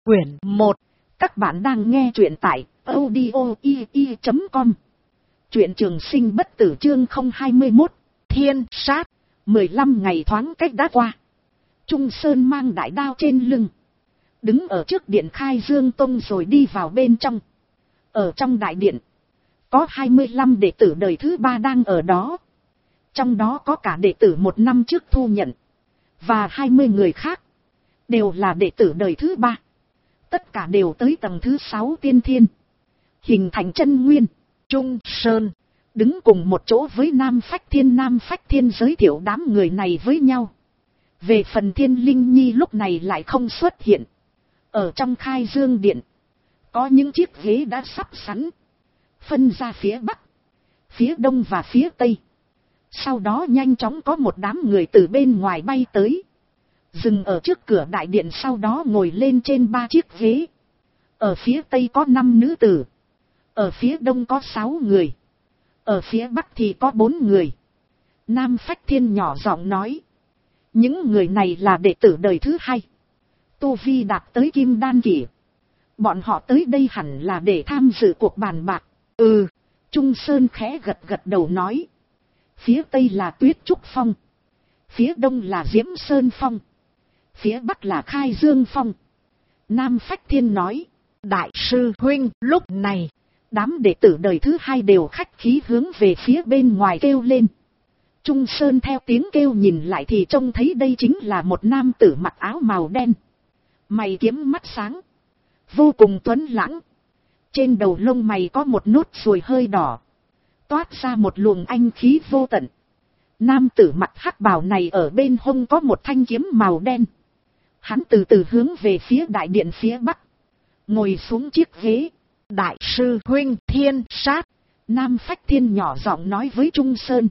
Quyển 1. Các bạn đang nghe truyện tại audio.com. Truyện Trường Sinh Bất Tử chương 021. Thiên sát. 15 ngày thoáng cách đã qua. Trung Sơn mang đại đao trên lưng, đứng ở trước điện Khai Dương Tông rồi đi vào bên trong. Ở trong đại điện, có 25 đệ tử đời thứ 3 đang ở đó. Trong đó có cả đệ tử 1 năm trước thu nhận, và 20 người khác, đều là đệ tử đời thứ 3. Tất cả đều tới tầng thứ 6 tiên thiên, hình thành chân nguyên. Trung Sơn đứng cùng một chỗ với Nam Phách Thiên. Nam Phách Thiên giới thiệu đám người này với nhau. Về phần Thiên Linh Nhi lúc này lại không xuất hiện. Ở trong Khai Dương Điện, có những chiếc ghế đã sắp sẵn, phân ra phía Bắc, phía Đông và phía Tây. Sau đó nhanh chóng có một đám người từ bên ngoài bay tới, dừng ở trước cửa đại điện, sau đó ngồi lên trên 3 chiếc ghế. Ở phía Tây có 5 nữ tử, ở phía Đông có 6 người, ở phía Bắc thì có 4 người. Nam Phách Thiên nhỏ giọng nói, những người này là đệ tử đời thứ 2, tu vi đạt tới Kim Đan kỳ. Bọn họ tới đây hẳn là để tham dự cuộc bàn bạc. Trung Sơn khẽ gật gật đầu nói, phía Tây là Tuyết Trúc Phong, phía Đông là Diễm Sơn Phong, phía Bắc là Khai Dương Phong. Nam Phách Thiên nói, đại sư huynh. Lúc này, đám đệ tử đời thứ 2 đều khách khí hướng về phía bên ngoài kêu lên. Trung Sơn theo tiếng kêu nhìn lại thì trông thấy đây chính là một nam tử mặc áo màu đen, mày kiếm mắt sáng, vô cùng tuấn lãng. Trên đầu lông mày có một nốt ruồi hơi đỏ, toát ra một luồng anh khí vô tận. Nam tử mặc hắc bào này ở bên hông có một thanh kiếm màu đen. Hắn từ từ hướng về phía đại điện phía Bắc, ngồi xuống chiếc ghế. Đại sư huynh. Thiên sát. Nam Phách Thiên nhỏ giọng nói với Trung Sơn.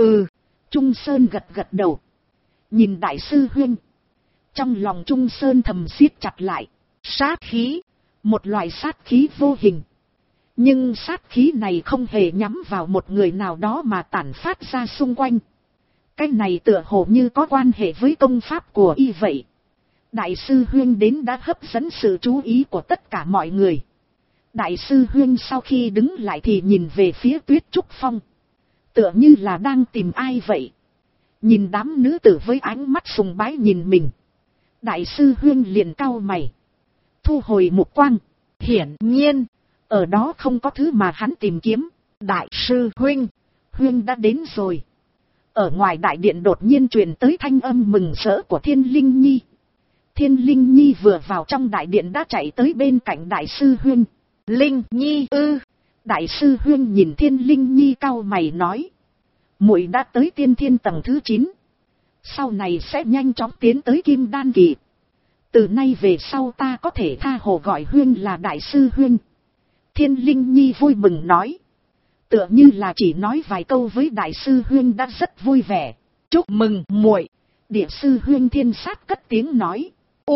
Trung Sơn gật gật đầu, nhìn đại sư huynh. Trong lòng Trung Sơn thầm siết chặt lại. Sát khí, một loại sát khí vô hình, nhưng sát khí này không hề nhắm vào một người nào đó mà tản phát ra xung quanh. Cái này tựa hồ như có quan hệ với công pháp của y vậy. Đại sư huynh đến đã hấp dẫn sự chú ý của tất cả mọi người. Đại sư huynh sau khi đứng lại thì nhìn về phía Tuyết Trúc Phong, tựa như là đang tìm ai vậy. Nhìn đám nữ tử với ánh mắt sùng bái nhìn mình, đại sư huynh liền cau mày, thu hồi mục quang. Hiển nhiên, ở đó không có thứ mà hắn tìm kiếm. Đại sư huynh, huynh đã đến rồi. Ở ngoài đại điện đột nhiên truyền tới thanh âm mừng rỡ của Thiên Linh Nhi. Thiên Linh Nhi vừa vào trong đại điện đã chạy tới bên cạnh đại sư huynh. Linh Nhi ư? Đại sư huynh nhìn Thiên Linh Nhi cau mày nói, muội đã tới tiên thiên tầng thứ 9, sau này sẽ nhanh chóng tiến tới Kim Đan kỳ. Từ nay về sau ta có thể tha hồ gọi huynh là đại sư huynh. Thiên Linh Nhi vui mừng nói, tựa như là chỉ nói vài câu với đại sư huynh đã rất vui vẻ. Chúc mừng muội. Địa sư huynh Thiên Sát cất tiếng nói.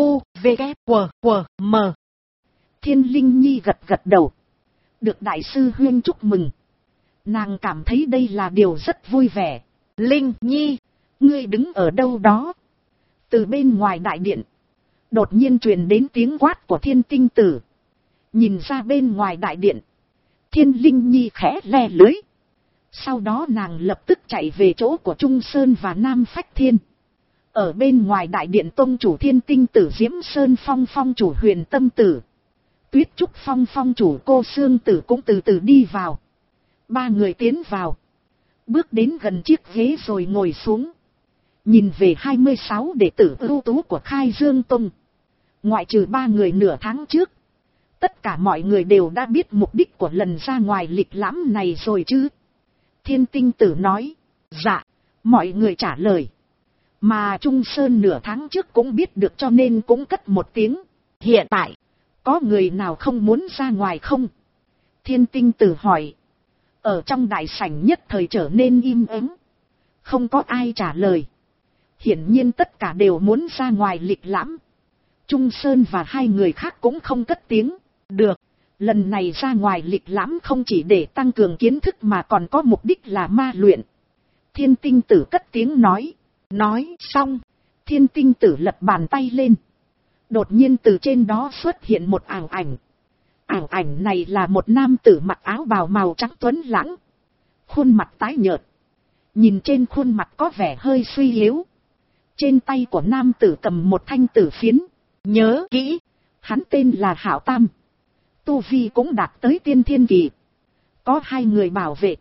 U-V-K-W-M. Thiên Linh Nhi gật gật đầu, được đại sư huynh chúc mừng, nàng cảm thấy đây là điều rất vui vẻ. Linh Nhi, ngươi đứng ở đâu đó? Từ bên ngoài đại điện đột nhiên truyền đến tiếng quát của Thiên Tinh Tử. Nhìn ra bên ngoài đại điện, Thiên Linh Nhi khẽ le lưới. Sau đó nàng lập tức chạy về chỗ của Trung Sơn và Nam Phách Thiên. Ở bên ngoài đại điện, tông chủ Thiên Tinh Tử, Diễm Sơn Phong phong chủ Huyền Tâm Tử, Tuyết Trúc Phong phong chủ Cô Sương Tử cũng từ từ đi vào. 3 người tiến vào, bước đến gần chiếc ghế rồi ngồi xuống. Nhìn về 26 đệ tử ưu tú của Khai Dương Tông, ngoại trừ 3 người nửa tháng trước, tất cả mọi người đều đã biết mục đích của lần ra ngoài lịch lãm này rồi chứ? Thiên Tinh Tử nói. Dạ, mọi người trả lời. Mà Trung Sơn nửa tháng trước cũng biết được cho nên cũng cất một tiếng. Hiện tại, có người nào không muốn ra ngoài không? Thiên Tinh Tử hỏi. Ở trong đại sảnh nhất thời trở nên im ắng, không có ai trả lời. Hiển nhiên tất cả đều muốn ra ngoài lịch lãm. Trung Sơn và 2 người khác cũng không cất tiếng. Được, lần này ra ngoài lịch lãm không chỉ để tăng cường kiến thức mà còn có mục đích là ma luyện. Thiên Tinh Tử cất tiếng nói. Nói xong, Thiên Tinh Tử lật bàn tay lên. Đột nhiên từ trên đó xuất hiện một ảo ảnh. Ảo ảnh này là một nam tử mặc áo bào màu trắng tuấn lãng. Khuôn mặt tái nhợt. Nhìn trên khuôn mặt có vẻ hơi suy yếu. Trên tay của nam tử cầm một thanh tử phiến. Nhớ kỹ, hắn tên là Hạo Tam. Tu vi cũng đạt tới tiên thiên kỳ. Có 2 người bảo vệ.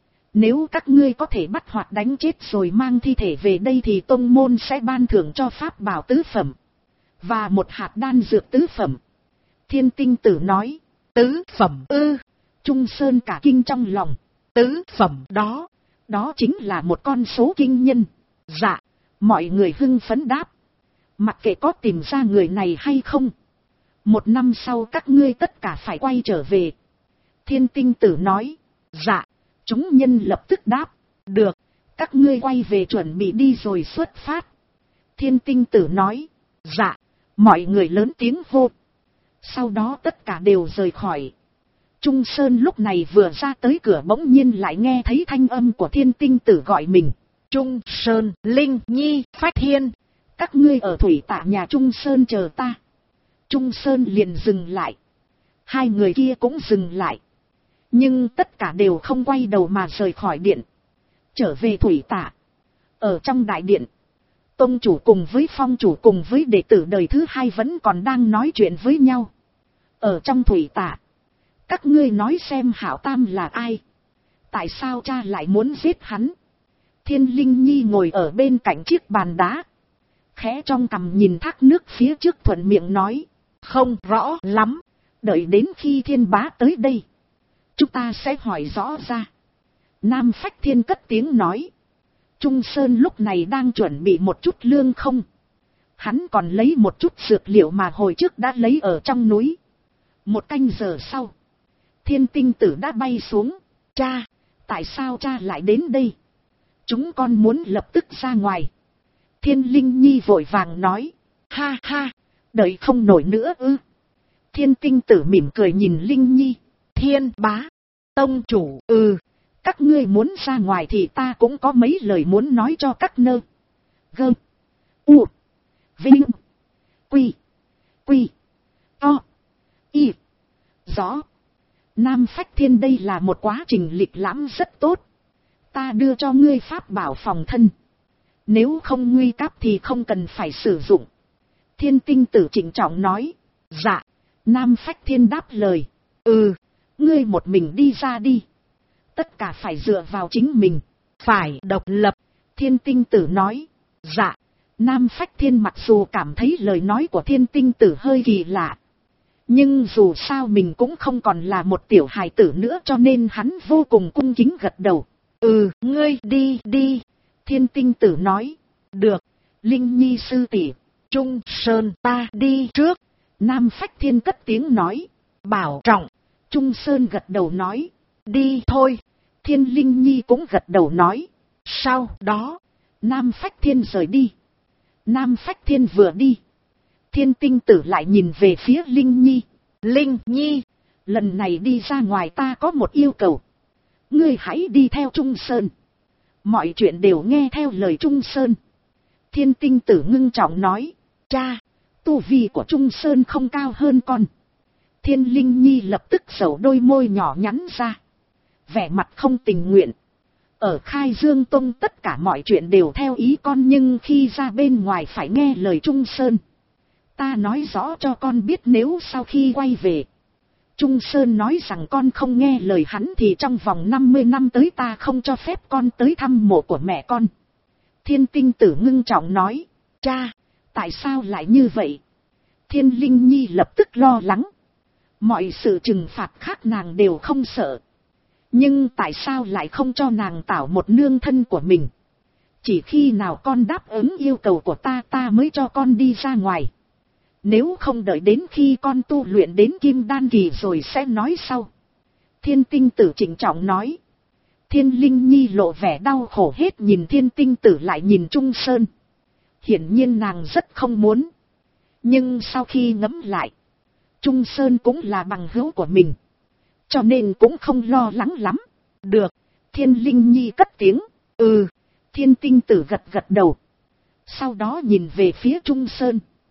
Nếu các ngươi có thể bắt hoặc đánh chết rồi mang thi thể về đây thì tông môn sẽ ban thưởng cho pháp bảo tứ phẩm. Và một hạt đan dược tứ phẩm. Thiên Tinh Tử nói. Tứ phẩm ư? Trung Sơn cả kinh trong lòng. Tứ phẩm đó. Đó chính là một con số kinh nhân. Dạ. Mọi người hưng phấn đáp. Mặc kệ có tìm ra người này hay không. 1 năm sau các ngươi tất cả phải quay trở về. Thiên Tinh Tử nói. Dạ. Chúng nhân lập tức đáp. Được. Các ngươi quay về chuẩn bị đi rồi xuất phát. Thiên Tinh Tử nói. Dạ. Mọi người lớn tiếng hô. Sau đó tất cả đều rời khỏi. Trung Sơn lúc này vừa ra tới cửa bỗng nhiên lại nghe thấy thanh âm của Thiên Tinh Tử gọi mình. Trung Sơn, Linh Nhi, Phách Thiên. Các ngươi ở thủy tạ nhà Trung Sơn chờ ta. Trung Sơn liền dừng lại. 2 người kia cũng dừng lại. Nhưng tất cả đều không quay đầu mà rời khỏi điện. Trở về thủy tạ. Ở trong đại điện. Tông chủ cùng với phong chủ cùng với đệ tử đời thứ 2 vẫn còn đang nói chuyện với nhau. Ở trong thủy tạ. Các ngươi nói xem Hạo Tam là ai? Tại sao cha lại muốn giết hắn? Thiên Linh Nhi ngồi ở bên cạnh chiếc bàn đá. Khẽ trong cằm nhìn thác nước phía trước thuận miệng nói. Không rõ lắm. Đợi đến khi Thiên Bá tới đây. Chúng ta sẽ hỏi rõ ra. Nam Phách Thiên cất tiếng nói. Trung Sơn lúc này đang chuẩn bị một chút lương không. Hắn còn lấy một chút dược liệu mà hồi trước đã lấy ở trong núi. 1 canh giờ sau. Thiên Tinh Tử đã bay xuống. Cha, tại sao cha lại đến đây? Chúng con muốn lập tức ra ngoài. Thiên Linh Nhi vội vàng nói. Ha ha, đợi không nổi nữa ư? Thiên Tinh Tử mỉm cười nhìn Linh Nhi. Thiên Bá, tông chủ, các ngươi muốn ra ngoài thì ta cũng có mấy lời muốn nói cho các nơ. Gơ, u, vinh, quy, to, y, rõ. Nam Phách Thiên, đây là một quá trình lịch lãm rất tốt. Ta đưa cho ngươi pháp bảo phòng thân. Nếu không nguy cấp thì không cần phải sử dụng. Thiên Tinh Tử trịnh trọng nói. Dạ. Nam Phách Thiên đáp lời. Ngươi một mình đi ra đi. Tất cả phải dựa vào chính mình. Phải độc lập. Thiên Tinh Tử nói. Dạ. Nam Phách Thiên mặc dù cảm thấy lời nói của Thiên Tinh Tử hơi kỳ lạ. Nhưng dù sao mình cũng không còn là một tiểu hài tử nữa cho nên hắn vô cùng cung kính gật đầu. Ngươi đi. Thiên Tinh Tử nói. Được. Linh Nhi sư tỷ, Trung Sơn ta đi trước. Nam Phách Thiên cất tiếng nói. Bảo trọng. Trung Sơn gật đầu nói. Đi thôi. Thiên Linh Nhi cũng gật đầu nói. Sau đó, Nam Phách Thiên rời đi. Nam Phách Thiên vừa đi. Thiên Tinh Tử lại nhìn về phía Linh Nhi. Linh Nhi, lần này đi ra ngoài ta có một yêu cầu. Ngươi hãy đi theo Trung Sơn. Mọi chuyện đều nghe theo lời Trung Sơn. Thiên Tinh Tử ngưng trọng nói. Cha, tu vi của Trung Sơn không cao hơn con. Thiên Linh Nhi lập tức xẩu đôi môi nhỏ nhắn ra. Vẻ mặt không tình nguyện. Ở Khai Dương Tông tất cả mọi chuyện đều theo ý con nhưng khi ra bên ngoài phải nghe lời Trung Sơn. Ta nói rõ cho con biết nếu sau khi quay về. Trung Sơn nói rằng con không nghe lời hắn thì trong vòng 50 năm tới ta không cho phép con tới thăm mộ của mẹ con. Thiên Tinh Tử ngưng trọng nói. Cha, tại sao lại như vậy? Thiên Linh Nhi lập tức lo lắng. Mọi sự trừng phạt khác nàng đều không sợ. Nhưng tại sao lại không cho nàng tạo một nương thân của mình? Chỉ khi nào con đáp ứng yêu cầu của ta mới cho con đi ra ngoài. Nếu không đợi đến khi con tu luyện đến Kim Đan kỳ rồi sẽ nói sau. Thiên Tinh Tử trịnh trọng nói. Thiên Linh Nhi lộ vẻ đau khổ hết nhìn Thiên Tinh Tử lại nhìn Trung Sơn. Hiển nhiên nàng rất không muốn. Nhưng sau khi ngẫm lại, Trung Sơn cũng là bằng hữu của mình. Cho nên cũng không lo lắng lắm. Được. Thiên Linh Nhi cất tiếng. Thiên Tinh Tử gật gật đầu. Sau đó nhìn về phía Trung Sơn.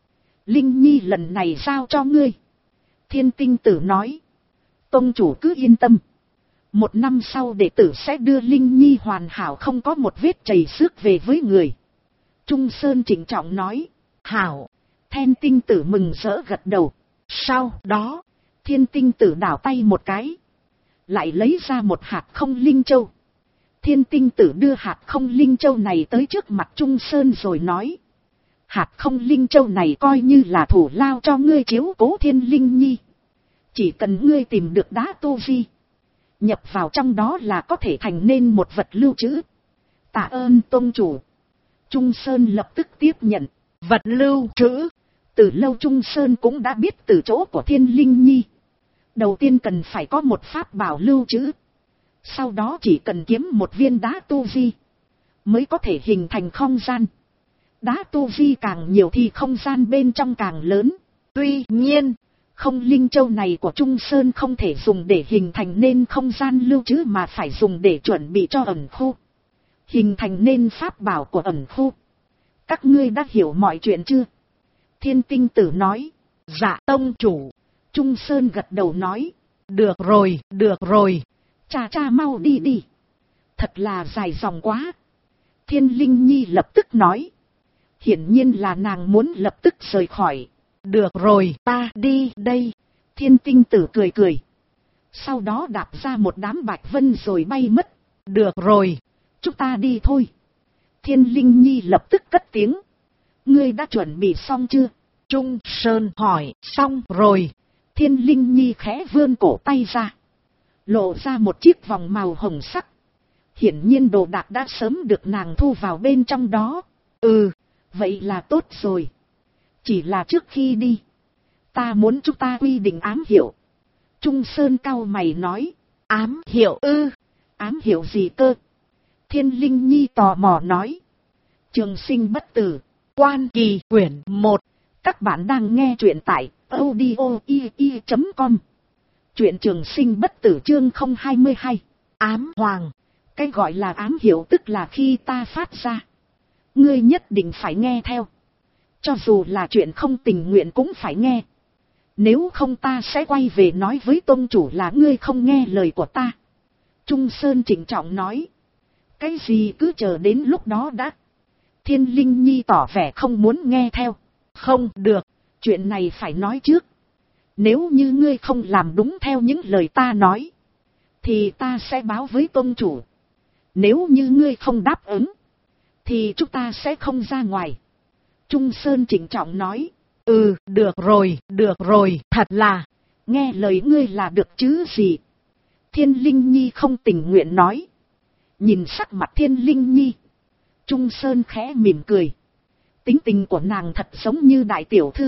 Linh Nhi lần này giao cho ngươi. Thiên tinh tử nói. Tông chủ cứ yên tâm. 1 năm sau đệ tử sẽ đưa Linh Nhi hoàn hảo không có một vết chảy xước về với người. Trung Sơn trịnh trọng nói. Hảo. Thiên tinh tử mừng rỡ gật đầu. Sau đó, thiên tinh tử đảo tay một cái. Lại lấy ra một hạt không linh châu. Thiên tinh tử đưa hạt không linh châu này tới trước mặt Trung Sơn rồi nói. Hạt không linh châu này coi như là thủ lao cho ngươi chiếu cố Thiên Linh Nhi. Chỉ cần ngươi tìm được đá tu vi. Nhập vào trong đó là có thể thành nên một vật lưu trữ. Tạ ơn tông chủ. Trung Sơn lập tức tiếp nhận. Vật lưu trữ. Từ lâu Trung Sơn cũng đã biết từ chỗ của Thiên Linh Nhi. Đầu tiên cần phải có một pháp bảo lưu trữ. Sau đó chỉ cần kiếm một viên đá tu vi. Mới có thể hình thành không gian. Đá tu vi càng nhiều thì không gian bên trong càng lớn. Tuy nhiên, không linh châu này của Trung Sơn không thể dùng để hình thành nên không gian lưu trữ mà phải dùng để chuẩn bị cho ẩn khu. Hình thành nên pháp bảo của ẩn khu. Các ngươi đã hiểu mọi chuyện chưa? Thiên tinh tử nói. Dạ tông chủ. Trung Sơn gật đầu nói. Được rồi, được rồi. Cha mau đi đi. Thật là dài dòng quá. Thiên Linh Nhi lập tức nói. Hiển nhiên là nàng muốn lập tức rời khỏi. Được rồi, ta đi đây. Thiên tinh tử cười cười. Sau đó đạp ra một đám bạch vân rồi bay mất. Được rồi, chúng ta đi thôi. Thiên Linh Nhi lập tức cất tiếng. Ngươi đã chuẩn bị xong chưa? Trung Sơn hỏi. Xong rồi. Thiên Linh Nhi khẽ vươn cổ tay ra. Lộ ra một chiếc vòng màu hồng sắc. Hiển nhiên đồ đạc đã sớm được nàng thu vào bên trong đó. Vậy là tốt rồi. Chỉ là trước khi đi, ta muốn chúng ta quy định ám hiệu. Trung Sơn cau mày nói. Ám hiệu ư? Ám hiệu gì cơ? Thiên Linh Nhi tò mò nói. Trường sinh bất tử. Quan kỳ quyển 1. Các bạn đang nghe truyện tại audio.com. Truyện trường sinh bất tử chương 022. Ám hoàng. Cái gọi là ám hiệu tức là khi ta phát ra. Ngươi nhất định phải nghe theo. Cho dù là chuyện không tình nguyện cũng phải nghe. Nếu không ta sẽ quay về nói với tông chủ là ngươi không nghe lời của ta. Trung Sơn trịnh trọng nói. Cái gì cứ chờ đến lúc đó đã. Thiên Linh Nhi tỏ vẻ không muốn nghe theo. Không được, chuyện này phải nói trước. Nếu như ngươi không làm đúng theo những lời ta nói, thì ta sẽ báo với tông chủ. Nếu như ngươi không đáp ứng, thì chúng ta sẽ không ra ngoài. Trung Sơn trịnh trọng nói. Được rồi, thật là, nghe lời ngươi là được chứ gì. Thiên Linh Nhi không tình nguyện nói. Nhìn sắc mặt Thiên Linh Nhi, Trung Sơn khẽ mỉm cười. Tính tình của nàng thật giống như đại tiểu thư.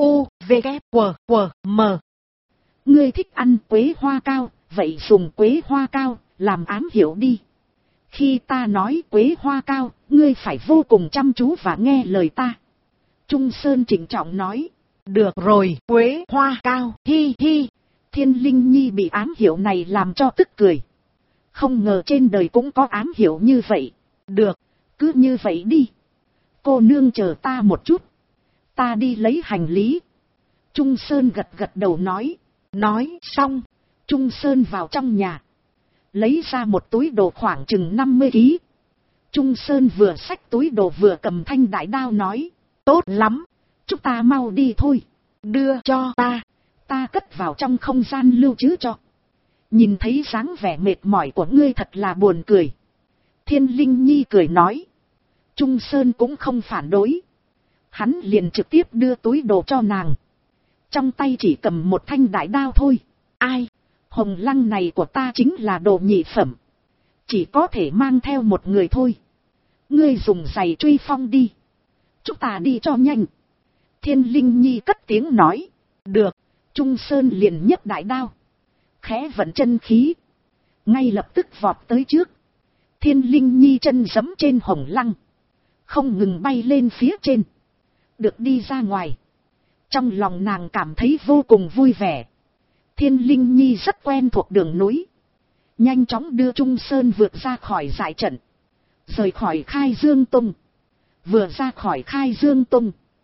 U-V-K-W-M. Ngươi thích ăn quế hoa cao, vậy dùng quế hoa cao, làm ám hiệu đi. Khi ta nói quế hoa cao, ngươi phải vô cùng chăm chú và nghe lời ta. Trung Sơn trịnh trọng nói. Được rồi, quế hoa cao, hi hi. Thiên Linh Nhi bị ám hiệu này làm cho tức cười. Không ngờ trên đời cũng có ám hiệu như vậy. Được, cứ như vậy đi. Cô nương chờ ta một chút. Ta đi lấy hành lý. Trung Sơn gật đầu nói. Nói xong, Trung Sơn vào trong nhà. Lấy ra một túi đồ khoảng chừng 50 kg. Trung Sơn vừa xách túi đồ vừa cầm thanh đại đao nói. Tốt lắm, chúng ta mau đi thôi. Đưa cho ta. Ta cất vào trong không gian lưu trữ cho. Nhìn thấy dáng vẻ mệt mỏi của ngươi thật là buồn cười. Thiên Linh Nhi cười nói. Trung Sơn cũng không phản đối. Hắn liền trực tiếp đưa túi đồ cho nàng. Trong tay chỉ cầm một thanh đại đao thôi. Ai? Hồng lăng này của ta chính là đồ nhị phẩm. Chỉ có thể mang theo một người thôi. Ngươi dùng giày truy phong đi. Chúng ta đi cho nhanh. Thiên Linh Nhi cất tiếng nói. Được. Trung Sơn liền nhấc đại đao. Khẽ vận chân khí. Ngay lập tức vọt tới trước. Thiên Linh Nhi chân giẫm trên hồng lăng. Không ngừng bay lên phía trên. Được đi ra ngoài. Trong lòng nàng cảm thấy vô cùng vui vẻ. Thiên Linh Nhi rất quen thuộc đường núi. Nhanh chóng đưa Trung Sơn vượt ra khỏi dại trận. Rời khỏi Khai Dương Tông. Vừa ra khỏi Khai Dương Tông,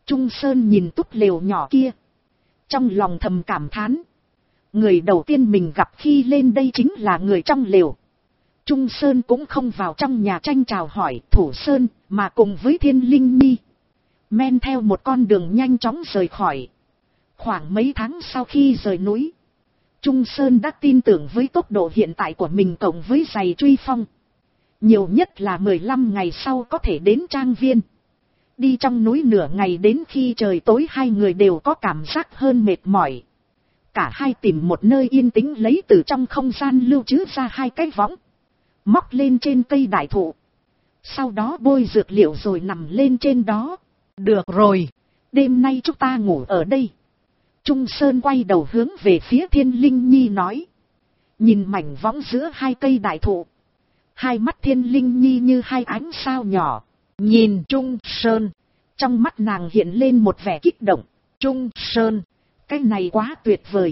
Trung Sơn nhìn túp lều nhỏ kia, trong lòng thầm cảm thán. Người đầu tiên mình gặp khi lên đây chính là người trong lều. Trung Sơn cũng không vào trong nhà tranh chào hỏi Thủ Sơn, mà cùng với Thiên Linh Nhi men theo một con đường nhanh chóng rời khỏi. Khoảng mấy tháng sau khi rời núi, Trung Sơn đã tin tưởng với tốc độ hiện tại của mình cộng với giày truy phong. Nhiều nhất là 15 ngày sau có thể đến trang viên. Đi trong núi nửa ngày đến khi trời tối hai người đều có cảm giác hơn mệt mỏi. Cả hai tìm một nơi yên tĩnh lấy từ trong không gian lưu trữ ra hai cái võng. Móc lên trên cây đại thụ. Sau đó bôi dược liệu rồi nằm lên trên đó. Được rồi, đêm nay chúng ta ngủ ở đây. Trung Sơn quay đầu hướng về phía Thiên Linh Nhi nói. Nhìn mảnh võng giữa hai cây đại thụ. Hai mắt Thiên Linh Nhi như hai ánh sao nhỏ. Nhìn Trung Sơn, trong mắt nàng hiện lên một vẻ kích động. Trung Sơn, cái này quá tuyệt vời.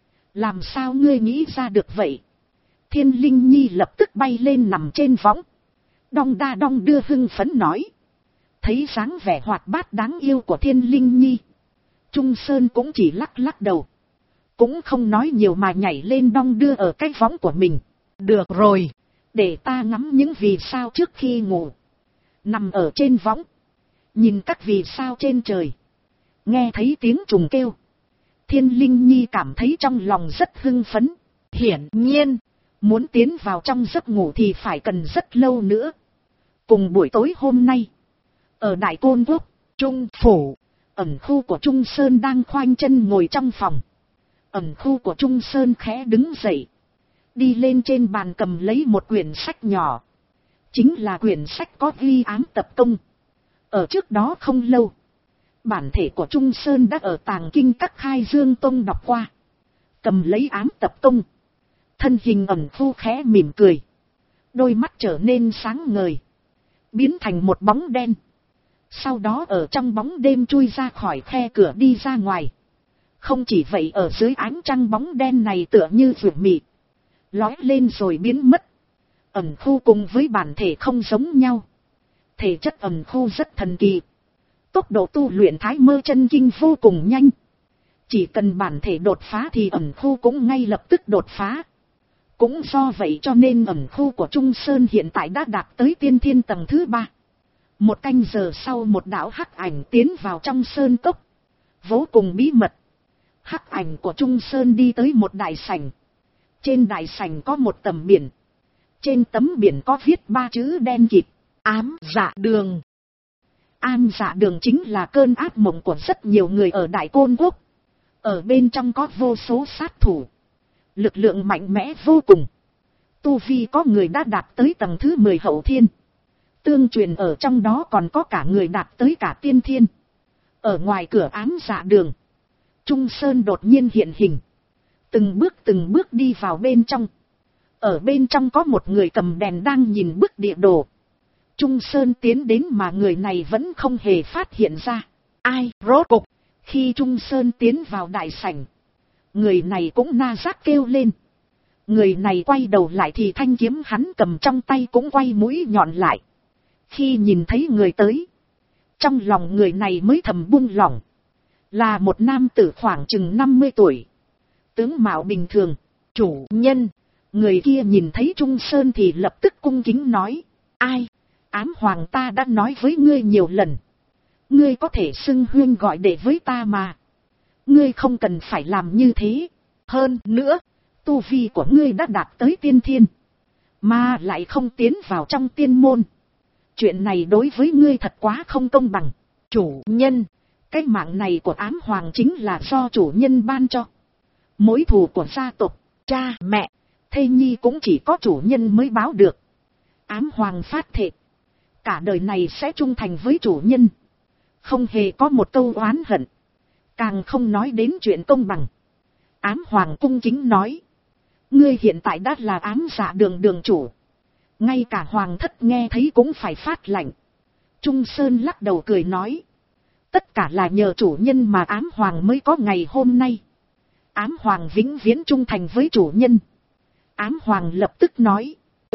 Làm sao ngươi nghĩ ra được vậy? Thiên Linh Nhi lập tức bay lên nằm trên võng. Đong đa đong đưa hưng phấn nói. Thấy dáng vẻ hoạt bát đáng yêu của Thiên Linh Nhi, Trung Sơn cũng chỉ lắc lắc đầu. Cũng không nói nhiều mà nhảy lên đong đưa ở cái võng của mình. Được rồi, để ta ngắm những vì sao trước khi ngủ. Nằm ở trên võng, nhìn các vì sao trên trời. Nghe thấy tiếng trùng kêu, Thiên Linh Nhi cảm thấy trong lòng rất hưng phấn. Hiển nhiên, muốn tiến vào trong giấc ngủ thì phải cần rất lâu nữa. Cùng buổi tối hôm nay, ở Đại Côn Quốc, Trung Phủ, ẩn khu của Trung Sơn đang khoanh chân ngồi trong phòng. Ẩn khu của Trung Sơn khẽ đứng dậy, đi lên trên bàn cầm lấy một quyển sách nhỏ. Chính là quyển sách có ghi ám tập công. Ở trước đó không lâu, bản thể của Trung Sơn đã ở tàng kinh các Khai Dương Tông đọc qua. Cầm lấy ám tập công, thân hình ẩn khu khẽ mỉm cười. Đôi mắt trở nên sáng ngời, biến thành một bóng đen. Sau đó ở trong bóng đêm chui ra khỏi khe cửa đi ra ngoài. Không chỉ vậy, ở dưới ánh trăng bóng đen này tựa như ruột mị, lói lên rồi biến mất. Ẩn khu cùng với bản thể không giống nhau. Thể chất ẩn khu rất thần kỳ. Tốc độ tu luyện Thái Mơ Chân Kinh vô cùng nhanh. Chỉ cần bản thể đột phá thì ẩn khu cũng ngay lập tức đột phá. Cũng do vậy cho nên ẩn khu của Trung Sơn hiện tại đã đạt tới tiên thiên tầng thứ 3. Một canh giờ sau, một đạo hắc ảnh tiến vào trong sơn cốc. Vô cùng bí mật. Hắc ảnh của Trung Sơn đi tới một đại sảnh. Trên đại sảnh có một tấm biển. Trên tấm biển có viết 3 chữ đen kịt: Ám Dạ Đường. Ám Dạ Đường chính là cơn ác mộng của rất nhiều người ở Đại Côn Quốc. Ở bên trong có vô số sát thủ, lực lượng mạnh mẽ vô cùng. Tu vi có người đã đạt tới tầng thứ 10 hậu thiên. Tương truyền ở trong đó còn có cả người đạt tới cả tiên thiên. Ở ngoài cửa Ám Dạ Đường, Trung Sơn đột nhiên hiện hình. Từng bước đi vào bên trong. Ở bên trong có một người cầm đèn đang nhìn bức địa đồ. Trung Sơn tiến đến mà người này vẫn không hề phát hiện ra. Ai? Rốt cục, khi Trung Sơn tiến vào đại sảnh, người này cũng na giác kêu lên. Người này quay đầu lại thì thanh kiếm hắn cầm trong tay cũng quay mũi nhọn lại. Khi nhìn thấy người tới, trong lòng người này mới thầm buông lỏng. Là một nam tử khoảng chừng 50 tuổi. Tướng mạo bình thường. Chủ nhân. Người kia nhìn thấy Trung Sơn thì lập tức cung kính nói. Ai? Ám Hoàng ta đã nói với ngươi nhiều lần. Ngươi có thể xưng huynh gọi đệ với ta mà. Ngươi không cần phải làm như thế. Hơn nữa, tu vi của ngươi đã đạt tới tiên thiên, mà lại không tiến vào trong tiên môn. Chuyện này đối với ngươi thật quá không công bằng. Chủ nhân, cái mạng này của Ám Hoàng chính là do chủ nhân ban cho. Mối thù của gia tộc, cha, mẹ, thê nhi cũng chỉ có chủ nhân mới báo được. Ám Hoàng phát thệ, cả đời này sẽ trung thành với chủ nhân. Không hề có một câu oán hận. Càng không nói đến chuyện công bằng. Ám Hoàng cung kính nói. Ngươi hiện tại đã là Ám Dạ Đường đường chủ. Ngay cả Hoàng thất nghe thấy cũng phải phát lạnh. Trung Sơn lắc đầu cười nói. Tất cả là nhờ chủ nhân mà Ám Hoàng mới có ngày hôm nay. Ám Hoàng vĩnh viễn trung thành với chủ nhân. Ám Hoàng lập tức nói.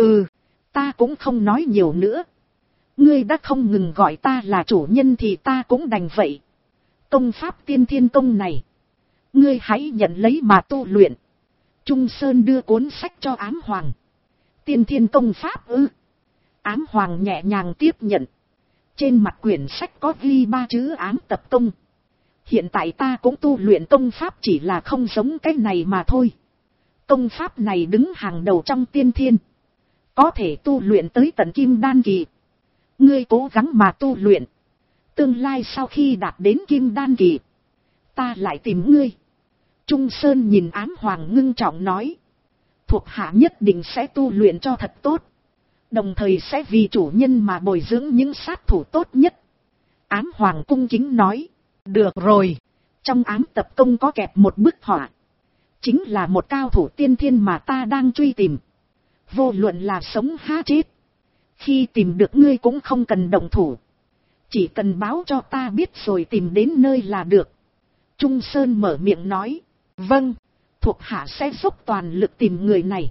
Ta cũng không nói nhiều nữa. Ngươi đã không ngừng gọi ta là chủ nhân thì ta cũng đành vậy. Công pháp tiên thiên công này, ngươi hãy nhận lấy mà tu luyện. Trung Sơn đưa cuốn sách cho Ám Hoàng. Tiên thiên công pháp ư? Ám Hoàng nhẹ nhàng tiếp nhận. Trên mặt quyển sách có ghi 3 chữ ám tập công. Hiện tại ta cũng tu luyện công pháp, chỉ là không giống cái này mà thôi. Công pháp này đứng hàng đầu trong tiên thiên, có thể tu luyện tới tận kim đan kỳ. Ngươi cố gắng mà tu luyện. Tương lai sau khi đạt đến kim đan kỳ, ta lại tìm ngươi. Trung Sơn nhìn Ám Hoàng ngưng trọng nói. Thuộc hạ nhất định sẽ tu luyện cho thật tốt. Đồng thời sẽ vì chủ nhân mà bồi dưỡng những sát thủ tốt nhất. Ám Hoàng cung kính nói. Được rồi. Trong ám tập công có kẹp một bức họa. Chính là một cao thủ tiên thiên mà ta đang truy tìm. Vô luận là sống hay chết, khi tìm được ngươi cũng không cần động thủ. Chỉ cần báo cho ta biết rồi tìm đến nơi là được. Trung Sơn mở miệng nói. Vâng, thuộc hạ sẽ dốc toàn lực tìm người này.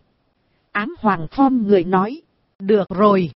Ám Hoàng khom người nói. Được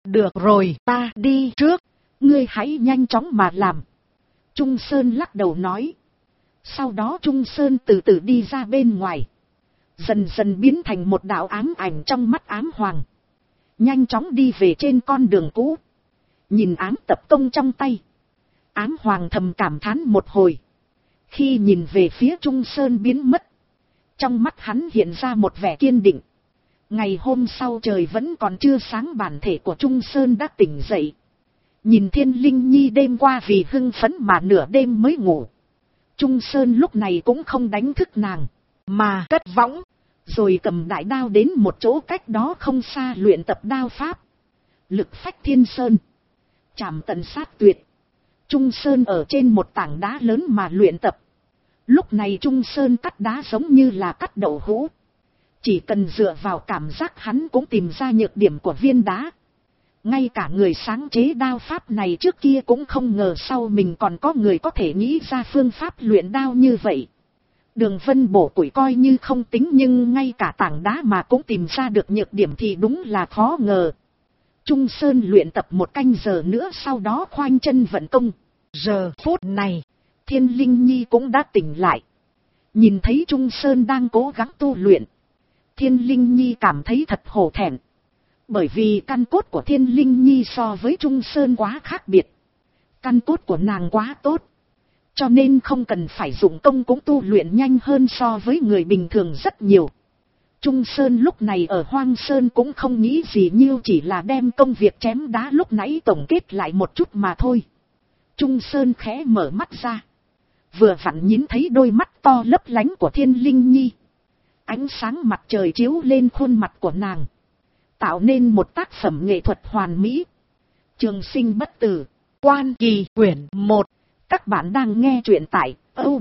rồi, ta đi trước. Ngươi hãy nhanh chóng mà làm. Trung Sơn lắc đầu nói. Sau đó Trung Sơn từ từ đi ra bên ngoài. Dần dần biến thành một đạo ám ảnh trong mắt Ám Hoàng. Nhanh chóng đi về trên con đường cũ. Nhìn ám tập công trong tay, Ám Hoàng thầm cảm thán một hồi. Khi nhìn về phía Trung Sơn biến mất, trong mắt hắn hiện ra một vẻ kiên định. Ngày hôm sau trời vẫn còn chưa sáng, bản thể của Trung Sơn đã tỉnh dậy. Nhìn Thiên Linh Nhi đêm qua vì hưng phấn mà nửa đêm mới ngủ. Trung Sơn lúc này cũng không đánh thức nàng, mà cất võng, rồi cầm đại đao đến một chỗ cách đó không xa luyện tập đao pháp. Lực phách thiên sơn, chạm tận sát tuyệt. Trung Sơn ở trên một tảng đá lớn mà luyện tập. Lúc này Trung Sơn cắt đá giống như là cắt đậu hũ. Chỉ cần dựa vào cảm giác hắn cũng tìm ra nhược điểm của viên đá. Ngay cả người sáng chế đao pháp này trước kia cũng không ngờ sau mình còn có người có thể nghĩ ra phương pháp luyện đao như vậy. Đường Vân bổ củi coi như không tính, nhưng ngay cả tảng đá mà cũng tìm ra được nhược điểm thì đúng là khó ngờ. Trung Sơn luyện tập 1 canh giờ nữa, sau đó khoanh chân vận công. Giờ phút này, Thiên Linh Nhi cũng đã tỉnh lại. Nhìn thấy Trung Sơn đang cố gắng tu luyện, Thiên Linh Nhi cảm thấy thật hổ thẹn. Bởi vì căn cốt của Thiên Linh Nhi so với Trung Sơn quá khác biệt. Căn cốt của nàng quá tốt, cho nên không cần phải dụng công cũng tu luyện nhanh hơn so với người bình thường rất nhiều. Trung Sơn lúc này ở Hoang Sơn cũng không nghĩ gì, như chỉ là đem công việc chém đá lúc nãy tổng kết lại một chút mà thôi. Trung Sơn khẽ mở mắt ra, vừa vặn nhìn thấy đôi mắt to lấp lánh của Thiên Linh Nhi. Ánh sáng mặt trời chiếu lên khuôn mặt của nàng, tạo nên một tác phẩm nghệ thuật hoàn mỹ. Trường sinh bất tử, Quan Kỳ quyển 1. Các bạn đang nghe truyện tại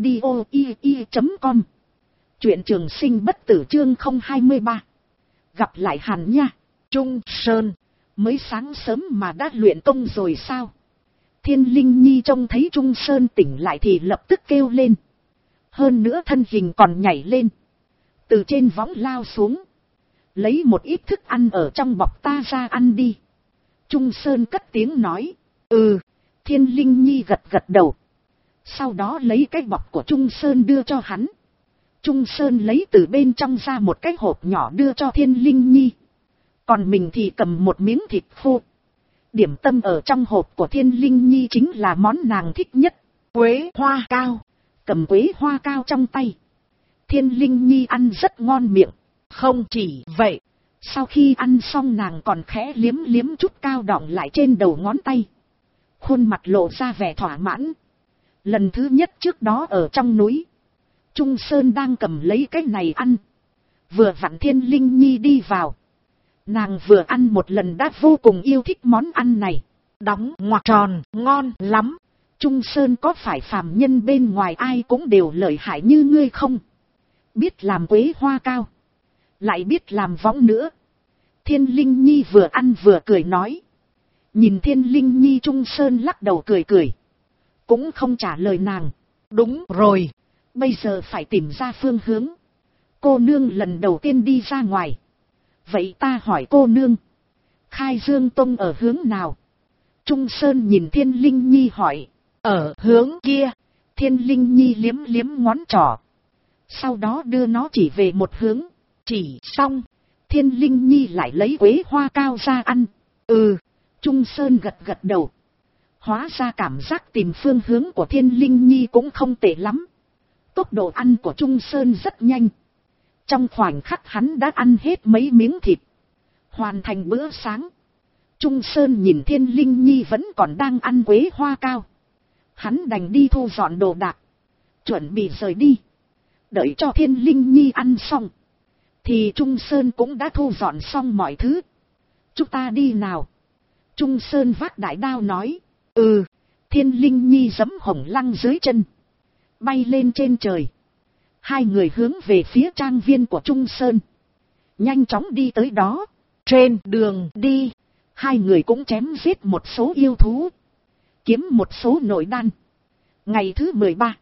audio.com. Truyện Trường Sinh bất tử chương 023. Gặp lại Hàn nha. Trung Sơn, mới sáng sớm mà đã luyện công rồi sao? Thiên Linh Nhi trông thấy Trung Sơn tỉnh lại thì lập tức kêu lên. Hơn nữa thân hình còn nhảy lên, từ trên võng lao xuống. Lấy một ít thức ăn ở trong bọc ta ra ăn đi. Trung Sơn cất tiếng nói. Ừ. Thiên Linh Nhi gật gật đầu. Sau đó lấy cái bọc của Trung Sơn đưa cho hắn. Trung Sơn lấy từ bên trong ra một cái hộp nhỏ đưa cho Thiên Linh Nhi. Còn mình thì cầm một miếng thịt khô. Điểm tâm ở trong hộp của Thiên Linh Nhi chính là món nàng thích nhất, quế hoa cao. Cầm quế hoa cao trong tay, Thiên Linh Nhi ăn rất ngon miệng. Không chỉ vậy, sau khi ăn xong nàng còn khẽ liếm liếm chút cao đọng lại trên đầu ngón tay. Khuôn mặt lộ ra vẻ thỏa mãn. Lần thứ nhất trước đó ở trong núi, Trung Sơn đang cầm lấy cái này ăn. Vừa vặn Thiên Linh Nhi đi vào. Nàng vừa ăn một lần đã vô cùng yêu thích món ăn này. Đóng ngoặc tròn, ngon lắm. Trung Sơn có phải phàm nhân bên ngoài ai cũng đều lợi hại như ngươi không? Biết làm quế hoa cao, lại biết làm võng nữa. Thiên Linh Nhi vừa ăn vừa cười nói. Nhìn Thiên Linh Nhi, Trung Sơn lắc đầu cười cười, cũng không trả lời nàng. Đúng rồi, bây giờ phải tìm ra phương hướng. Cô nương lần đầu tiên đi ra ngoài. Vậy ta hỏi cô nương, Khai Dương Tông ở hướng nào? Trung Sơn nhìn Thiên Linh Nhi hỏi. Ở hướng kia. Thiên Linh Nhi liếm liếm ngón trỏ. Sau đó đưa nó chỉ về một hướng. Chỉ xong, Thiên Linh Nhi lại lấy quế hoa cao ra ăn. Trung Sơn gật gật đầu. Hóa ra cảm giác tìm phương hướng của Thiên Linh Nhi cũng không tệ lắm. Tốc độ ăn của Trung Sơn rất nhanh. Trong khoảnh khắc hắn đã ăn hết mấy miếng thịt. Hoàn thành bữa sáng. Trung Sơn nhìn Thiên Linh Nhi vẫn còn đang ăn quế hoa cao. Hắn đành đi thu dọn đồ đạc. Chuẩn bị rời đi. Đợi cho Thiên Linh Nhi ăn xong. Thì Trung Sơn cũng đã thu dọn xong mọi thứ. Chúng ta đi nào. Trung Sơn vác đại đao nói. Thiên Linh Nhi giẫm hồng lăng dưới chân. Bay lên trên trời. Hai người hướng về phía trang viên của Trung Sơn. Nhanh chóng đi tới đó. Trên đường đi, hai người cũng chém giết một số yêu thú. Kiếm một số nội đan. Ngày thứ 13.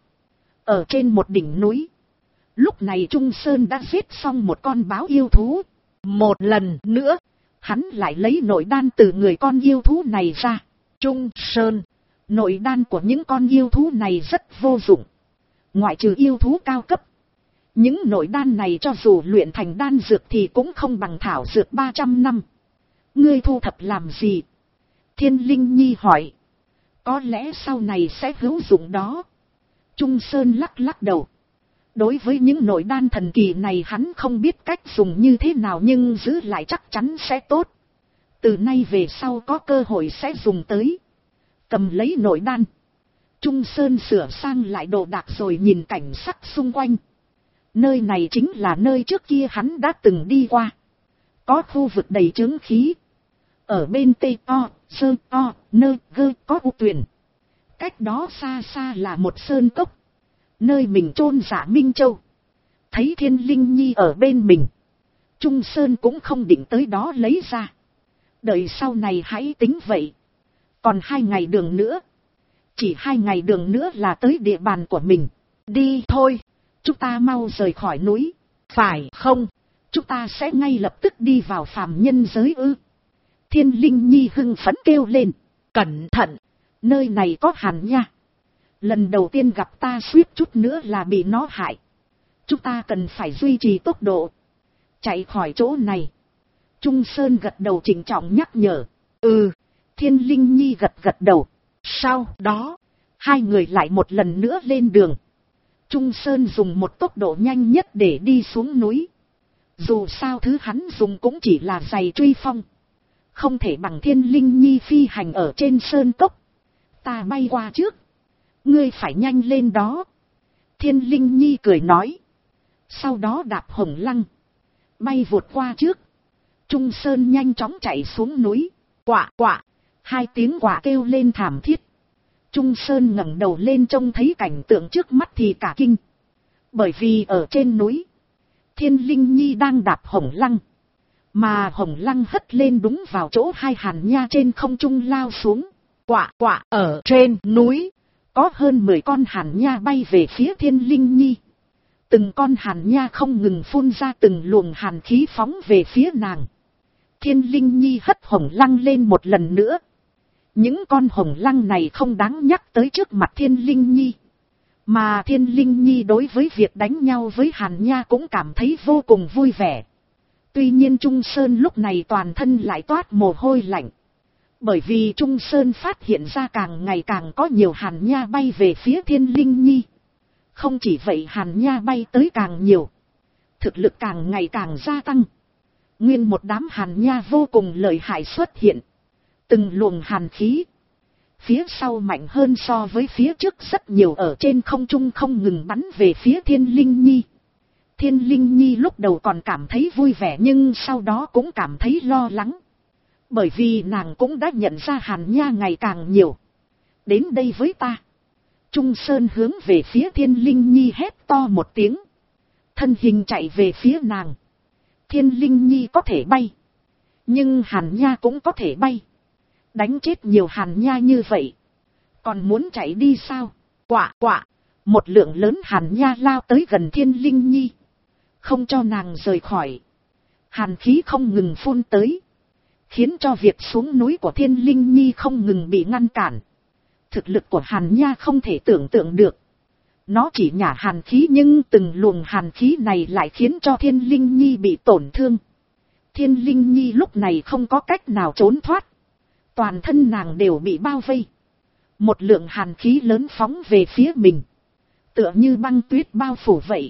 Ở trên một đỉnh núi. Lúc này Trung Sơn đã giết xong một con báo yêu thú. Một lần nữa, hắn lại lấy nội đan từ người con yêu thú này ra. Trung Sơn, nội đan của những con yêu thú này rất vô dụng. Ngoại trừ yêu thú cao cấp. Những nội đan này cho dù luyện thành đan dược thì cũng không bằng thảo dược 300 năm. Ngươi thu thập làm gì? Thiên Linh Nhi hỏi. Có lẽ sau này sẽ hữu dụng đó. Trung Sơn lắc lắc đầu. Đối với những nội đan thần kỳ này hắn không biết cách dùng như thế nào nhưng giữ lại chắc chắn sẽ tốt. Từ nay về sau có cơ hội sẽ dùng tới. Cầm lấy nội đan. Trung Sơn sửa sang lại đồ đạc rồi nhìn cảnh sắc xung quanh. Nơi này chính là nơi trước kia hắn đã từng đi qua. Có khu vực đầy chướng khí. Ở bên tây o, sơ o, nơ gơ có u tuyền. Cách đó xa xa là một sơn cốc. Nơi mình chôn Dạ Minh Châu. Thấy Thiên Linh Nhi ở bên mình. Trung Sơn cũng không định tới đó lấy ra. Đợi sau này hãy tính vậy. Còn 2 ngày đường nữa. Chỉ 2 ngày đường nữa là tới địa bàn của mình. Đi thôi. Chúng ta mau rời khỏi núi. Phải không? Chúng ta sẽ ngay lập tức đi vào phàm nhân giới ư? Thiên Linh Nhi hưng phấn kêu lên. Cẩn thận. Nơi này có hàn nha. Lần đầu tiên gặp ta suýt chút nữa là bị nó hại. Chúng ta cần phải duy trì tốc độ. Chạy khỏi chỗ này. Trung Sơn gật đầu trịnh trọng nhắc nhở. Thiên Linh Nhi gật gật đầu. Sau đó, hai người lại một lần nữa lên đường. Trung Sơn dùng một tốc độ nhanh nhất để đi xuống núi. Dù sao thứ hắn dùng cũng chỉ là giày truy phong. Không thể bằng Thiên Linh Nhi phi hành ở trên sơn cốc. Ta bay qua trước. Ngươi phải nhanh lên đó. Thiên Linh Nhi cười nói. Sau đó đạp hồng lăng. Bay vụt qua trước. Trung Sơn nhanh chóng chạy xuống núi. Quạ quạ. 2 tiếng quạ kêu lên thảm thiết. Trung Sơn ngẩng đầu lên trông thấy cảnh tượng trước mắt thì cả kinh. Bởi vì ở trên núi. Thiên Linh Nhi đang đạp hồng lăng. Mà hồng lăng hất lên đúng vào chỗ 2 hàn nha trên không trung lao xuống. Quạ quạ ở trên núi. Có hơn 10 con hàn nha bay về phía Thiên Linh Nhi. Từng con hàn nha không ngừng phun ra từng luồng hàn khí phóng về phía nàng. Thiên Linh Nhi hất hồng lăng lên một lần nữa. Những con hồng lăng này không đáng nhắc tới trước mặt Thiên Linh Nhi. Mà Thiên Linh Nhi đối với việc đánh nhau với hàn nha cũng cảm thấy vô cùng vui vẻ. Tuy nhiên Trung Sơn lúc này toàn thân lại toát mồ hôi lạnh. Bởi vì Trung Sơn phát hiện ra càng ngày càng có nhiều hàn nha bay về phía Thiên Linh Nhi. Không chỉ vậy hàn nha bay tới càng nhiều. Thực lực càng ngày càng gia tăng. Nguyên một đám hàn nha vô cùng lợi hại xuất hiện. Từng luồng hàn khí. Phía sau mạnh hơn so với phía trước rất nhiều ở trên không trung không ngừng bắn về phía Thiên Linh Nhi. Thiên Linh Nhi lúc đầu còn cảm thấy vui vẻ nhưng sau đó cũng cảm thấy lo lắng. Bởi vì nàng cũng đã nhận ra hàn nha ngày càng nhiều. Đến đây với ta. Trung Sơn hướng về phía Thiên Linh Nhi hét to một tiếng. Thân hình chạy về phía nàng. Thiên Linh Nhi có thể bay. Nhưng hàn nha cũng có thể bay. Đánh chết nhiều hàn nha như vậy. Còn muốn chạy đi sao? Quạ quạ. Một lượng lớn hàn nha lao tới gần Thiên Linh Nhi. Không cho nàng rời khỏi. Hàn khí không ngừng phun tới. Khiến cho việc xuống núi của Thiên Linh Nhi không ngừng bị ngăn cản. Thực lực của hàn nha không thể tưởng tượng được. Nó chỉ nhả hàn khí nhưng từng luồng hàn khí này lại khiến cho Thiên Linh Nhi bị tổn thương. Thiên Linh Nhi lúc này không có cách nào trốn thoát. Toàn thân nàng đều bị bao vây. Một lượng hàn khí lớn phóng về phía mình. Tựa như băng tuyết bao phủ vậy.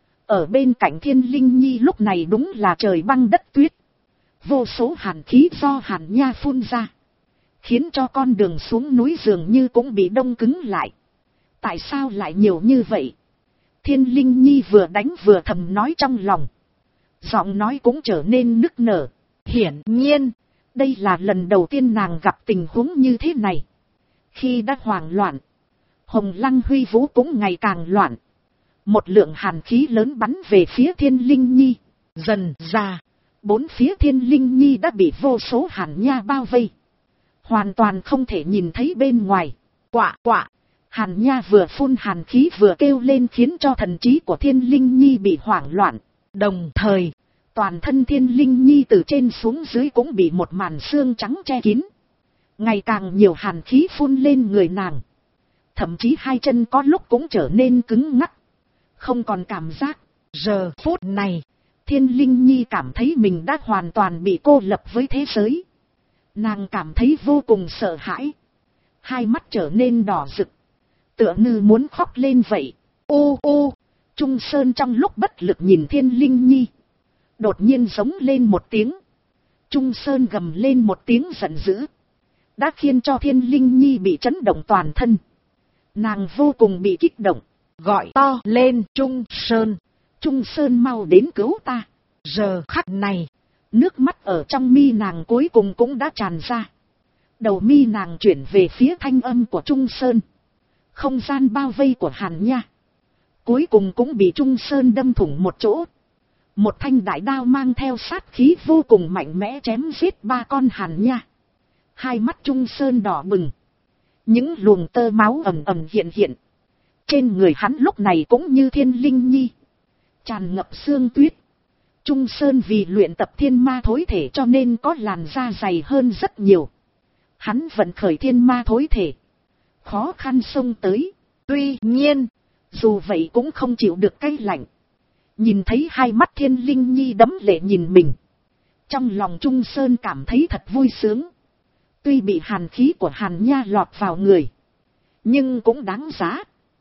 Ở bên cạnh Thiên Linh Nhi lúc này đúng là trời băng đất tuyết. Vô số hàn khí do Hàn Nha phun ra. Khiến cho con đường xuống núi dường như cũng bị đông cứng lại. Tại sao lại nhiều như vậy? Thiên Linh Nhi vừa đánh vừa thầm nói trong lòng. Giọng nói cũng trở nên nức nở. Hiển nhiên, đây là lần đầu tiên nàng gặp tình huống như thế này. Khi đã hoảng loạn, Hồng Lăng Huy Vũ cũng ngày càng loạn. Một lượng hàn khí lớn bắn về phía Thiên Linh Nhi. Dần ra, bốn phía Thiên Linh Nhi đã bị vô số hàn nha bao vây. Hoàn toàn không thể nhìn thấy bên ngoài. Quạ quạ, hàn nha vừa phun hàn khí vừa kêu lên khiến cho thần trí của Thiên Linh Nhi bị hoảng loạn. Đồng thời, toàn thân Thiên Linh Nhi từ trên xuống dưới cũng bị một màn xương trắng che kín. Ngày càng nhiều hàn khí phun lên người nàng. Thậm chí hai chân có lúc cũng trở nên cứng ngắc. Không còn cảm giác. Giờ phút này, Thiên Linh Nhi cảm thấy mình đã hoàn toàn bị cô lập với thế giới. Nàng cảm thấy vô cùng sợ hãi. Hai mắt trở nên đỏ rực. Tựa như muốn khóc lên vậy. Ô ô, Trung Sơn trong lúc bất lực nhìn Thiên Linh Nhi. Đột nhiên giống lên một tiếng. Trung Sơn gầm lên một tiếng giận dữ. Đã khiến cho Thiên Linh Nhi bị chấn động toàn thân. Nàng vô cùng bị kích động. Gọi to lên Trung Sơn. Trung Sơn mau đến cứu ta. Giờ khắc này, nước mắt ở trong mi nàng cuối cùng cũng đã tràn ra. Đầu mi nàng chuyển về phía thanh âm của Trung Sơn. Không gian bao vây của Hàn Nha cuối cùng cũng bị Trung Sơn đâm thủng một chỗ. Một thanh đại đao mang theo sát khí vô cùng mạnh mẽ chém giết ba con Hàn Nha. Hai mắt Trung Sơn đỏ bừng. Những luồng tơ máu ầm ầm hiện hiện. Trên người hắn lúc này cũng như Thiên Linh Nhi, tràn ngập xương tuyết. Trung Sơn vì luyện tập thiên ma thối thể cho nên có làn da dày hơn rất nhiều. Hắn vận khởi thiên ma thối thể, khó khăn xông tới. Tuy nhiên, dù vậy cũng không chịu được cái lạnh. Nhìn thấy hai mắt Thiên Linh Nhi đẫm lệ nhìn mình, trong lòng Trung Sơn cảm thấy thật vui sướng. Tuy bị hàn khí của Hàn Nha lọt vào người, nhưng cũng đáng giá.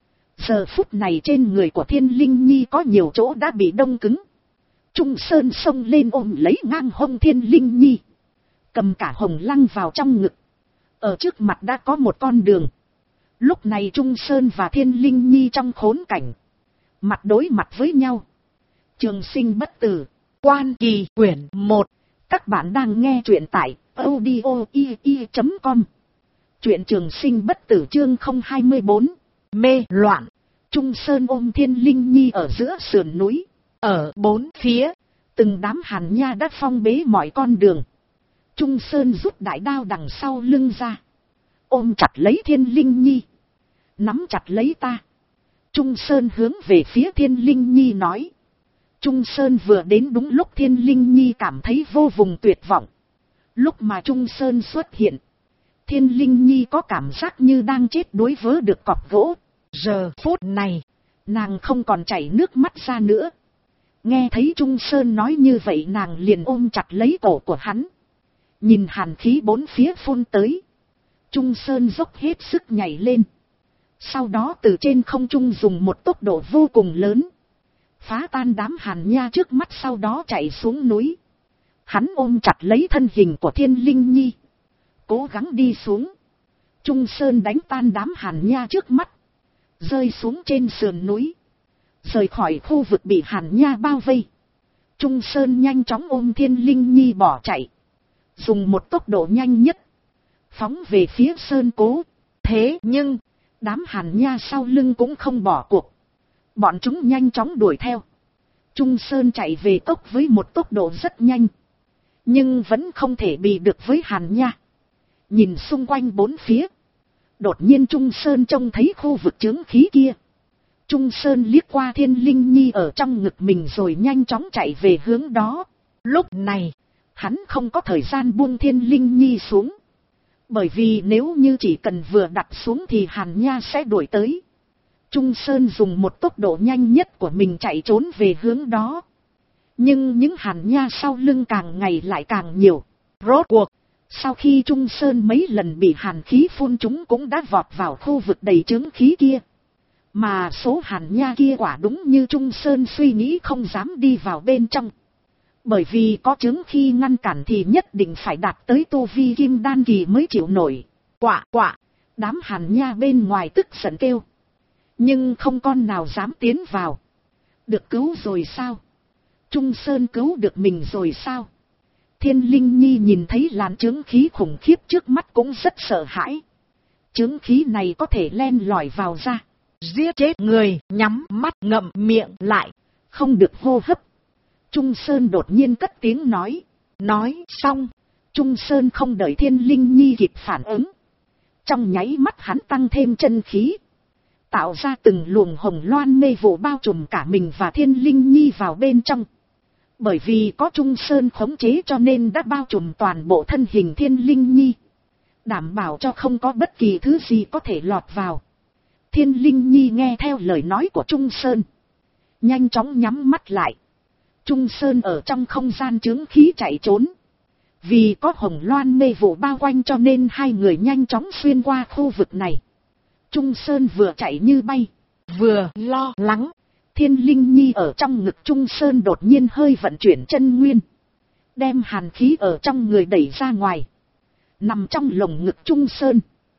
Giờ phút này trên người của Thiên Linh Nhi có nhiều chỗ đã bị đông cứng. Trung Sơn xông lên ôm lấy ngang hông Thiên Linh Nhi, cầm cả Hồng Lăng vào trong ngực. Ở trước mặt đã có một con đường. Lúc này Trung Sơn và Thiên Linh Nhi trong khốn cảnh, mặt đối mặt với nhau. Trường sinh bất tử, Quan Kỳ quyển 1. Các bạn đang nghe truyện tại audio.com. Truyện Trường sinh bất tử chương 024. Mê loạn. Trung Sơn ôm Thiên Linh Nhi ở giữa sườn núi. Ở bốn phía, từng đám Hàn Nha đã phong bế mọi con đường. Trung Sơn rút đại đao đằng sau lưng ra, ôm chặt lấy Thiên Linh Nhi. Nắm chặt lấy ta. Trung Sơn hướng về phía Thiên Linh Nhi nói. Trung Sơn vừa đến đúng lúc Thiên Linh Nhi cảm thấy vô cùng tuyệt vọng. Lúc mà Trung Sơn xuất hiện, Thiên Linh Nhi có cảm giác như đang chết đuối vớ được cọp gỗ. Giờ phút này, nàng không còn chảy nước mắt ra nữa. Nghe thấy Trung Sơn nói như vậy nàng liền ôm chặt lấy cổ của hắn. Nhìn hàn khí bốn phía phun tới, Trung Sơn dốc hết sức nhảy lên. Sau đó từ trên không trung dùng một tốc độ vô cùng lớn, phá tan đám Hàn Nha trước mắt, sau đó chạy xuống núi. Hắn ôm chặt lấy thân hình của Thiên Linh Nhi, cố gắng đi xuống. Trung Sơn đánh tan đám Hàn Nha trước mắt, rơi xuống trên sườn núi, rời khỏi khu vực bị Hàn Nha bao vây. Trung Sơn nhanh chóng ôm Thiên Linh Nhi bỏ chạy, dùng một tốc độ nhanh nhất, phóng về phía sơn cố. Thế nhưng, đám Hàn Nha sau lưng cũng không bỏ cuộc. Bọn chúng nhanh chóng đuổi theo. Trung Sơn chạy về tốc với một tốc độ rất nhanh, nhưng vẫn không thể bị được với Hàn Nha. Nhìn xung quanh bốn phía, đột nhiên Trung Sơn trông thấy khu vực chướng khí kia. Trung Sơn liếc qua Thiên Linh Nhi ở trong ngực mình rồi nhanh chóng chạy về hướng đó. Lúc này, hắn không có thời gian buông Thiên Linh Nhi xuống. Bởi vì nếu như chỉ cần vừa đặt xuống thì Hàn Nha sẽ đuổi tới. Trung Sơn dùng một tốc độ nhanh nhất của mình chạy trốn về hướng đó. Nhưng những hàn nha sau lưng càng ngày lại càng nhiều. Rốt cuộc, sau khi Trung Sơn mấy lần bị hàn khí phun chúng cũng đã vọt vào khu vực đầy chướng khí kia. Mà số hàn nha kia quả đúng như Trung Sơn suy nghĩ không dám đi vào bên trong. Bởi vì có chướng khí ngăn cản thì nhất định phải đạt tới tu vi kim đan kỳ mới chịu nổi. Quạ, đám hàn nha bên ngoài tức giận kêu. Nhưng không con nào dám tiến vào. Được cứu rồi sao? Trung Sơn cứu được mình rồi sao? Thiên Linh Nhi nhìn thấy làn chướng khí khủng khiếp trước mắt cũng rất sợ hãi. Chướng khí này có thể len lỏi vào da, giết chết người, nhắm mắt ngậm miệng lại, không được hô hấp. Trung Sơn đột nhiên cất tiếng nói. Nói xong, Trung Sơn không đợi Thiên Linh Nhi kịp phản ứng. Trong nháy mắt hắn tăng thêm chân khí, tạo ra từng luồng hồng loan mê vụ bao trùm cả mình và Thiên Linh Nhi vào bên trong. Bởi vì có Trung Sơn khống chế cho nên đã bao trùm toàn bộ thân hình Thiên Linh Nhi, đảm bảo cho không có bất kỳ thứ gì có thể lọt vào. Thiên Linh Nhi nghe theo lời nói của Trung Sơn, nhanh chóng nhắm mắt lại. Trung Sơn ở trong không gian chướng khí chạy trốn. Vì có hồng loan mê vụ bao quanh cho nên hai người nhanh chóng xuyên qua khu vực này. Trung Sơn vừa chạy như bay, vừa lo lắng. Thiên Linh Nhi ở trong ngực Trung Sơn đột nhiên hơi vận chuyển chân nguyên, đem hàn khí ở trong người đẩy ra ngoài. Nằm trong lồng ngực Trung Sơn,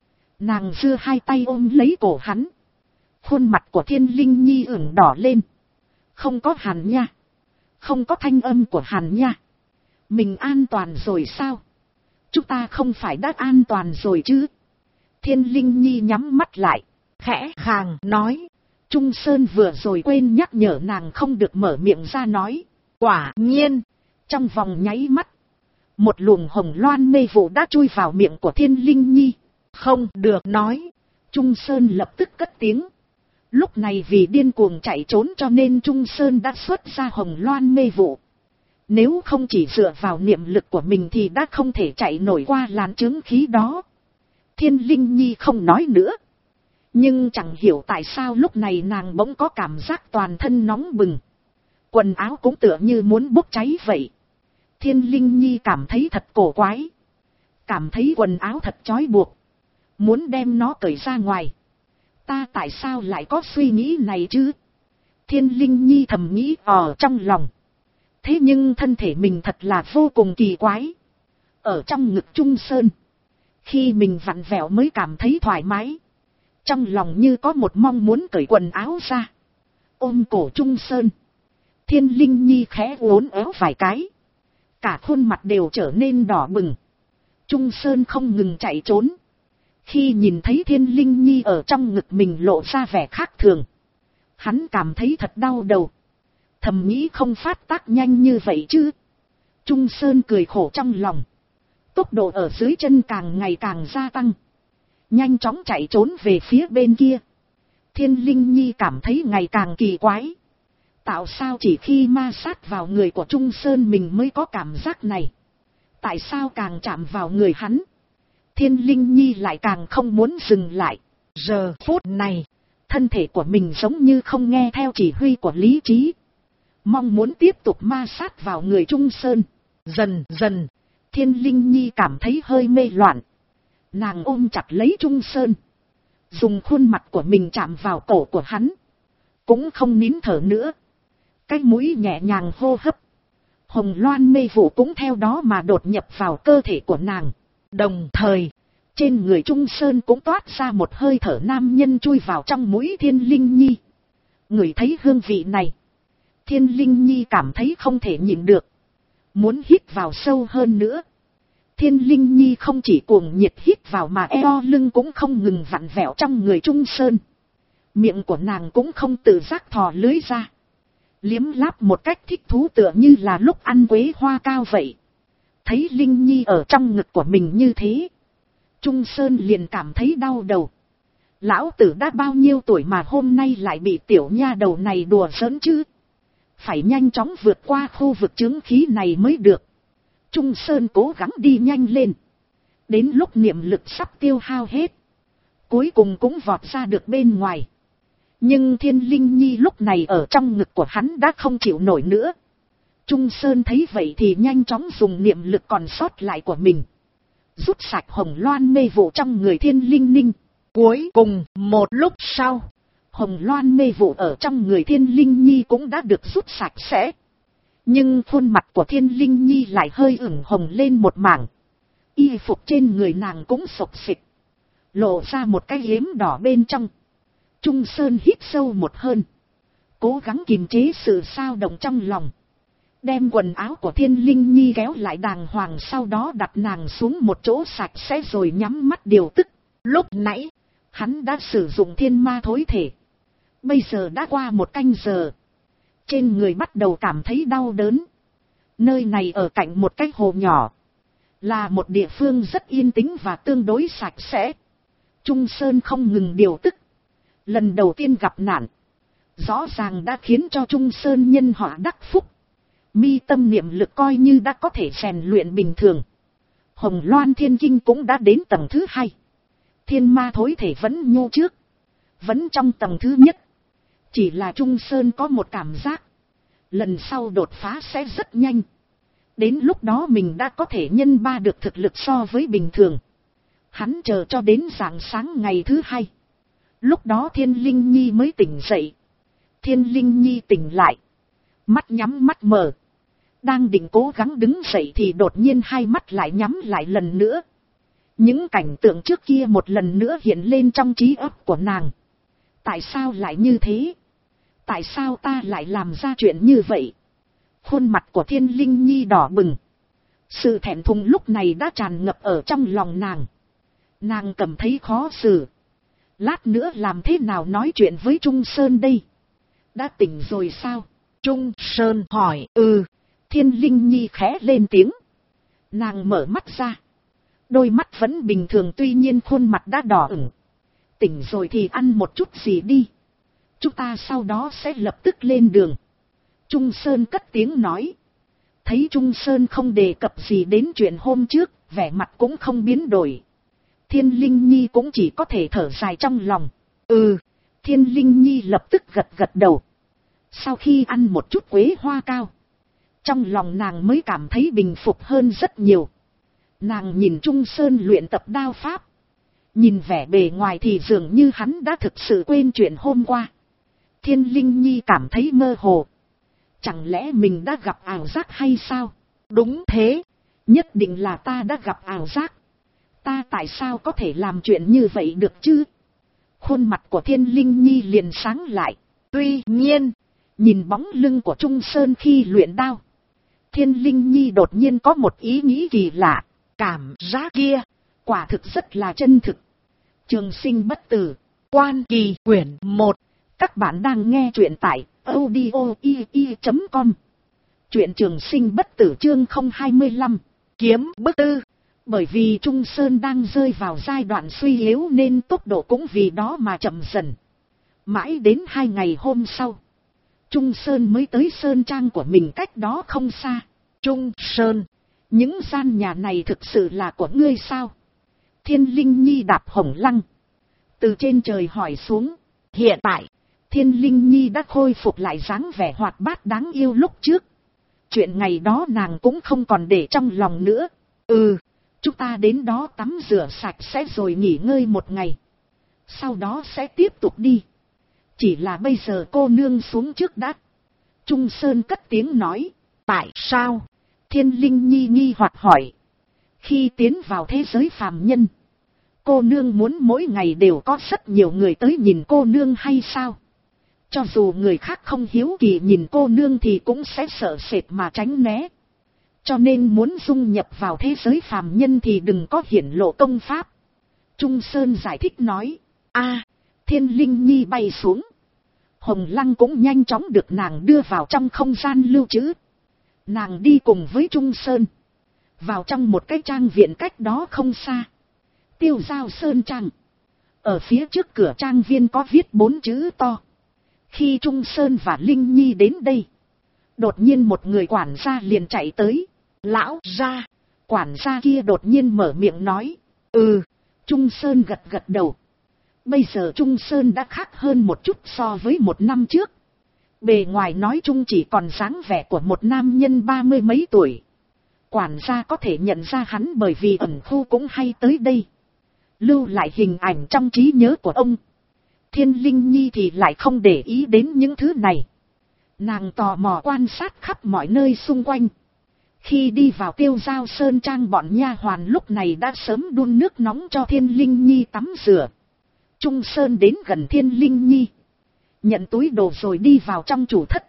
nàng giơ hai tay ôm lấy cổ hắn. Khuôn mặt của Thiên Linh Nhi ửng đỏ lên. Không có hàn nha, không có thanh âm của hàn nha. Mình an toàn rồi sao? Chúng ta không phải đã an toàn rồi chứ? Thiên Linh Nhi nhắm mắt lại, khẽ khàng nói. Trung Sơn vừa rồi quên nhắc nhở nàng không được mở miệng ra nói. Quả nhiên, trong vòng nháy mắt, một luồng hồng loan mê vụ đã chui vào miệng của Thiên Linh Nhi. Không được nói. Trung Sơn lập tức cất tiếng. Lúc này vì điên cuồng chạy trốn cho nên Trung Sơn đã xuất ra hồng loan mê vụ. Nếu không chỉ dựa vào niệm lực của mình thì đã không thể chạy nổi qua làn chướng khí đó. Thiên Linh Nhi không nói nữa. Nhưng chẳng hiểu tại sao lúc này nàng bỗng có cảm giác toàn thân nóng bừng. Quần áo cũng tựa như muốn bốc cháy vậy. Thiên Linh Nhi cảm thấy thật cổ quái. Cảm thấy quần áo thật trói buộc. Muốn đem nó cởi ra ngoài. Ta tại sao lại có suy nghĩ này chứ? Thiên Linh Nhi thầm nghĩ ở trong lòng. Thế nhưng thân thể mình thật là vô cùng kỳ quái. Ở trong ngực Trung Sơn, khi mình vặn vẹo mới cảm thấy thoải mái. Trong lòng như có một mong muốn cởi quần áo ra. Ôm cổ Trung Sơn, Thiên Linh Nhi khẽ uốn éo vài cái. Cả khuôn mặt đều trở nên đỏ bừng. Trung Sơn không ngừng chạy trốn. Khi nhìn thấy Thiên Linh Nhi ở trong ngực mình lộ ra vẻ khác thường, hắn cảm thấy thật đau đầu. Thầm nghĩ không phát tác nhanh như vậy chứ. Trung Sơn cười khổ trong lòng. Tốc độ ở dưới chân càng ngày càng gia tăng, nhanh chóng chạy trốn về phía bên kia. Thiên Linh Nhi cảm thấy ngày càng kỳ quái. Tại sao chỉ khi ma sát vào người của Trung Sơn mình mới có cảm giác này? Tại sao càng chạm vào người hắn, Thiên Linh Nhi lại càng không muốn dừng lại? Giờ phút này, thân thể của mình giống như không nghe theo chỉ huy của lý trí, mong muốn tiếp tục ma sát vào người Trung Sơn. Dần dần, Thiên Linh Nhi cảm thấy hơi mê loạn. Nàng ôm chặt lấy Trung Sơn, dùng khuôn mặt của mình chạm vào cổ của hắn, cũng không nín thở nữa. Cái mũi nhẹ nhàng hô hấp, hồng loan mê vụ cũng theo đó mà đột nhập vào cơ thể của nàng. Đồng thời, trên người Trung Sơn cũng toát ra một hơi thở nam nhân chui vào trong mũi Thiên Linh Nhi. Người thấy hương vị này, Thiên Linh Nhi cảm thấy không thể nhịn được, muốn hít vào sâu hơn nữa. Thiên Linh Nhi không chỉ cuồng nhiệt hít vào mà eo lưng cũng không ngừng vặn vẹo trong người Trung Sơn. Miệng của nàng cũng không tự giác thò lưỡi ra, liếm láp một cách thích thú tựa như là lúc ăn quế hoa cao vậy. Thấy Linh Nhi ở trong ngực của mình như thế, Trung Sơn liền cảm thấy đau đầu. Lão tử đã bao nhiêu tuổi mà hôm nay lại bị tiểu nha đầu này đùa giỡn chứ? Phải nhanh chóng vượt qua khu vực chướng khí này mới được. Trung Sơn cố gắng đi nhanh lên. Đến lúc niệm lực sắp tiêu hao hết, cuối cùng cũng vọt ra được bên ngoài. Nhưng Thiên Linh Nhi lúc này ở trong ngực của hắn đã không chịu nổi nữa. Trung Sơn thấy vậy thì nhanh chóng dùng niệm lực còn sót lại của mình, rút sạch hồng loan mê vụ trong người Thiên Linh Ninh. Cuối cùng, một lúc sau, hồng loan mê vụ ở trong người Thiên Linh Nhi cũng đã được rút sạch sẽ. Nhưng khuôn mặt của Thiên Linh Nhi lại hơi ửng hồng lên một mảng. Y phục trên người nàng cũng xộc xịch, lộ ra một cái yếm đỏ bên trong. Trung Sơn hít sâu một hơi, cố gắng kiềm chế sự xao động trong lòng, đem quần áo của Thiên Linh Nhi kéo lại đàng hoàng, sau đó đặt nàng xuống một chỗ sạch sẽ rồi nhắm mắt điều tức. Lúc nãy, hắn đã sử dụng thiên ma thối thể. Bây giờ đã qua một canh giờ. Trên người bắt đầu cảm thấy đau đớn. Nơi này ở cạnh một cái hồ nhỏ, là một địa phương rất yên tĩnh và tương đối sạch sẽ. Trung Sơn không ngừng điều tức. Lần đầu tiên gặp nạn, rõ ràng đã khiến cho Trung Sơn nhân họa đắc phúc. Mi tâm niệm lực coi như đã có thể rèn luyện bình thường. Hồng Loan Thiên Kinh cũng đã đến tầng thứ 2. Thiên ma thối thể vẫn nhô trước, vẫn trong tầng thứ nhất. Chỉ là Trung Sơn có một cảm giác, lần sau đột phá sẽ rất nhanh. Đến lúc đó mình đã có thể nhân 3 được thực lực so với bình thường. Hắn chờ cho đến rạng sáng ngày thứ 2. Lúc đó Thiên Linh Nhi mới tỉnh dậy. Thiên Linh Nhi tỉnh lại, mắt nhắm mắt mở. Đang định cố gắng đứng dậy thì đột nhiên hai mắt lại nhắm lại lần nữa. Những cảnh tượng trước kia một lần nữa hiện lên trong trí óc của nàng. Tại sao lại như thế? Tại sao ta lại làm ra chuyện như vậy? Khuôn mặt của Thiên Linh Nhi đỏ bừng. Sự thẹn thùng lúc này đã tràn ngập ở trong lòng nàng. Nàng cảm thấy khó xử. Lát nữa làm thế nào nói chuyện với Trung Sơn đây? Đã tỉnh rồi sao? Trung Sơn hỏi. Thiên Linh Nhi khẽ lên tiếng. Nàng mở mắt ra. Đôi mắt vẫn bình thường, tuy nhiên khuôn mặt đã đỏ ửng. Tỉnh rồi thì ăn một chút gì đi. Chúng ta sau đó sẽ lập tức lên đường. Trung Sơn cất tiếng nói. Thấy Trung Sơn không đề cập gì đến chuyện hôm trước, vẻ mặt cũng không biến đổi. Thiên Linh Nhi cũng chỉ có thể thở dài trong lòng. Thiên Linh Nhi lập tức gật gật đầu. Sau khi ăn một chút quế hoa cao, trong lòng nàng mới cảm thấy bình phục hơn rất nhiều. Nàng nhìn Trung Sơn luyện tập đao pháp. Nhìn vẻ bề ngoài thì dường như hắn đã thực sự quên chuyện hôm qua. Thiên Linh Nhi cảm thấy mơ hồ. Chẳng lẽ mình đã gặp ảo giác hay sao? Đúng thế, nhất định là ta đã gặp ảo giác. Ta tại sao có thể làm chuyện như vậy được chứ? Khuôn mặt của Thiên Linh Nhi liền sáng lại. Tuy nhiên, nhìn bóng lưng của Trung Sơn khi luyện đao, Thiên Linh Nhi đột nhiên có một ý nghĩ kỳ lạ. Cảm giác kia, quả thực rất là chân thực. Trường Sinh Bất Tử, Quan Kỳ quyển 1. Các bạn đang nghe truyện tại audio.com. Truyện Trường Sinh Bất Tử chương 025. Kiếm bức tư. Bởi vì Trung Sơn đang rơi vào giai đoạn suy yếu nên tốc độ cũng vì đó mà chậm dần. Mãi đến 2 ngày hôm sau, Trung Sơn mới tới sơn trang của mình cách đó không xa. Trung Sơn, những gian nhà này thực sự là của ngươi sao? Thiên Linh Nhi đạp hồng lăng, từ trên trời hỏi xuống. Hiện tại, Thiên Linh Nhi đã khôi phục lại dáng vẻ hoạt bát đáng yêu lúc trước. Chuyện ngày đó nàng cũng không còn để trong lòng nữa. Chúng ta đến đó tắm rửa sạch sẽ rồi nghỉ ngơi một ngày. Sau đó sẽ tiếp tục đi. Chỉ là bây giờ cô nương xuống trước đã. Trung Sơn cất tiếng nói. Tại sao? Thiên Linh Nhi nghi hoặc hỏi. Khi tiến vào thế giới phàm nhân, cô nương muốn mỗi ngày đều có rất nhiều người tới nhìn cô nương hay sao? Cho dù người khác không hiếu kỳ nhìn cô nương thì cũng sẽ sợ sệt mà tránh né. Cho nên muốn dung nhập vào thế giới phàm nhân thì đừng có hiển lộ công pháp. Trung Sơn giải thích nói. Thiên Linh Nhi bay xuống. Hồng lăng cũng nhanh chóng được nàng đưa vào trong không gian lưu trữ. Nàng đi cùng với Trung Sơn vào trong một cái trang viện cách đó không xa. Tiêu Giao Sơn Trang. Ở phía trước cửa trang viên có viết 4 chữ to. Khi Trung Sơn và Linh Nhi đến đây, đột nhiên một người quản gia liền chạy tới. Lão gia. Quản gia kia đột nhiên mở miệng nói. Trung Sơn gật gật đầu. Bây giờ Trung Sơn đã khác hơn một chút so với một năm trước. Bề ngoài nói chung chỉ còn dáng vẻ của một nam nhân 30 mấy tuổi. Quản gia có thể nhận ra hắn bởi vì ẩn khu cũng hay tới đây, lưu lại hình ảnh trong trí nhớ của ông. Thiên Linh Nhi thì lại không để ý đến những thứ này. Nàng tò mò quan sát khắp mọi nơi xung quanh. Khi đi vào Tiêu Giao Sơn Trang, bọn nha hoàn lúc này đã sớm đun nước nóng cho Thiên Linh Nhi tắm rửa. Trung Sơn đến gần Thiên Linh Nhi, nhận túi đồ rồi đi vào trong chủ thất.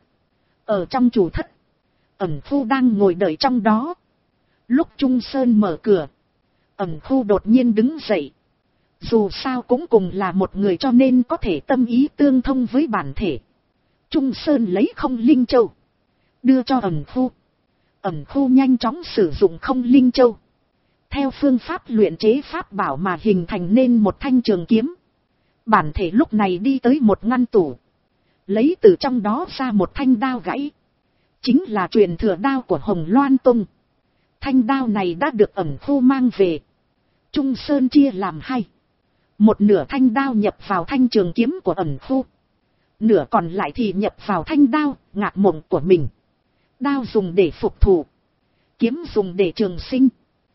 Ở trong chủ thất, ẩn khu đang ngồi đợi trong đó. Lúc Trung Sơn mở cửa, ẩn khu đột nhiên đứng dậy. Dù sao cũng cùng là một người cho nên có thể tâm ý tương thông với bản thể. Trung Sơn lấy không linh châu, đưa cho ẩn khu. Ẩn khu nhanh chóng sử dụng không linh châu. Theo phương pháp luyện chế pháp bảo mà hình thành nên một thanh trường kiếm. Bản thể lúc này đi tới một ngăn tủ, lấy từ trong đó ra một thanh đao gãy. Chính là truyền thừa đao của Hồng Loan Tông. Thanh đao này đã được ẩn khu mang về. Trung Sơn chia làm hai. Một nửa thanh đao nhập vào thanh trường kiếm của ẩn khu, nửa còn lại thì nhập vào thanh đao Ngạc Mộng của mình. Đao dùng để phục thù, kiếm dùng để trường sinh.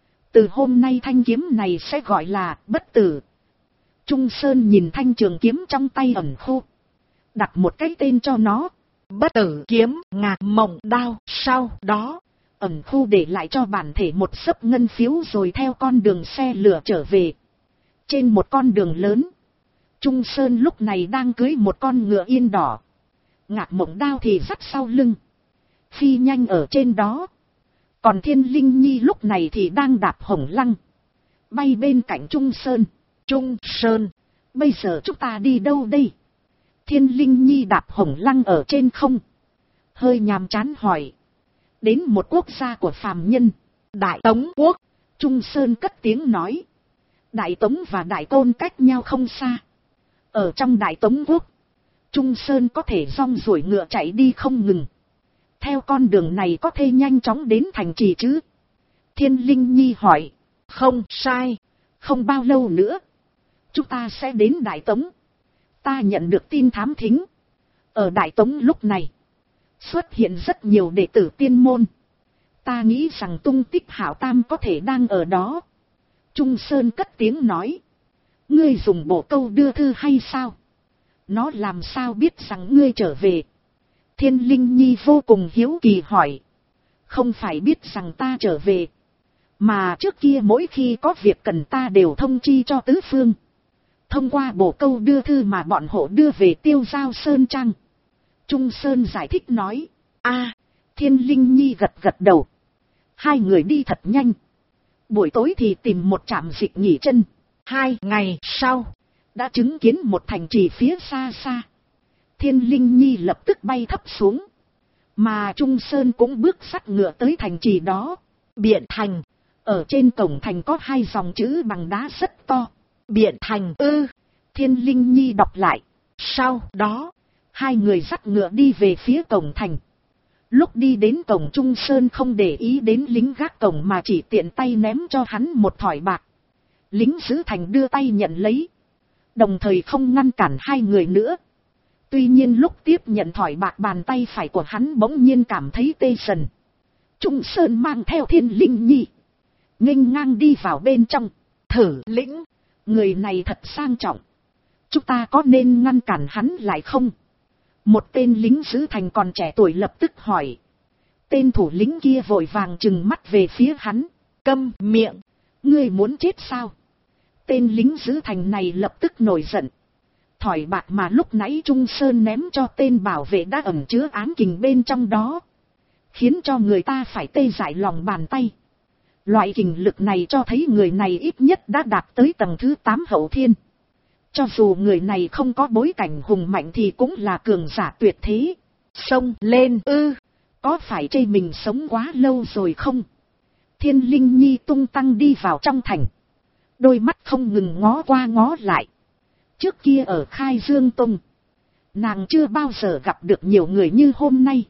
Từ hôm nay thanh kiếm này sẽ gọi là bất tử. Trung Sơn nhìn thanh trường kiếm trong tay ẩn khu, đặt một cái tên cho nó, Bất Tử Kiếm Ngạc Mộng Đao. Sau đó, ẩn khu để lại cho bản thể một xấp ngân phiếu rồi theo con đường xe lửa trở về. Trên một con đường lớn, Trung Sơn lúc này đang cưỡi một con ngựa yên đỏ. Ngạc Mộng Đao thì dắt sau lưng, phi nhanh ở trên đó. Còn Thiên Linh Nhi lúc này thì đang đạp hồng lăng, bay bên cạnh Trung Sơn. Trung Sơn, bây giờ chúng ta đi đâu đây? Thiên Linh Nhi đạp hồng lăng ở trên không, hơi nhàm chán hỏi. Đến một quốc gia của phàm nhân, Đại Tống Quốc. Trung Sơn cất tiếng nói. Đại Tống và Đại Côn cách nhau không xa. Ở trong Đại Tống Quốc, Trung Sơn có thể rong ruổi ngựa chạy đi không ngừng. Theo con đường này có thể nhanh chóng đến thành trì chứ? Thiên Linh Nhi hỏi. Không sai, không bao lâu nữa chúng ta sẽ đến Đại Tống. Ta nhận được tin thám thính, ở Đại Tống lúc này xuất hiện rất nhiều đệ tử tiên môn. Ta nghĩ rằng tung tích Hảo Tam có thể đang ở đó. Trung Sơn cất tiếng nói. Ngươi dùng bộ câu đưa thư hay sao? Nó làm sao biết rằng ngươi trở về? Thiên Linh Nhi vô cùng hiếu kỳ hỏi. Không phải biết rằng ta trở về, mà trước kia mỗi khi có việc cần ta đều thông chi cho tứ phương. Thông qua bộ câu đưa thư mà bọn hộ đưa về Tiêu Giao Sơn Trang. Trung Sơn giải thích nói. Thiên Linh Nhi gật gật đầu. Hai người đi thật nhanh. Buổi tối thì tìm một trạm dịch nghỉ chân. 2 ngày sau, đã chứng kiến một thành trì phía xa xa. Thiên Linh Nhi lập tức bay thấp xuống, mà Trung Sơn cũng bước sắt ngựa tới thành trì đó. Biện Thành. Ở trên cổng thành có 2 dòng chữ bằng đá rất to. Biện Thành ư? Thiên Linh Nhi đọc lại. Sau đó, hai người dắt ngựa đi về phía cổng thành. Lúc đi đến cổng, Trung Sơn không để ý đến lính gác cổng mà chỉ tiện tay ném cho hắn một thỏi bạc. Lính giữ thành đưa tay nhận lấy, đồng thời không ngăn cản hai người nữa. Tuy nhiên lúc tiếp nhận thỏi bạc, bàn tay phải của hắn bỗng nhiên cảm thấy tê sần. Trung Sơn mang theo Thiên Linh Nhi nghênh ngang đi vào bên trong. Thử lĩnh, người này thật sang trọng, chúng ta có nên ngăn cản hắn lại không? Một tên lính giữ thành còn trẻ tuổi lập tức hỏi. Tên thủ lĩnh kia vội vàng trừng mắt về phía hắn. Câm miệng, ngươi muốn chết sao? Tên lính giữ thành này lập tức nổi giận. Thỏi bạc mà lúc nãy Trung Sơn ném cho tên bảo vệ đã ẩn chứa ám kình bên trong đó, khiến cho người ta phải tê dại lòng bàn tay. Loại kình lực này cho thấy người này ít nhất đã đạt tới tầng thứ 8 hậu thiên. Cho dù người này không có bối cảnh hùng mạnh thì cũng là cường giả tuyệt thế. Xông lên ư? Có phải chê mình sống quá lâu rồi không? Thiên Linh Nhi tung tăng đi vào trong thành, đôi mắt không ngừng ngó qua ngó lại. Trước kia ở Khai Dương Tông, nàng chưa bao giờ gặp được nhiều người như hôm nay.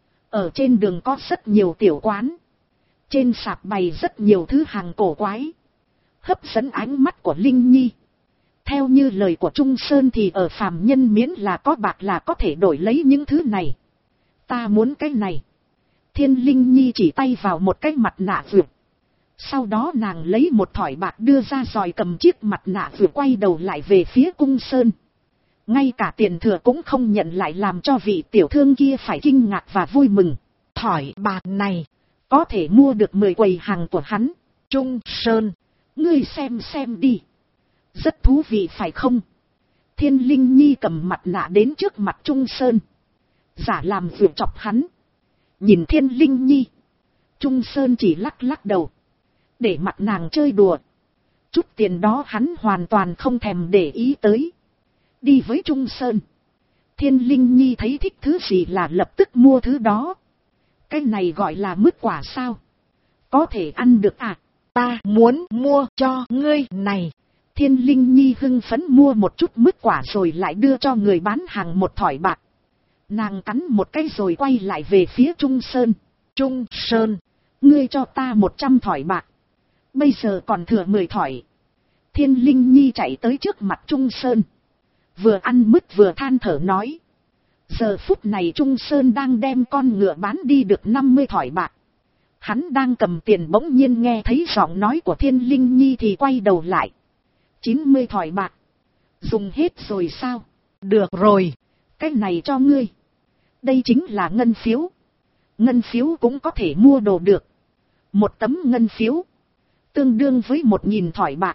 Ở trên đường có rất nhiều tiểu quán, trên sạp bày rất nhiều thứ hàng cổ quái, hấp dẫn ánh mắt của Linh Nhi. theo như lời của Trung Sơn thì ở phàm nhân miễn là có bạc là có thể đổi lấy những thứ này. Ta muốn cái này. Thiên Linh Nhi chỉ tay vào một cái mặt nạ vượt. Sau đó nàng lấy một thỏi bạc đưa ra rồi cầm chiếc mặt nạ vượt quay đầu lại về phía Cung Sơn. Ngay cả tiền thừa cũng không nhận lại làm cho vị tiểu thương kia phải kinh ngạc và vui mừng. Thỏi bạc này có thể mua được 10 quầy hàng của hắn. Trung Sơn, ngươi xem đi. Rất thú vị phải không? Thiên Linh Nhi cầm mặt nạ đến trước mặt Trung Sơn. Giả làm vượt chọc hắn. Nhìn Thiên Linh Nhi. Trung Sơn chỉ lắc lắc đầu. Để mặt nàng chơi đùa. Chút tiền đó hắn hoàn toàn không thèm để ý tới. Đi với Trung Sơn. Thiên Linh Nhi thấy thích thứ gì là lập tức mua thứ đó. Cái này gọi là mứt quả sao? Có thể ăn được à? Ta muốn mua cho ngươi này. Thiên Linh Nhi hưng phấn mua một chút mứt quả rồi lại đưa cho người bán hàng một thỏi bạc. Nàng cắn một cái rồi quay lại về phía Trung Sơn. Trung Sơn, ngươi cho ta 100 thỏi bạc. Bây giờ còn thừa 10 thỏi. Thiên Linh Nhi chạy tới trước mặt Trung Sơn. Vừa ăn mứt vừa than thở nói. Giờ phút này Trung Sơn đang đem con ngựa bán đi được 50 thỏi bạc. Hắn đang cầm tiền bỗng nhiên nghe thấy giọng nói của Thiên Linh Nhi thì quay đầu lại. 90 thỏi bạc. Dùng hết rồi sao? Được rồi. Cái này cho ngươi. Đây chính là ngân phiếu. Ngân phiếu cũng có thể mua đồ được. Một tấm ngân phiếu. Tương đương với 1000 thỏi bạc.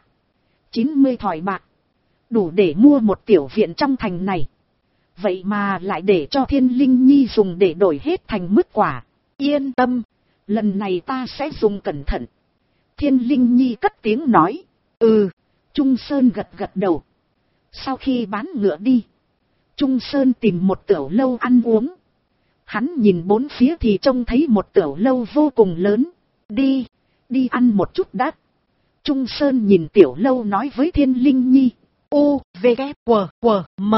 90 thỏi bạc. Đủ để mua một tiểu viện trong thành này. Vậy mà lại để cho Thiên Linh Nhi dùng để đổi hết thành mứt quả. Yên tâm. Lần này ta sẽ dùng cẩn thận. Thiên Linh Nhi cất tiếng nói. Ừ. Trung Sơn gật gật đầu. Sau khi bán ngựa đi. Trung Sơn tìm một tiểu lâu ăn uống. Hắn nhìn bốn phía thì trông thấy một tiểu lâu vô cùng lớn. Đi ăn một chút đã. Trung Sơn nhìn tiểu lâu nói với Thiên Linh Nhi. U, V, K, W, M.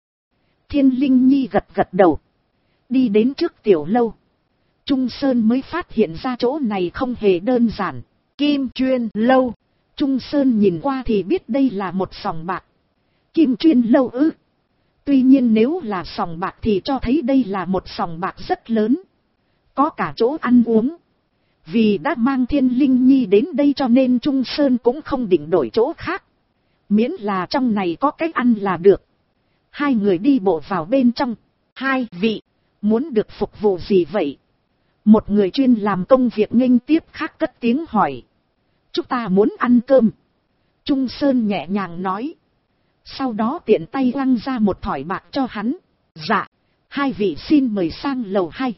Thiên Linh Nhi gật gật đầu. Đi đến trước tiểu lâu. Trung Sơn mới phát hiện ra chỗ này không hề đơn giản. Kim Chuyên Lâu. Trung Sơn nhìn qua thì biết đây là một sòng bạc. Kim Chuyên Lâu ư. Tuy nhiên nếu là sòng bạc thì cho thấy đây là một sòng bạc rất lớn. Có cả chỗ ăn uống. Vì đã mang Thiên Linh Nhi đến đây cho nên Trung Sơn cũng không định đổi chỗ khác. Miễn là trong này có cái ăn là được. Hai người đi bộ vào bên trong. Hai vị, muốn được phục vụ gì vậy? Một người chuyên làm công việc nghênh tiếp khác cất tiếng hỏi. Chúng ta muốn ăn cơm. Trung Sơn nhẹ nhàng nói. Sau đó tiện tay lăng ra một thỏi bạc cho hắn. Dạ, hai vị xin mời sang lầu 2.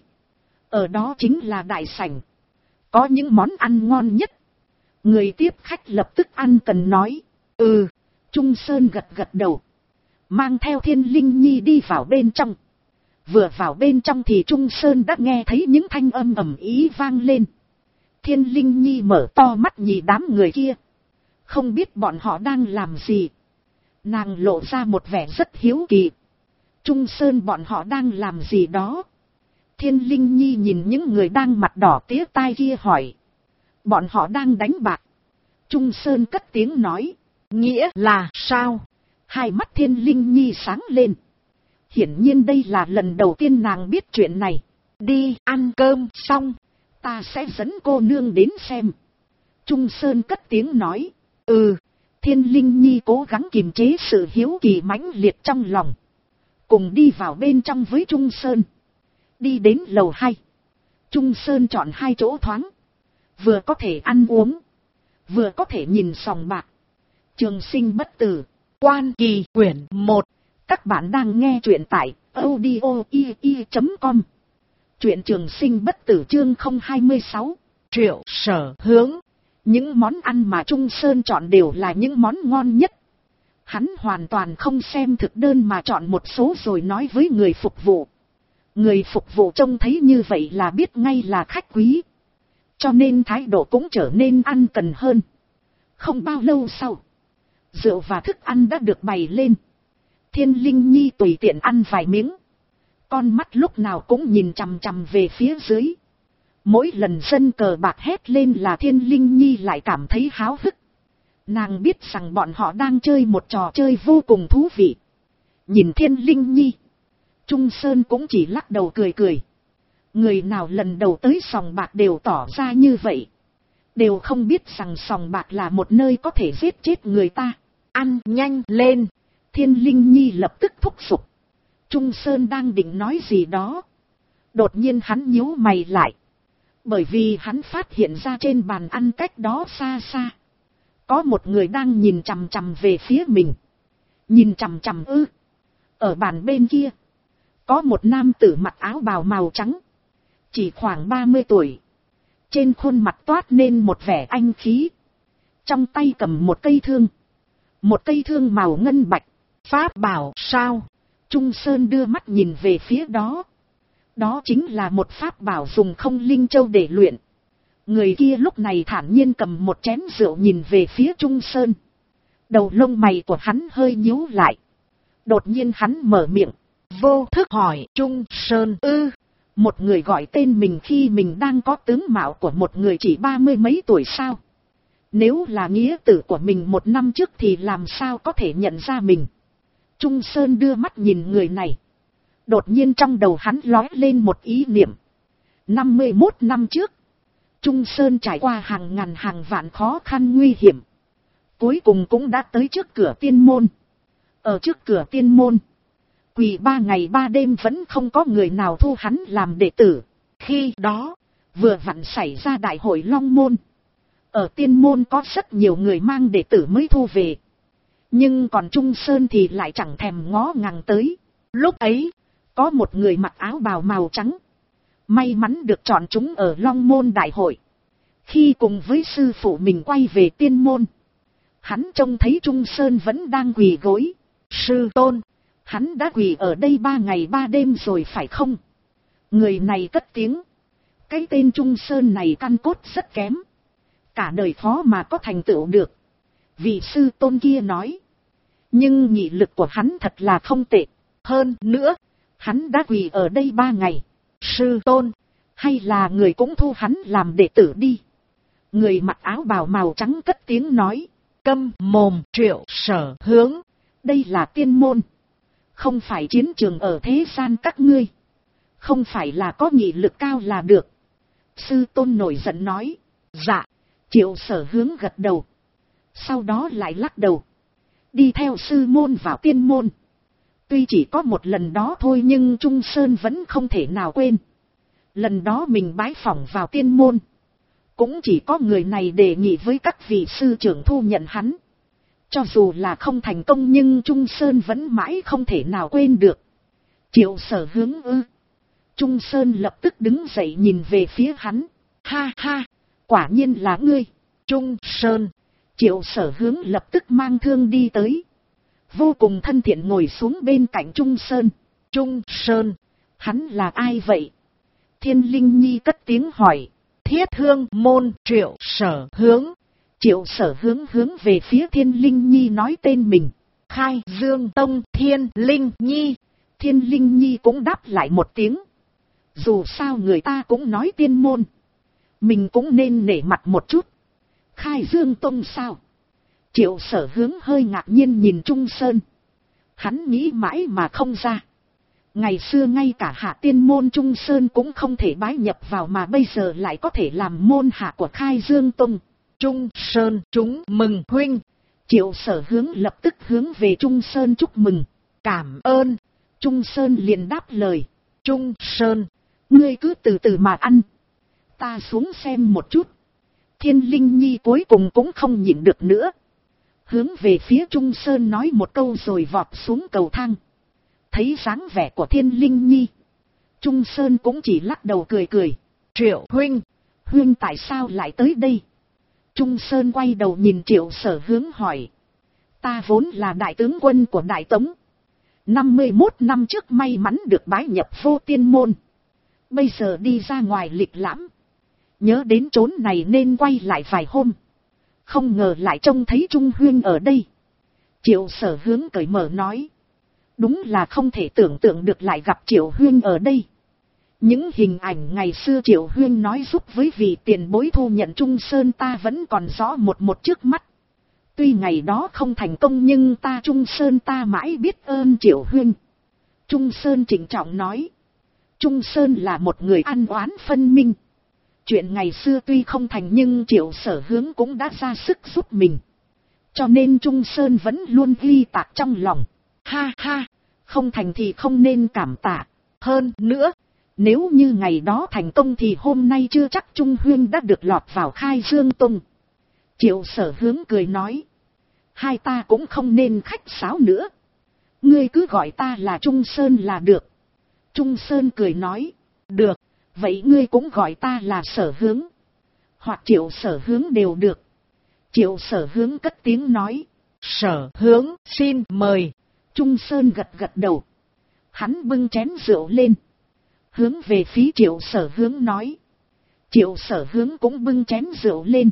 Ở đó chính là đại sảnh. Có những món ăn ngon nhất. Người tiếp khách lập tức ăn cần nói. Ừ, Trung Sơn gật gật đầu. Mang theo Thiên Linh Nhi đi vào bên trong. Vừa vào bên trong thì Trung Sơn đã nghe thấy những thanh âm ầm ĩ vang lên. Thiên Linh Nhi mở to mắt nhìn đám người kia. Không biết bọn họ đang làm gì. Nàng lộ ra một vẻ rất hiếu kỳ. Trung Sơn bọn họ đang làm gì đó. Thiên Linh Nhi nhìn những người đang mặt đỏ tía tai kia hỏi. Bọn họ đang đánh bạc. Trung Sơn cất tiếng nói. Nghĩa là sao? Hai mắt Thiên Linh Nhi sáng lên. Hiển nhiên đây là lần đầu tiên nàng biết chuyện này. Đi ăn cơm xong. Ta sẽ dẫn cô nương đến xem. Trung Sơn cất tiếng nói. Ừ. Thiên Linh Nhi cố gắng kiềm chế sự hiếu kỳ mãnh liệt trong lòng. Cùng đi vào bên trong với Trung Sơn. Đi đến lầu 2. Trung Sơn chọn hai chỗ thoáng. Vừa có thể ăn uống. Vừa có thể nhìn sòng bạc. Trường Sinh Bất Tử. Quan Kỳ quyển 1. Các bạn đang nghe truyện tại audio.com. Truyện Trường Sinh Bất Tử chương 026. Triệu Sở Hướng. Những món ăn mà Trung Sơn chọn đều là những món ngon nhất. Hắn hoàn toàn không xem thực đơn mà chọn một số rồi nói với người phục vụ. Người phục vụ trông thấy như vậy là biết ngay là khách quý. Cho nên thái độ cũng trở nên ăn cần hơn. Không bao lâu sau, rượu và thức ăn đã được bày lên. Thiên Linh Nhi tùy tiện ăn vài miếng. Con mắt lúc nào cũng nhìn chằm chằm về phía dưới. Mỗi lần dân cờ bạc hét lên là Thiên Linh Nhi lại cảm thấy háo hức. Nàng biết rằng bọn họ đang chơi một trò chơi vô cùng thú vị. Nhìn Thiên Linh Nhi, Trung Sơn cũng chỉ lắc đầu cười cười. Người nào lần đầu tới sòng bạc đều tỏ ra như vậy. Đều không biết rằng sòng bạc là một nơi có thể giết chết người ta. Ăn nhanh lên. Thiên Linh Nhi lập tức thúc giục. Trung Sơn đang định nói gì đó. Đột nhiên hắn nhíu mày lại. Bởi vì hắn phát hiện ra trên bàn ăn cách đó xa xa. Có một người đang nhìn chằm chằm về phía mình. Nhìn chằm chằm ư. Ở bàn bên kia. Có một nam tử mặc áo bào màu trắng. Chỉ khoảng 30 tuổi. Trên khuôn mặt toát nên một vẻ anh khí. Trong tay cầm một cây thương. Một cây thương màu ngân bạch. Pháp bảo sao? Trung Sơn đưa mắt nhìn về phía đó. Đó chính là một pháp bảo dùng không linh châu để luyện. Người kia lúc này thản nhiên cầm một chén rượu nhìn về phía Trung Sơn. Đầu lông mày của hắn hơi nhíu lại. Đột nhiên hắn mở miệng. Vô thức hỏi Trung Sơn ư. Một người gọi tên mình khi mình đang có tướng mạo của một người chỉ 30 mấy tuổi sao? Nếu là nghĩa tử của mình 1 năm trước thì làm sao có thể nhận ra mình? Trung Sơn đưa mắt nhìn người này. Đột nhiên trong đầu hắn lóe lên một ý niệm. 51 năm trước, Trung Sơn trải qua hàng ngàn hàng vạn khó khăn nguy hiểm. Cuối cùng cũng đã tới trước cửa tiên môn. Ở trước cửa tiên môn, quỳ 3 ngày 3 đêm vẫn không có người nào thu hắn làm đệ tử. Khi đó, vừa vặn xảy ra đại hội Long Môn. Ở tiên môn có rất nhiều người mang đệ tử mới thu về. Nhưng còn Trung Sơn thì lại chẳng thèm ngó ngàng tới. Lúc ấy, có một người mặc áo bào màu trắng. May mắn được chọn chúng ở Long Môn đại hội. Khi cùng với sư phụ mình quay về tiên môn, hắn trông thấy Trung Sơn vẫn đang quỳ gối. Sư tôn, hắn đã quỳ ở đây 3 ngày 3 đêm rồi phải không? Người này cất tiếng. Cái tên Trung Sơn này căn cốt rất kém. Cả đời khó mà có thành tựu được. Vị sư tôn kia nói. Nhưng nhị lực của hắn thật là không tệ. Hơn nữa, hắn đã quỳ ở đây 3 ngày. Sư tôn, hay là người cũng thu hắn làm đệ tử đi. Người mặc áo bào màu trắng cất tiếng nói. Câm mồm Triệu Sở Hướng. Đây là tiên môn. Không phải chiến trường ở thế gian các ngươi. Không phải là có nghị lực cao là được. Sư tôn nổi giận nói. Dạ. Triệu Sở Hướng gật đầu. Sau đó lại lắc đầu. Đi theo sư môn vào tiên môn. Tuy chỉ có một lần đó thôi nhưng Trung Sơn vẫn không thể nào quên. Lần đó mình bái phỏng vào tiên môn. Cũng chỉ có người này đề nghị với các vị sư trưởng thu nhận hắn. Cho dù là không thành công nhưng Trung Sơn vẫn mãi không thể nào quên được. Triệu Sở Hướng ư. Trung Sơn lập tức đứng dậy nhìn về phía hắn. Ha ha, quả nhiên là ngươi. Trung Sơn. Triệu Sở Hướng lập tức mang thương đi tới. Vô cùng thân thiện ngồi xuống bên cạnh Trung Sơn. Trung Sơn, hắn là ai vậy? Thiên Linh Nhi cất tiếng hỏi. Thiết Hương môn Triệu Sở Hướng. Triệu Sở Hướng hướng về phía Thiên Linh Nhi nói tên mình. Khai Dương Tông Thiên Linh Nhi. Thiên Linh Nhi cũng đáp lại một tiếng. Dù sao người ta cũng nói tiên môn. Mình cũng nên nể mặt một chút. Khai Dương Tông sao? Triệu Sở Hướng hơi ngạc nhiên nhìn Trung Sơn. Hắn nghĩ mãi mà không ra. Ngày xưa ngay cả hạ tiên môn Trung Sơn cũng không thể bái nhập vào mà bây giờ lại có thể làm môn hạ của Khai Dương Tông. Trung Sơn chúng mừng huynh. Triệu Sở Hướng lập tức hướng về Trung Sơn chúc mừng. Cảm ơn. Trung Sơn liền đáp lời. Trung Sơn, ngươi cứ từ từ mà ăn. Ta xuống xem một chút. Thiên Linh Nhi cuối cùng cũng không nhịn được nữa. Hướng về phía Trung Sơn nói một câu rồi vọt xuống cầu thang. Thấy dáng vẻ của Thiên Linh Nhi, Trung Sơn cũng chỉ lắc đầu cười cười. Triệu huynh, huynh tại sao lại tới đây? Trung Sơn quay đầu nhìn Triệu Sở Hướng hỏi. Ta vốn là đại tướng quân của Đại Tống. 51 năm trước may mắn được bái nhập vô tiên môn. Bây giờ đi ra ngoài lịch lãm. Nhớ đến chốn này nên quay lại vài hôm. Không ngờ lại trông thấy Trung huynh ở đây. Triệu Sở Hướng cởi mở nói. Đúng là không thể tưởng tượng được lại gặp Triệu huynh ở đây. Những hình ảnh ngày xưa Triệu huynh nói giúp với vị tiền bối thu nhận Trung Sơn ta vẫn còn rõ một trước mắt. Tuy ngày đó không thành công nhưng ta Trung Sơn ta mãi biết ơn Triệu huynh. Trung Sơn trịnh trọng nói. Trung Sơn là một người ăn oán phân minh. Chuyện ngày xưa tuy không thành nhưng Triệu Sở Hướng cũng đã ra sức giúp mình. Cho nên Trung Sơn vẫn luôn ghi tạc trong lòng. Ha ha, không thành thì không nên cảm tạ. Hơn nữa, nếu như ngày đó thành công thì hôm nay chưa chắc Trung huynh đã được lọt vào Khai Dương Tông. Triệu Sở Hướng cười nói. Hai ta cũng không nên khách sáo nữa. Ngươi cứ gọi ta là Trung Sơn là được. Trung Sơn cười nói. Được, vậy ngươi cũng gọi ta là Sở Hướng. Hoặc Triệu Sở Hướng đều được. Triệu Sở Hướng cất tiếng nói. Sở Hướng xin mời. Trung Sơn gật gật đầu. Hắn bưng chén rượu lên. Hướng về phía Triệu Sở Hướng nói. Triệu Sở Hướng cũng bưng chén rượu lên.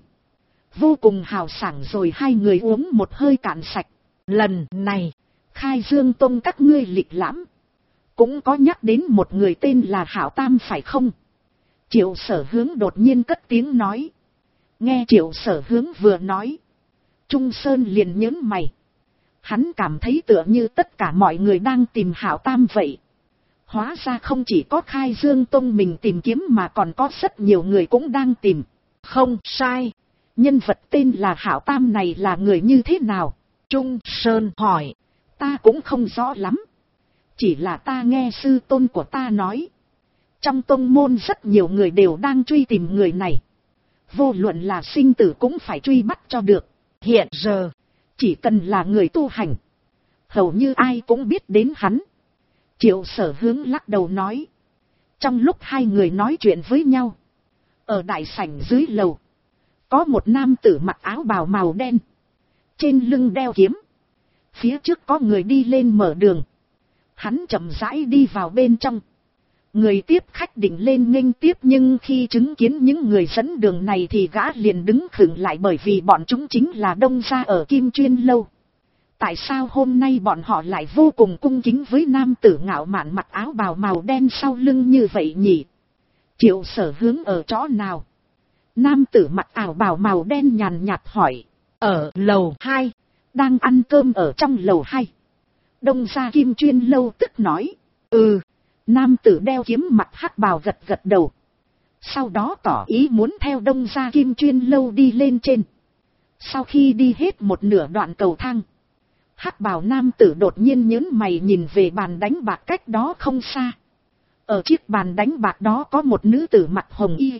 Vô cùng hào sảng rồi hai người uống một hơi cạn sạch. Lần này, Khai Dương Tông các ngươi lịch lãm. Cũng có nhắc đến một người tên là Hảo Tam phải không? Triệu Sở Hướng đột nhiên cất tiếng nói. Nghe Triệu Sở Hướng vừa nói. Trung Sơn liền nhớn mày. Hắn cảm thấy tựa như tất cả mọi người đang tìm Hảo Tam vậy. Hóa ra không chỉ có Khai Dương Tông mình tìm kiếm mà còn có rất nhiều người cũng đang tìm. Không sai. Nhân vật tên là Hảo Tam này là người như thế nào? Trung Sơn hỏi. Ta cũng không rõ lắm. Chỉ là ta nghe sư tôn của ta nói. Trong tông môn rất nhiều người đều đang truy tìm người này. Vô luận là sinh tử cũng phải truy bắt cho được. Hiện giờ, chỉ cần là người tu hành. Hầu như ai cũng biết đến hắn. Triệu Sở Hướng lắc đầu nói. Trong lúc hai người nói chuyện với nhau. Ở đại sảnh dưới lầu. Có một nam tử mặc áo bào màu đen. Trên lưng đeo kiếm. Phía trước có người đi lên mở đường. Hắn chậm rãi đi vào bên trong. Người tiếp khách định lên nghênh tiếp nhưng khi chứng kiến những người dẫn đường này thì gã liền đứng khựng lại bởi vì bọn chúng chính là đông gia ở Kim Chuyên Lâu. Tại sao hôm nay bọn họ lại vô cùng cung kính với nam tử ngạo mạn mặc áo bào màu đen sau lưng như vậy nhỉ? Triệu Sở Hướng ở chỗ nào? Nam tử mặc áo bào màu đen nhàn nhạt hỏi. Ở lầu 2, đang ăn cơm ở trong lầu 2. Đông gia Kim Chuyên Lâu tức nói. Nam tử đeo kiếm mặt hắc bào gật gật đầu. Sau đó tỏ ý muốn theo Đông gia Kim Chuyên Lâu đi lên trên. Sau khi đi hết một nửa đoạn cầu thang, hắc bào nam tử đột nhiên nhớn mày nhìn về bàn đánh bạc cách đó không xa. Ở chiếc bàn đánh bạc đó có một nữ tử mặc hồng y.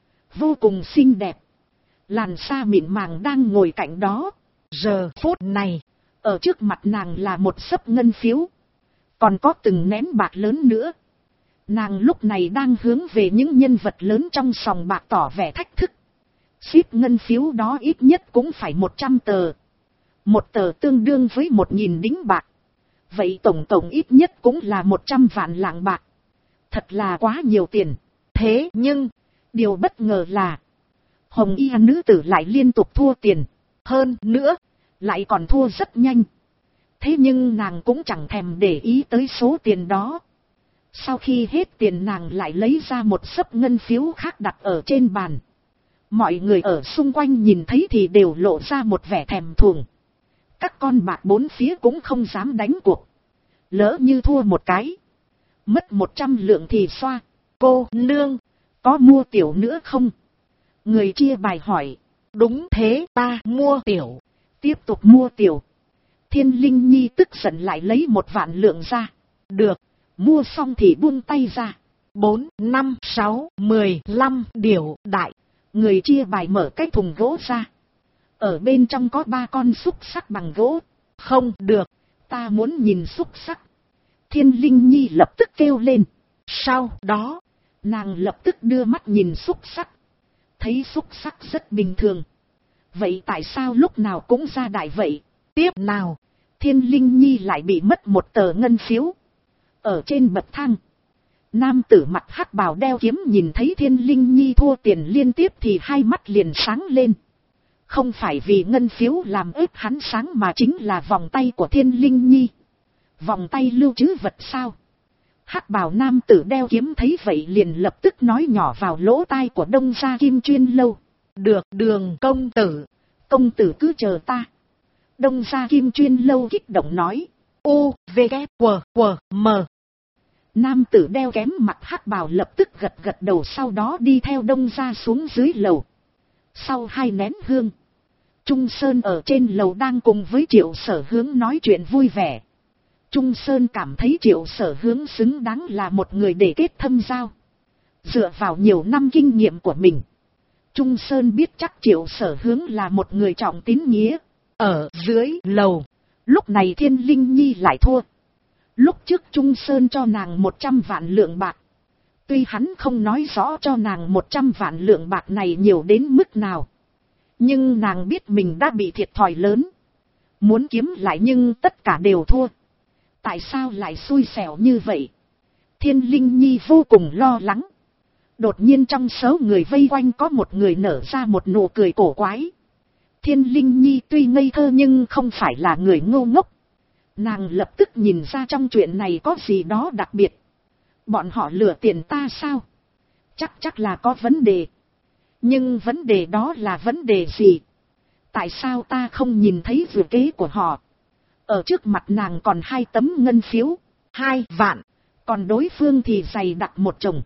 Vô cùng xinh đẹp. Làn da mịn màng đang ngồi cạnh đó. Giờ phút này, ở trước mặt nàng là một xấp ngân phiếu. Còn có từng nén bạc lớn nữa. Nàng lúc này đang hướng về những nhân vật lớn trong sòng bạc tỏ vẻ thách thức. Ship ngân phiếu đó ít nhất cũng phải 100 tờ. Một tờ tương đương với 1000 đính bạc. Vậy tổng cộng ít nhất cũng là 100 vạn lạng bạc. Thật là quá nhiều tiền. Thế nhưng, điều bất ngờ là hồng y nữ tử lại liên tục thua tiền. Hơn nữa, lại còn thua rất nhanh. Thế nhưng nàng cũng chẳng thèm để ý tới số tiền đó. Sau khi hết tiền nàng lại lấy ra một xấp ngân phiếu khác đặt ở trên bàn. Mọi người ở xung quanh nhìn thấy thì đều lộ ra một vẻ thèm thuồng. Các con bạc bốn phía cũng không dám đánh cuộc. Lỡ như thua một cái, mất 100 lượng thì xoa. Cô nương, có mua tiểu nữa không? Người chia bài hỏi. Đúng thế, ta mua tiểu. Tiếp tục mua tiểu. Thiên Linh Nhi tức giận lại lấy 1 vạn lượng ra. Được, mua xong thì buông tay ra. 4, 5, 6, 15 điểu đại. Người chia bài mở cái thùng gỗ ra. Ở bên trong có 3 con xúc xắc bằng gỗ. Không được, ta muốn nhìn xúc xắc. Thiên Linh Nhi lập tức kêu lên. Sau đó, nàng lập tức đưa mắt nhìn xúc xắc. Thấy xúc xắc rất bình thường. Vậy tại sao lúc nào cũng ra đại vậy? Tiếp nào, Thiên Linh Nhi lại bị mất 1 tờ ngân phiếu. Ở trên bậc thang, nam tử mặt hắc bào đeo kiếm nhìn thấy Thiên Linh Nhi thua tiền liên tiếp thì hai mắt liền sáng lên. Không phải vì ngân phiếu làm ướp hắn sáng mà chính là vòng tay của Thiên Linh Nhi. Vòng tay lưu trữ vật sao? Hắc bào nam tử đeo kiếm thấy vậy liền lập tức nói nhỏ vào lỗ tai của Đông gia Kim Chuyên Lâu. Được, Đường công tử. Công tử cứ chờ ta. Đông Gia Kim Chuyên Lâu kích động nói. U, V, K, W, W, M. Nam tử đeo kém mặt hắc bào lập tức gật gật đầu, sau đó đi theo Đông Gia xuống dưới lầu. Sau 2 nén hương, Trung Sơn ở trên lầu đang cùng với Triệu Sở Hướng nói chuyện vui vẻ. Trung Sơn cảm thấy Triệu Sở Hướng xứng đáng là một người để kết thâm giao. Dựa vào nhiều năm kinh nghiệm của mình, Trung Sơn biết chắc Triệu Sở Hướng là một người trọng tín nghĩa. Ở dưới lầu, lúc này Thiên Linh Nhi lại thua. Lúc trước Trung Sơn cho nàng 100 vạn lượng bạc. Tuy hắn không nói rõ cho nàng 100 vạn lượng bạc này nhiều đến mức nào, nhưng nàng biết mình đã bị thiệt thòi lớn. Muốn kiếm lại nhưng tất cả đều thua. Tại sao lại xui xẻo như vậy? Thiên Linh Nhi vô cùng lo lắng. Đột nhiên trong số người vây quanh có một người nở ra một nụ cười cổ quái. Thiên Linh Nhi tuy ngây thơ nhưng không phải là người ngu ngốc. Nàng lập tức nhìn ra trong chuyện này có gì đó đặc biệt. Bọn họ lừa tiền ta sao? Chắc là có vấn đề. Nhưng vấn đề đó là vấn đề gì? Tại sao ta không nhìn thấy vừa kế của họ? Ở trước mặt nàng còn 2 tấm ngân phiếu, 2 vạn. Còn đối phương thì dày đặt một chồng,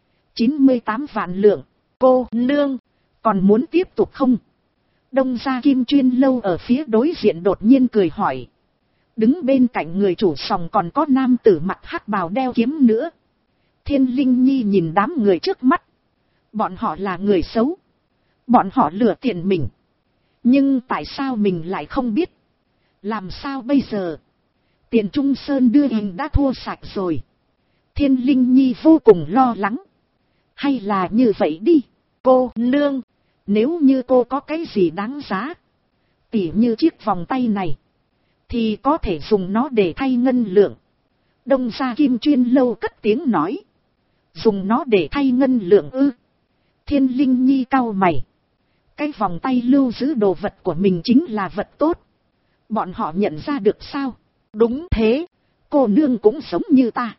98 vạn lượng. Cô nương, còn muốn tiếp tục không? Đông Gia Kim Chuyên Lâu ở phía đối diện đột nhiên cười hỏi. Đứng bên cạnh người chủ sòng còn có nam tử mặt hắc bào đeo kiếm nữa. Thiên Linh Nhi nhìn đám người trước mắt. Bọn họ là người xấu. Bọn họ lừa tiền mình. Nhưng tại sao mình lại không biết? Làm sao bây giờ? Tiền Trung Sơn đưa hình đã thua sạch rồi. Thiên Linh Nhi vô cùng lo lắng. Hay là như vậy đi, cô nương. Nếu như cô có cái gì đáng giá, tỉ như chiếc vòng tay này, thì có thể dùng nó để thay ngân lượng. Đông Gia Kim Chuyên Lâu cất tiếng nói. Dùng nó để thay ngân lượng ư? Thiên Linh Nhi cau mày. Cái vòng tay lưu giữ đồ vật của mình chính là vật tốt. Bọn họ nhận ra được sao? Đúng thế, cô nương cũng giống như ta.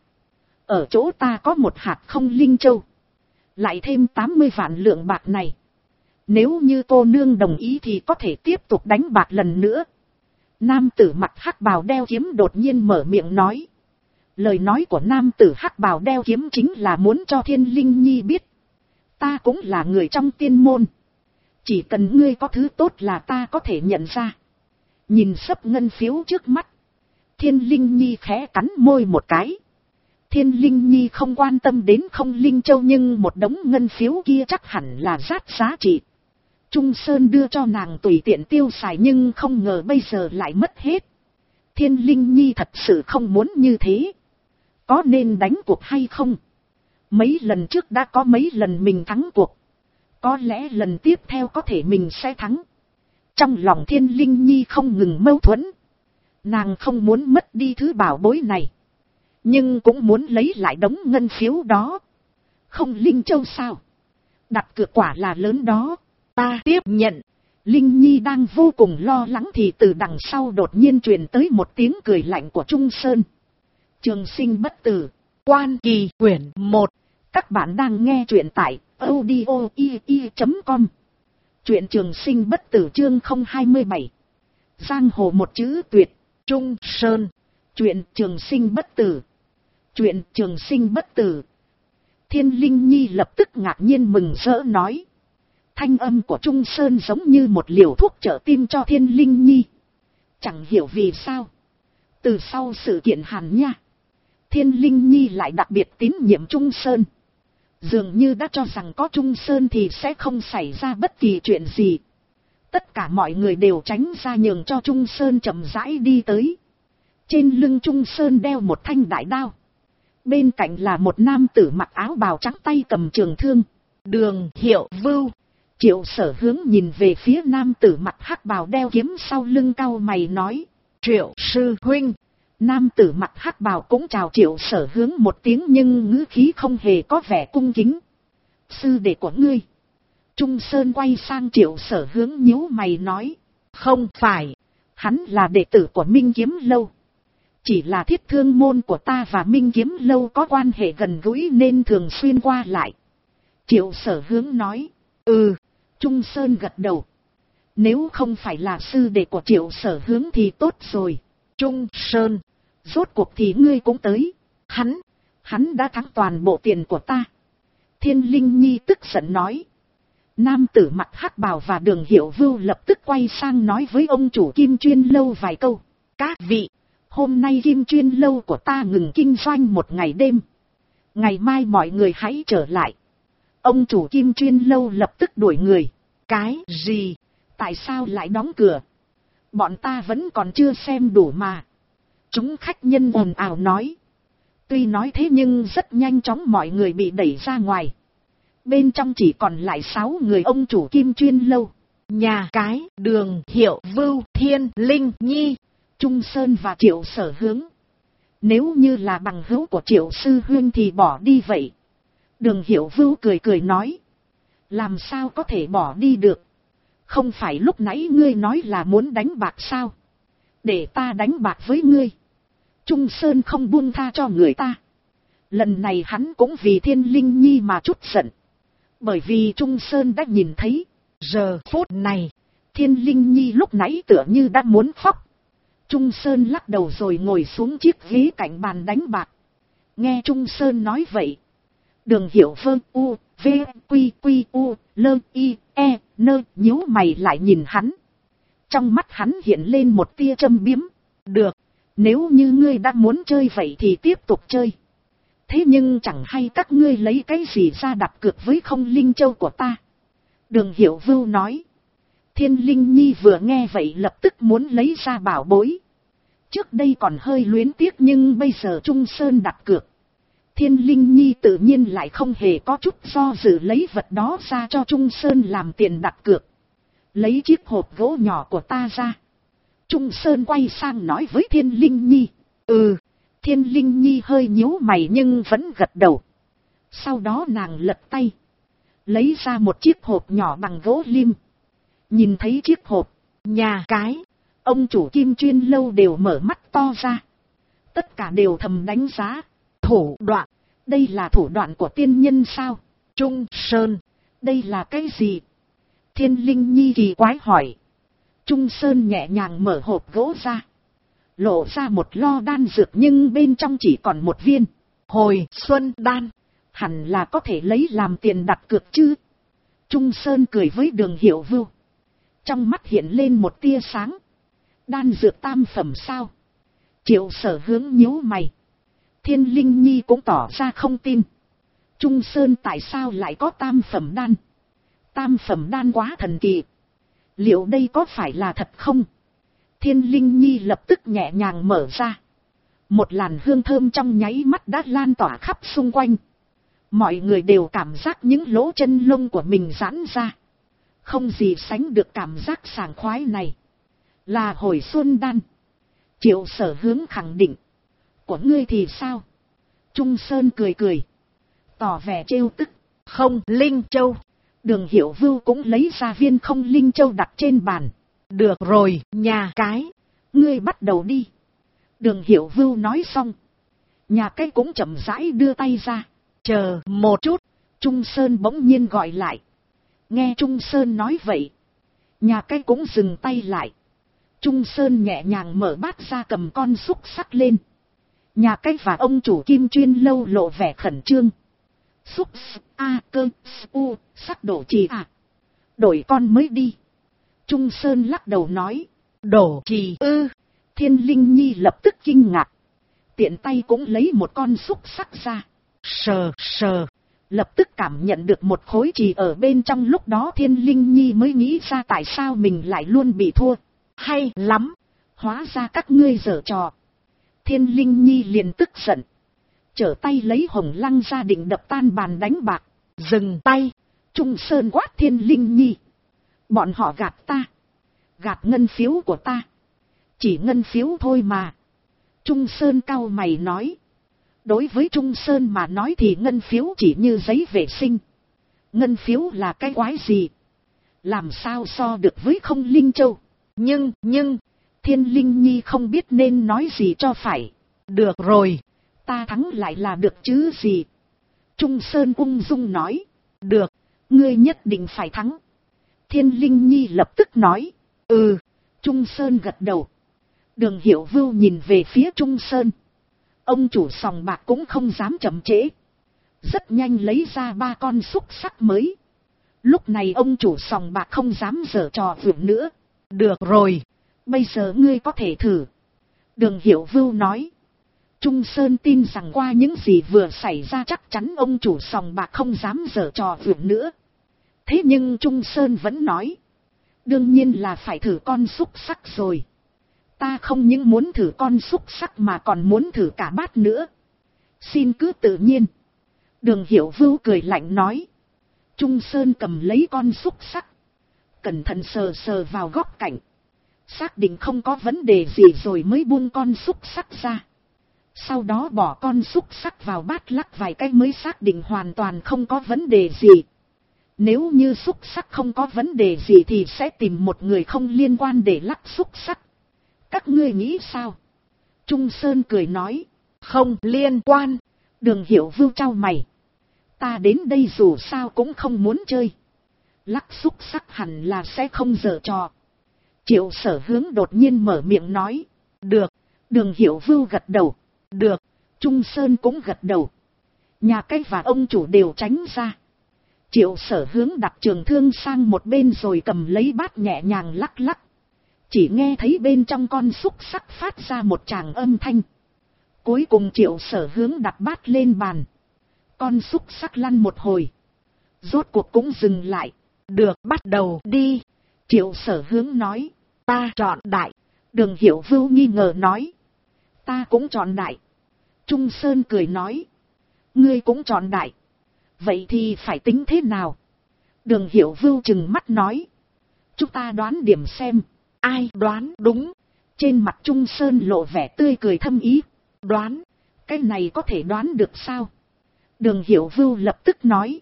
Ở chỗ ta có một hạt không linh châu, lại thêm 80 vạn lượng bạc này. Nếu như cô nương đồng ý thì có thể tiếp tục đánh bạc lần nữa. Nam tử mặt hắc bào đeo kiếm đột nhiên mở miệng nói. Lời nói của nam tử hắc bào đeo kiếm chính là muốn cho Thiên Linh Nhi biết. Ta cũng là người trong tiên môn. Chỉ cần ngươi có thứ tốt là ta có thể nhận ra. Nhìn sấp ngân phiếu trước mắt, Thiên Linh Nhi khẽ cắn môi một cái. Thiên Linh Nhi không quan tâm đến không linh châu, nhưng một đống ngân phiếu kia chắc hẳn là rát giá trị. Trung Sơn đưa cho nàng tùy tiện tiêu xài nhưng không ngờ bây giờ lại mất hết. Thiên Linh Nhi thật sự không muốn như thế. Có nên đánh cuộc hay không? Mấy lần trước đã có mấy lần mình thắng cuộc. Có lẽ lần tiếp theo có thể mình sẽ thắng. Trong lòng Thiên Linh Nhi không ngừng mâu thuẫn. Nàng không muốn mất đi thứ bảo bối này, nhưng cũng muốn lấy lại đống ngân phiếu đó. Không linh châu sao? Đặt cược quả là lớn đó. Ta tiếp nhận. Linh Nhi đang vô cùng lo lắng thì từ đằng sau đột nhiên truyền tới một tiếng cười lạnh của Trung Sơn. Trường sinh bất tử, Quan Kỳ quyển 1. Các bạn đang nghe truyện tại audio.com. Truyện Trường Sinh Bất Tử chương 027. Giang hồ một chữ tuyệt. Trung Sơn. Truyện Trường Sinh Bất Tử. Truyện Trường Sinh Bất Tử. Thiên Linh Nhi lập tức ngạc nhiên mừng rỡ nói. Thanh âm của Trung Sơn giống như một liều thuốc trợ tim cho Thiên Linh Nhi. Chẳng hiểu vì sao, từ sau sự kiện Hàn Nha, Thiên Linh Nhi lại đặc biệt tín nhiệm Trung Sơn. Dường như đã cho rằng có Trung Sơn thì sẽ không xảy ra bất kỳ chuyện gì. Tất cả mọi người đều tránh ra nhường cho Trung Sơn chậm rãi đi tới. Trên lưng Trung Sơn đeo một thanh đại đao. Bên cạnh là một nam tử mặc áo bào trắng tay cầm trường thương. Đường Hiệu Vưu. Triệu Sở Hướng nhìn về phía nam tử mặt hắc bào đeo kiếm sau lưng cau mày nói. Triệu sư huynh. Nam tử mặt hắc bào cũng chào Triệu Sở Hướng một tiếng nhưng ngữ khí không hề có vẻ cung kính. Sư đệ của ngươi. Trung Sơn quay sang Triệu Sở Hướng nhíu mày nói. Không phải, hắn là đệ tử của Minh Kiếm Lâu. Chỉ là Thiết Thương môn của ta và Minh Kiếm Lâu có quan hệ gần gũi nên thường xuyên qua lại. Triệu Sở Hướng nói. Trung Sơn gật đầu. Nếu không phải là sư đệ của Triệu Sở Hướng thì tốt rồi. Trung Sơn, rốt cuộc thì ngươi cũng tới. Hắn đã thắng toàn bộ tiền của ta. Thiên Linh Nhi tức giận nói. Nam tử mặc hắc bào và Đường Hiểu Vưu lập tức quay sang nói với ông chủ Kim Chuyên Lâu vài câu. Các vị, hôm nay Kim Chuyên Lâu của ta ngừng kinh doanh một ngày đêm. Ngày mai mọi người hãy trở lại. Ông chủ Kim Chuyên Lâu lập tức đuổi người. Cái gì? Tại sao lại đóng cửa? Bọn ta vẫn còn chưa xem đủ mà. Chúng khách nhân ồn ào nói. Tuy nói thế nhưng rất nhanh chóng mọi người bị đẩy ra ngoài. Bên trong chỉ còn lại 6 người ông chủ Kim Chuyên Lâu. Nhà cái, Đường Hiểu Vưu, Thiên Linh Nhi, Trung Sơn và Triệu Sở Hướng. Nếu như là bằng hữu của Triệu Sư Huynh thì bỏ đi vậy. Đường Hiểu Vưu cười cười nói. Làm sao có thể bỏ đi được? Không phải lúc nãy ngươi nói là muốn đánh bạc sao? Để ta đánh bạc với ngươi. Trung Sơn không buông tha cho người ta. Lần này hắn cũng vì Thiên Linh Nhi mà chút giận. Bởi vì Trung Sơn đã nhìn thấy. Giờ phút này, Thiên Linh Nhi lúc nãy tựa như đã muốn khóc. Trung Sơn lắc đầu rồi ngồi xuống chiếc ghế cạnh bàn đánh bạc. Nghe Trung Sơn nói vậy. Đường Hiểu Vơ u, v, quy quy u, lơ y, e, nơ nhíu mày lại nhìn hắn. Trong mắt hắn hiện lên một tia châm biếm. Được, nếu như ngươi đã muốn chơi vậy thì tiếp tục chơi. Thế nhưng chẳng hay các ngươi lấy cái gì ra đặt cược với không linh châu của ta. Đường Hiểu Vưu nói. Thiên Linh Nhi vừa nghe vậy lập tức muốn lấy ra bảo bối. Trước đây còn hơi luyến tiếc nhưng bây giờ Trung Sơn đặt cược. Thiên Linh Nhi tự nhiên lại không hề có chút do dự lấy vật đó ra cho Trung Sơn làm tiền đặt cược. Lấy chiếc hộp gỗ nhỏ của ta ra. Trung Sơn quay sang nói với Thiên Linh Nhi. Thiên Linh Nhi hơi nhíu mày nhưng vẫn gật đầu. Sau đó nàng lật tay. Lấy ra một chiếc hộp nhỏ bằng gỗ lim. Nhìn thấy chiếc hộp, nhà cái, ông chủ Kim Chuyên Lâu đều mở mắt to ra. Tất cả đều thầm đánh giá. Thủ đoạn, đây là thủ đoạn của tiên nhân sao? Trung Sơn, đây là cái gì? Thiên Linh Nhi kỳ quái hỏi. Trung Sơn nhẹ nhàng mở hộp gỗ ra. Lộ ra một lo đan dược nhưng bên trong chỉ còn một viên. Hồi xuân đan, hẳn là có thể lấy làm tiền đặt cược chứ? Trung Sơn cười với Đường Hiểu Vưu. Trong mắt hiện lên một tia sáng. Đan dược tam phẩm sao? Triệu Sở Hướng nhíu mày. Thiên Linh Nhi cũng tỏ ra không tin. Trung Sơn tại sao lại có tam phẩm đan? Tam phẩm đan quá thần kỳ. Liệu đây có phải là thật không? Thiên Linh Nhi lập tức nhẹ nhàng mở ra. Một làn hương thơm trong nháy mắt đã lan tỏa khắp xung quanh. Mọi người đều cảm giác những lỗ chân lông của mình giãn ra. Không gì sánh được cảm giác sảng khoái này. Là hồi xuân đan. Triệu Sở Hướng khẳng định. Của ngươi thì sao? Trung Sơn cười cười. Tỏ vẻ trêu tức. Không linh châu. Đường Hiểu Vưu cũng lấy ra viên không linh châu đặt trên bàn. Được rồi, nhà cái. Ngươi bắt đầu đi. Đường Hiểu Vưu nói xong. Nhà cái cũng chậm rãi đưa tay ra. Chờ một chút. Trung Sơn bỗng nhiên gọi lại. Nghe Trung Sơn nói vậy. Nhà cái cũng dừng tay lại. Trung Sơn nhẹ nhàng mở bát ra cầm con xúc sắc lên. Nhà cái và ông chủ Kim Chuyên Lâu lộ vẻ khẩn trương. Xúc a cơ u sắc đổ trì à. Đổi con mới đi. Trung Sơn lắc đầu nói. Đổ trì ư. Thiên Linh Nhi lập tức kinh ngạc. Tiện tay cũng lấy một con xúc sắc ra. Sờ sờ. Lập tức cảm nhận được một khối trì ở bên trong. Lúc đó Thiên Linh Nhi mới nghĩ ra tại sao mình lại luôn bị thua. Hay lắm. Hóa ra các ngươi giở trò. Thiên Linh Nhi liền tức giận. Trở tay lấy hồng lăng ra định đập tan bàn đánh bạc. Dừng tay. Trung Sơn quát Thiên Linh Nhi. Bọn họ gạt ta. Gạt ngân phiếu của ta. Chỉ ngân phiếu thôi mà. Trung Sơn cau mày nói. Đối với Trung Sơn mà nói thì ngân phiếu chỉ như giấy vệ sinh. Ngân phiếu là cái quái gì? Làm sao so được với không linh châu? Nhưng, Thiên Linh Nhi không biết nên nói gì cho phải. Được rồi, ta thắng lại là được chứ gì? Trung Sơn ung dung nói. Được, ngươi nhất định phải thắng. Thiên Linh Nhi lập tức nói. Ừ. Trung Sơn gật đầu. Đường Hiểu Vưu nhìn về phía Trung Sơn. Ông chủ sòng bạc cũng không dám chậm trễ. Rất nhanh lấy ra 3 con xúc xắc mới. Lúc này ông chủ sòng bạc không dám giở trò vượn nữa. Được rồi. Bây giờ ngươi có thể thử. Đường Hiểu Vưu nói. Trung Sơn tin rằng qua những gì vừa xảy ra chắc chắn ông chủ sòng bạc không dám giở trò vượn nữa. Thế nhưng Trung Sơn vẫn nói. Đương nhiên là phải thử con xúc xắc rồi. Ta không những muốn thử con xúc xắc mà còn muốn thử cả bát nữa. Xin cứ tự nhiên. Đường Hiểu Vưu cười lạnh nói. Trung Sơn cầm lấy con xúc xắc. Cẩn thận sờ sờ vào góc cạnh. Xác định không có vấn đề gì rồi mới buông con xúc xắc ra. Sau đó bỏ con xúc xắc vào bát lắc vài cái mới xác định hoàn toàn không có vấn đề gì. Nếu như xúc xắc không có vấn đề gì thì sẽ tìm một người không liên quan để lắc xúc xắc. Các ngươi nghĩ sao? Trung Sơn cười nói. Không liên quan. Đường Hiểu Vưu chau mày. Ta đến đây dù sao cũng không muốn chơi. Lắc xúc xắc hẳn là sẽ không giở trò. Triệu Sở Hướng đột nhiên mở miệng nói. Được. Đường Hiểu Vưu gật đầu. Được. Trung Sơn cũng gật đầu. Nhà cái và ông chủ đều tránh ra. Triệu Sở Hướng đặt trường thương sang một bên rồi cầm lấy bát nhẹ nhàng lắc lắc. Chỉ nghe thấy bên trong con xúc xắc phát ra một tràng âm thanh. Cuối cùng Triệu Sở Hướng đặt bát lên bàn. Con xúc xắc lăn một hồi. Rốt cuộc cũng dừng lại. Được, bắt đầu đi. Triệu Sở Hướng nói. Ta chọn đại. Đường Hiểu Vưu nghi ngờ nói. Ta cũng chọn đại. Trung Sơn cười nói. Ngươi cũng chọn đại. Vậy thì phải tính thế nào? Đường Hiểu Vưu trừng mắt nói. Chúng ta đoán điểm xem. Ai đoán đúng? Trên mặt Trung Sơn lộ vẻ tươi cười thâm ý. Đoán? Cái này có thể đoán được sao? Đường Hiểu Vưu lập tức nói.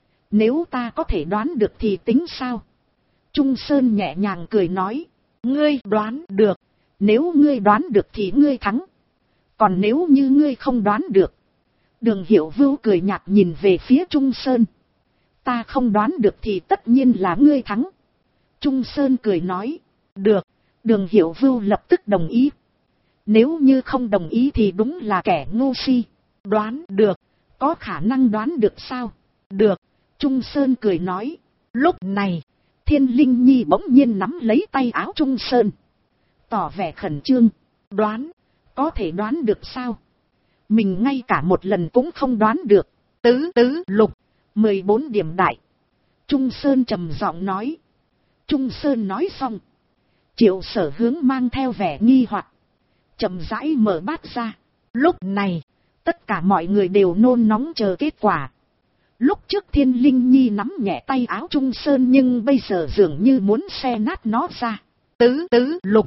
Nếu ta có thể đoán được thì tính sao? Trung Sơn nhẹ nhàng cười nói. Ngươi đoán được. Nếu ngươi đoán được thì ngươi thắng. Còn nếu như ngươi không đoán được. Đường Hiểu Vưu cười nhạt nhìn về phía Trung Sơn. Ta không đoán được thì tất nhiên là ngươi thắng. Trung Sơn cười nói. Được. Đường Hiểu Vưu lập tức đồng ý. Nếu như không đồng ý thì đúng là kẻ ngu si. Đoán được. Có khả năng đoán được sao? Được. Trung Sơn cười nói. Lúc này, Thiên Linh Nhi bỗng nhiên nắm lấy tay áo Trung Sơn. Tỏ vẻ khẩn trương. Đoán. Có thể đoán được sao? Mình ngay cả một lần cũng không đoán được. Tứ lục. 14 điểm đại. Trung Sơn trầm giọng nói. Trung Sơn nói xong. Triệu Sở Hướng mang theo vẻ nghi hoặc. Chậm rãi mở bát ra. Lúc này, tất cả mọi người đều nôn nóng chờ kết quả. Lúc trước Thiên Linh Nhi nắm nhẹ tay áo Trung Sơn nhưng bây giờ dường như muốn xé nát nó ra. Tứ lục.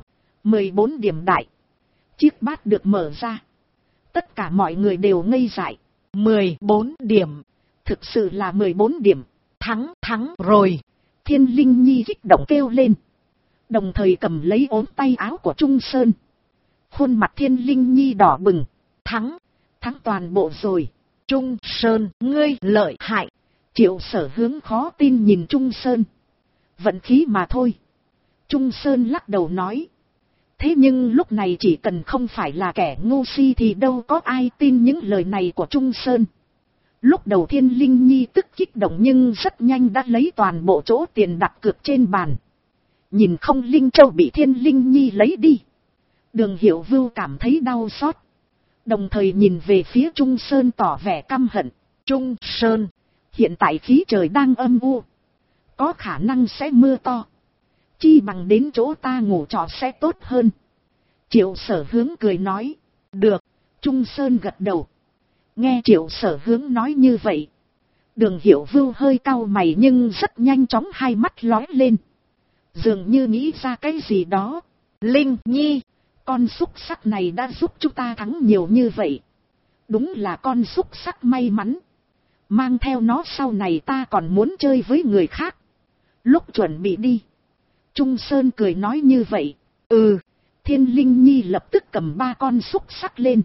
14 điểm đại. Chiếc bát được mở ra. Tất cả mọi người đều ngây dại. 14 điểm. Thực sự là 14 điểm. Thắng rồi. Thiên Linh Nhi kích động kêu lên. Đồng thời cầm lấy ốm tay áo của Trung Sơn. Khuôn mặt Thiên Linh Nhi đỏ bừng. Thắng toàn bộ rồi. Trung Sơn, ngươi lợi hại. Triệu Sở Hướng khó tin nhìn Trung Sơn. Vận khí mà thôi. Trung Sơn lắc đầu nói. Thế nhưng lúc này chỉ cần không phải là kẻ ngu si thì đâu có ai tin những lời này của Trung Sơn. Lúc đầu Thiên Linh Nhi tức kích động nhưng rất nhanh đã lấy toàn bộ chỗ tiền đặt cược trên bàn. Nhìn không Linh Châu bị Thiên Linh Nhi lấy đi. Đường Hiểu Vưu cảm thấy đau xót. Đồng thời nhìn về phía Trung Sơn tỏ vẻ căm hận. Trung Sơn, hiện tại khí trời đang âm u. Có khả năng sẽ mưa to. Chi bằng đến chỗ ta ngủ trọ sẽ tốt hơn. Triệu Sở Hướng cười nói. Được. Trung Sơn gật đầu. Nghe Triệu Sở Hướng nói như vậy. Đường Hiểu Vưu hơi cau mày nhưng rất nhanh chóng hai mắt lóe lên. Dường như nghĩ ra cái gì đó. Linh Nhi, con xúc xắc này đã giúp chúng ta thắng nhiều như vậy. Đúng là con xúc xắc may mắn. Mang theo nó sau này ta còn muốn chơi với người khác. Lúc chuẩn bị đi. Trung Sơn cười nói như vậy. Ừ. Thiên Linh Nhi lập tức cầm 3 con xúc xắc lên.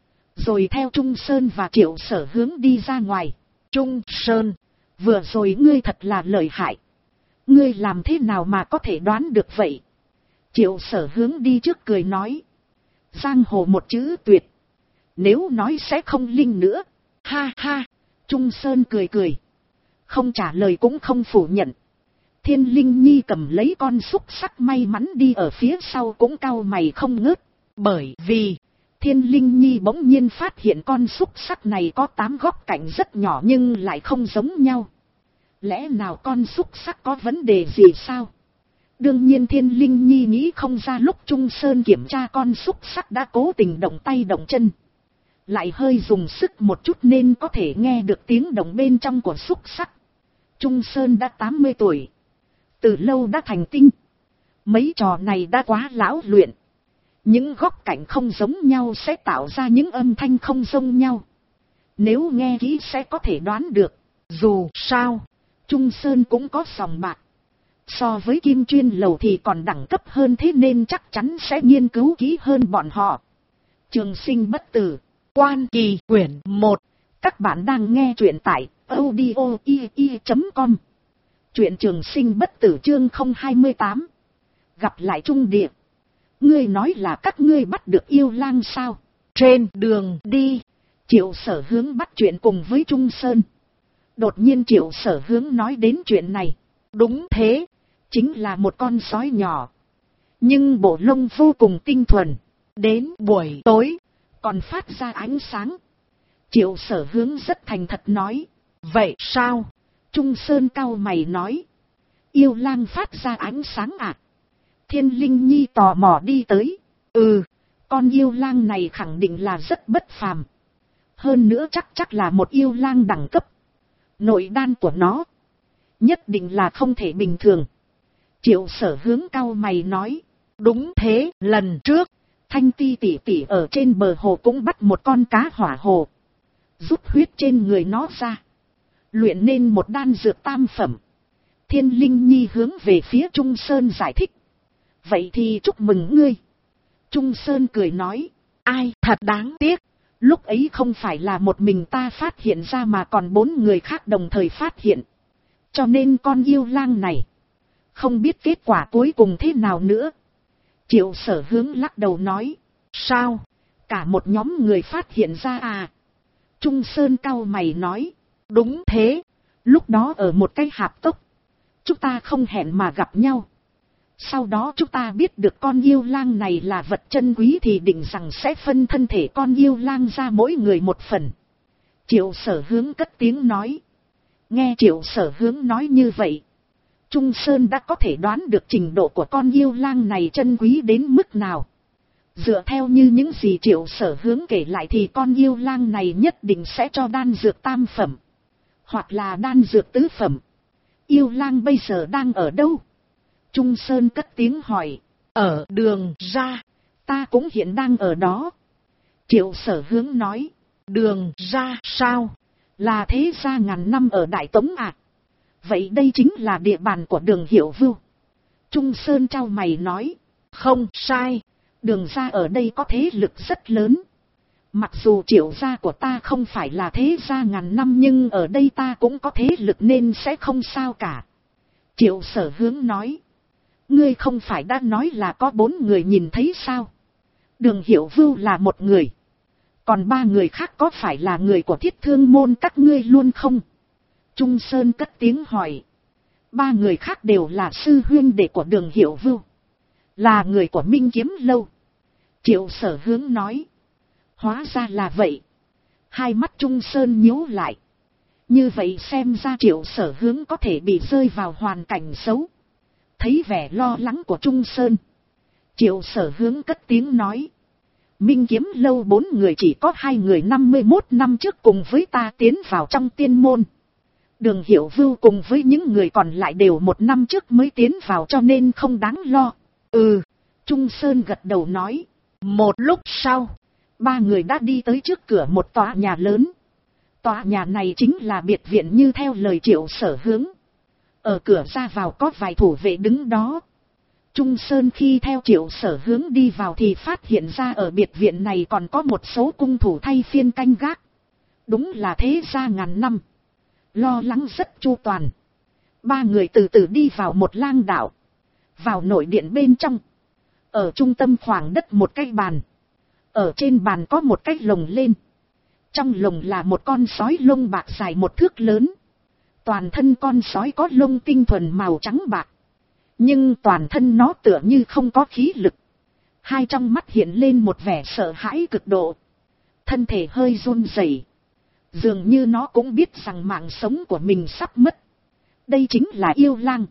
Rồi theo Trung Sơn và Triệu Sở Hướng đi ra ngoài. Trung Sơn, vừa rồi ngươi thật là lợi hại. Ngươi làm thế nào mà có thể đoán được vậy? Triệu Sở Hướng đi trước cười nói. Giang hồ một chữ tuyệt. Nếu nói sẽ không linh nữa. Ha ha. Trung Sơn cười cười. Không trả lời cũng không phủ nhận. Thiên Linh Nhi cầm lấy con xúc sắc may mắn đi ở phía sau cũng cau mày không ngớt. Bởi vì Thiên Linh Nhi bỗng nhiên phát hiện con xúc sắc này có 8 góc cạnh rất nhỏ nhưng lại không giống nhau. Lẽ nào con xúc sắc có vấn đề gì sao? Đương nhiên Thiên Linh Nhi nghĩ không ra lúc Trung Sơn kiểm tra con xúc sắc đã cố tình động tay động chân. Lại hơi dùng sức một chút nên có thể nghe được tiếng động bên trong của xúc sắc. Trung Sơn đã 80 tuổi. Từ lâu đã thành tinh. Mấy trò này đã quá lão luyện. Những góc cạnh không giống nhau sẽ tạo ra những âm thanh không giống nhau. Nếu nghe kỹ sẽ có thể đoán được. Dù sao, Trung Sơn cũng có sòng bạc. So với Kim Chuyên Lầu thì còn đẳng cấp hơn, thế nên chắc chắn sẽ nghiên cứu kỹ hơn bọn họ. Trường Sinh Bất Tử, Quan Kỳ quyển 1. Các bạn đang nghe truyện tại audio.ii.com. Truyện Trường Sinh Bất Tử chương 028. Gặp lại Trung Địa. Ngươi nói là các ngươi bắt được yêu lang sao? Trên đường đi, Triệu Sở Hướng bắt chuyện cùng với Trung Sơn. Đột nhiên Triệu Sở Hướng nói đến chuyện này. Đúng thế, chính là một con sói nhỏ. Nhưng bộ lông vô cùng tinh thuần. Đến buổi tối, còn phát ra ánh sáng. Triệu Sở Hướng rất thành thật nói. Vậy sao? Trung Sơn cau mày nói. Yêu lang phát ra ánh sáng à? Thiên Linh Nhi tò mò đi tới. Con yêu lang này khẳng định là rất bất phàm. Hơn nữa chắc là một yêu lang đẳng cấp. Nội đan của nó nhất định là không thể bình thường. Triệu Sở Hướng cau mày nói. Đúng thế, lần trước Thanh Ti tỷ tỷ ở trên bờ hồ cũng bắt một con cá hỏa hồ. Rút huyết trên người nó ra, luyện nên một đan dược tam phẩm. Thiên Linh Nhi hướng về phía Trung Sơn giải thích. Vậy thì chúc mừng ngươi. Trung Sơn cười nói. Ai, thật đáng tiếc. Lúc ấy không phải là một mình ta phát hiện ra mà còn 4 người khác đồng thời phát hiện. Cho nên con yêu lang này không biết kết quả cuối cùng thế nào nữa. Triệu Sở Hướng lắc đầu nói. Sao? Cả một nhóm người phát hiện ra à? Trung Sơn cau mày nói. Đúng thế. Lúc đó ở một cái hạp cốc, chúng ta không hẹn mà gặp nhau. Sau đó chúng ta biết được con yêu lang này là vật chân quý thì định rằng sẽ phân thân thể con yêu lang ra mỗi người một phần. Triệu Sở Hướng cất tiếng nói. Nghe Triệu Sở Hướng nói như vậy, Trung Sơn đã có thể đoán được trình độ của con yêu lang này chân quý đến mức nào. Dựa theo như những gì Triệu Sở Hướng kể lại thì con yêu lang này nhất định sẽ cho đan dược tam phẩm, hoặc là đan dược tứ phẩm. Yêu lang bây giờ đang ở đâu? Trung Sơn cất tiếng hỏi. Ở đường ra. Ta cũng hiện đang ở đó. Triệu Sở Hướng nói. Đường ra sao? Là thế gia ngàn năm ở Đại Tống à? Vậy đây chính là địa bàn của Đường Hiểu Vưu. Trung Sơn trao mày nói. Không sai. Đường ra ở đây có thế lực rất lớn. Mặc dù Triệu gia của ta không phải là thế gia ngàn năm nhưng ở đây ta cũng có thế lực nên sẽ không sao cả. Triệu Sở Hướng nói. Ngươi không phải đã nói là có 4 người nhìn thấy sao? Đường Hiểu Vưu là một người. Còn 3 người khác có phải là người của Thiết Thương môn các ngươi luôn không? Trung Sơn cất tiếng hỏi. 3 người khác đều là sư huynh đệ của Đường Hiểu Vưu, là người của Minh Kiếm Lâu. Triệu Sở Hướng nói. Hóa ra là vậy. Hai mắt Trung Sơn nhíu lại. Như vậy xem ra Triệu Sở Hướng có thể bị rơi vào hoàn cảnh xấu. Thấy vẻ lo lắng của Trung Sơn, Triệu Sở Hướng cất tiếng nói. Minh Kiếm Lâu 4 người chỉ có 2 người 51 năm trước cùng với ta tiến vào trong tiên môn. Đường Hiểu Vưu cùng với những người còn lại đều 1 năm trước mới tiến vào cho nên không đáng lo. Trung Sơn gật đầu nói. Một lúc sau, 3 người đã đi tới trước cửa một tòa nhà lớn. Tòa nhà này chính là biệt viện như theo lời Triệu Sở Hướng. Ở cửa ra vào có vài thủ vệ đứng đó. Trung Sơn khi theo Triệu Sở Hướng đi vào thì phát hiện ra ở biệt viện này còn có một số cung thủ thay phiên canh gác. Đúng là thế gia ngàn năm. Lo lắng rất chu toàn. Ba người từ từ đi vào một lang đạo. Vào nội điện bên trong. Ở trung tâm khoảng đất một cái bàn. Ở trên bàn có một cái lồng lên. Trong lồng là một con sói lông bạc dài 1 thước lớn. Toàn thân con sói có lông tinh thuần màu trắng bạc. Nhưng toàn thân nó tựa như không có khí lực. Hai trong mắt hiện lên một vẻ sợ hãi cực độ. Thân thể hơi run rẩy. Dường như nó cũng biết rằng mạng sống của mình sắp mất. Đây chính là yêu lang.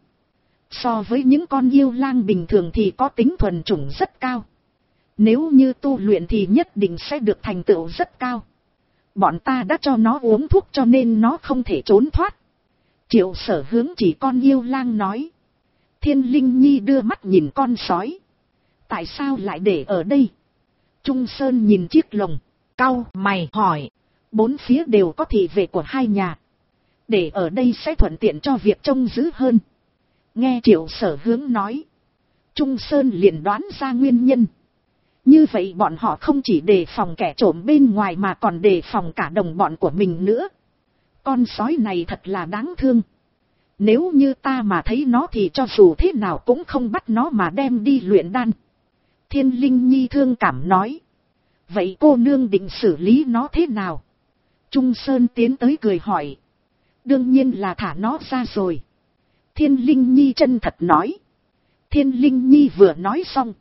So với những con yêu lang bình thường thì có tính thuần chủng rất cao. Nếu như tu luyện thì nhất định sẽ được thành tựu rất cao. Bọn ta đã cho nó uống thuốc cho nên nó không thể trốn thoát. Triệu Sở Hướng chỉ con yêu lang nói. Thiên Linh Nhi đưa mắt nhìn con sói. Tại sao lại để ở đây? Trung Sơn nhìn chiếc lồng, cau mày hỏi. 4 phía đều có thị vệ của hai nhà. Để ở đây sẽ thuận tiện cho việc trông giữ hơn. Nghe Triệu Sở Hướng nói. Trung Sơn liền đoán ra nguyên nhân. Như vậy bọn họ không chỉ đề phòng kẻ trộm bên ngoài mà còn đề phòng cả đồng bọn của mình nữa. Con sói này thật là đáng thương. Nếu như ta mà thấy nó thì cho dù thế nào cũng không bắt nó mà đem đi luyện đan. Thiên Linh Nhi thương cảm nói. Vậy cô nương định xử lý nó thế nào? Trung Sơn tiến tới cười hỏi. Đương nhiên là thả nó ra rồi. Thiên Linh Nhi chân thật nói. Thiên Linh Nhi vừa nói xong.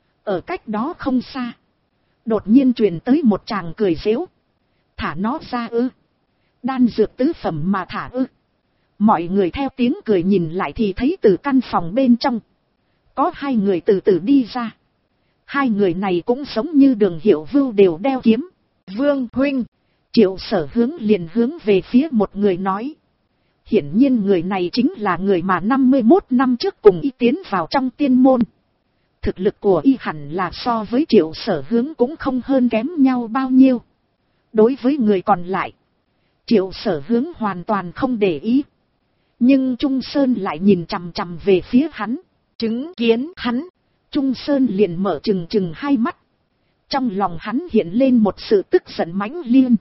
Ở cách đó không xa. Đột nhiên truyền tới một chàng cười giễu. Thả nó ra ư? Đan dược tứ phẩm mà thả ư? Mọi người theo tiếng cười nhìn lại thì thấy từ căn phòng bên trong. Có 2 người từ từ đi ra. 2 người này cũng giống như Đường Hiểu Vưu đều đeo kiếm. Vương huynh. Triệu Sở Hướng liền hướng về phía một người nói. Hiển nhiên người này chính là người mà 51 năm trước cùng y tiến vào trong tiên môn. Thực lực của y hẳn là so với Triệu Sở Hướng cũng không hơn kém nhau bao nhiêu. Đối với người còn lại, Triệu Sở Hướng hoàn toàn không để ý. Nhưng Trung Sơn lại nhìn chằm chằm về phía hắn. Chứng kiến hắn, Trung Sơn liền mở trừng hai mắt. Trong lòng hắn hiện lên một sự tức giận mãnh liệt.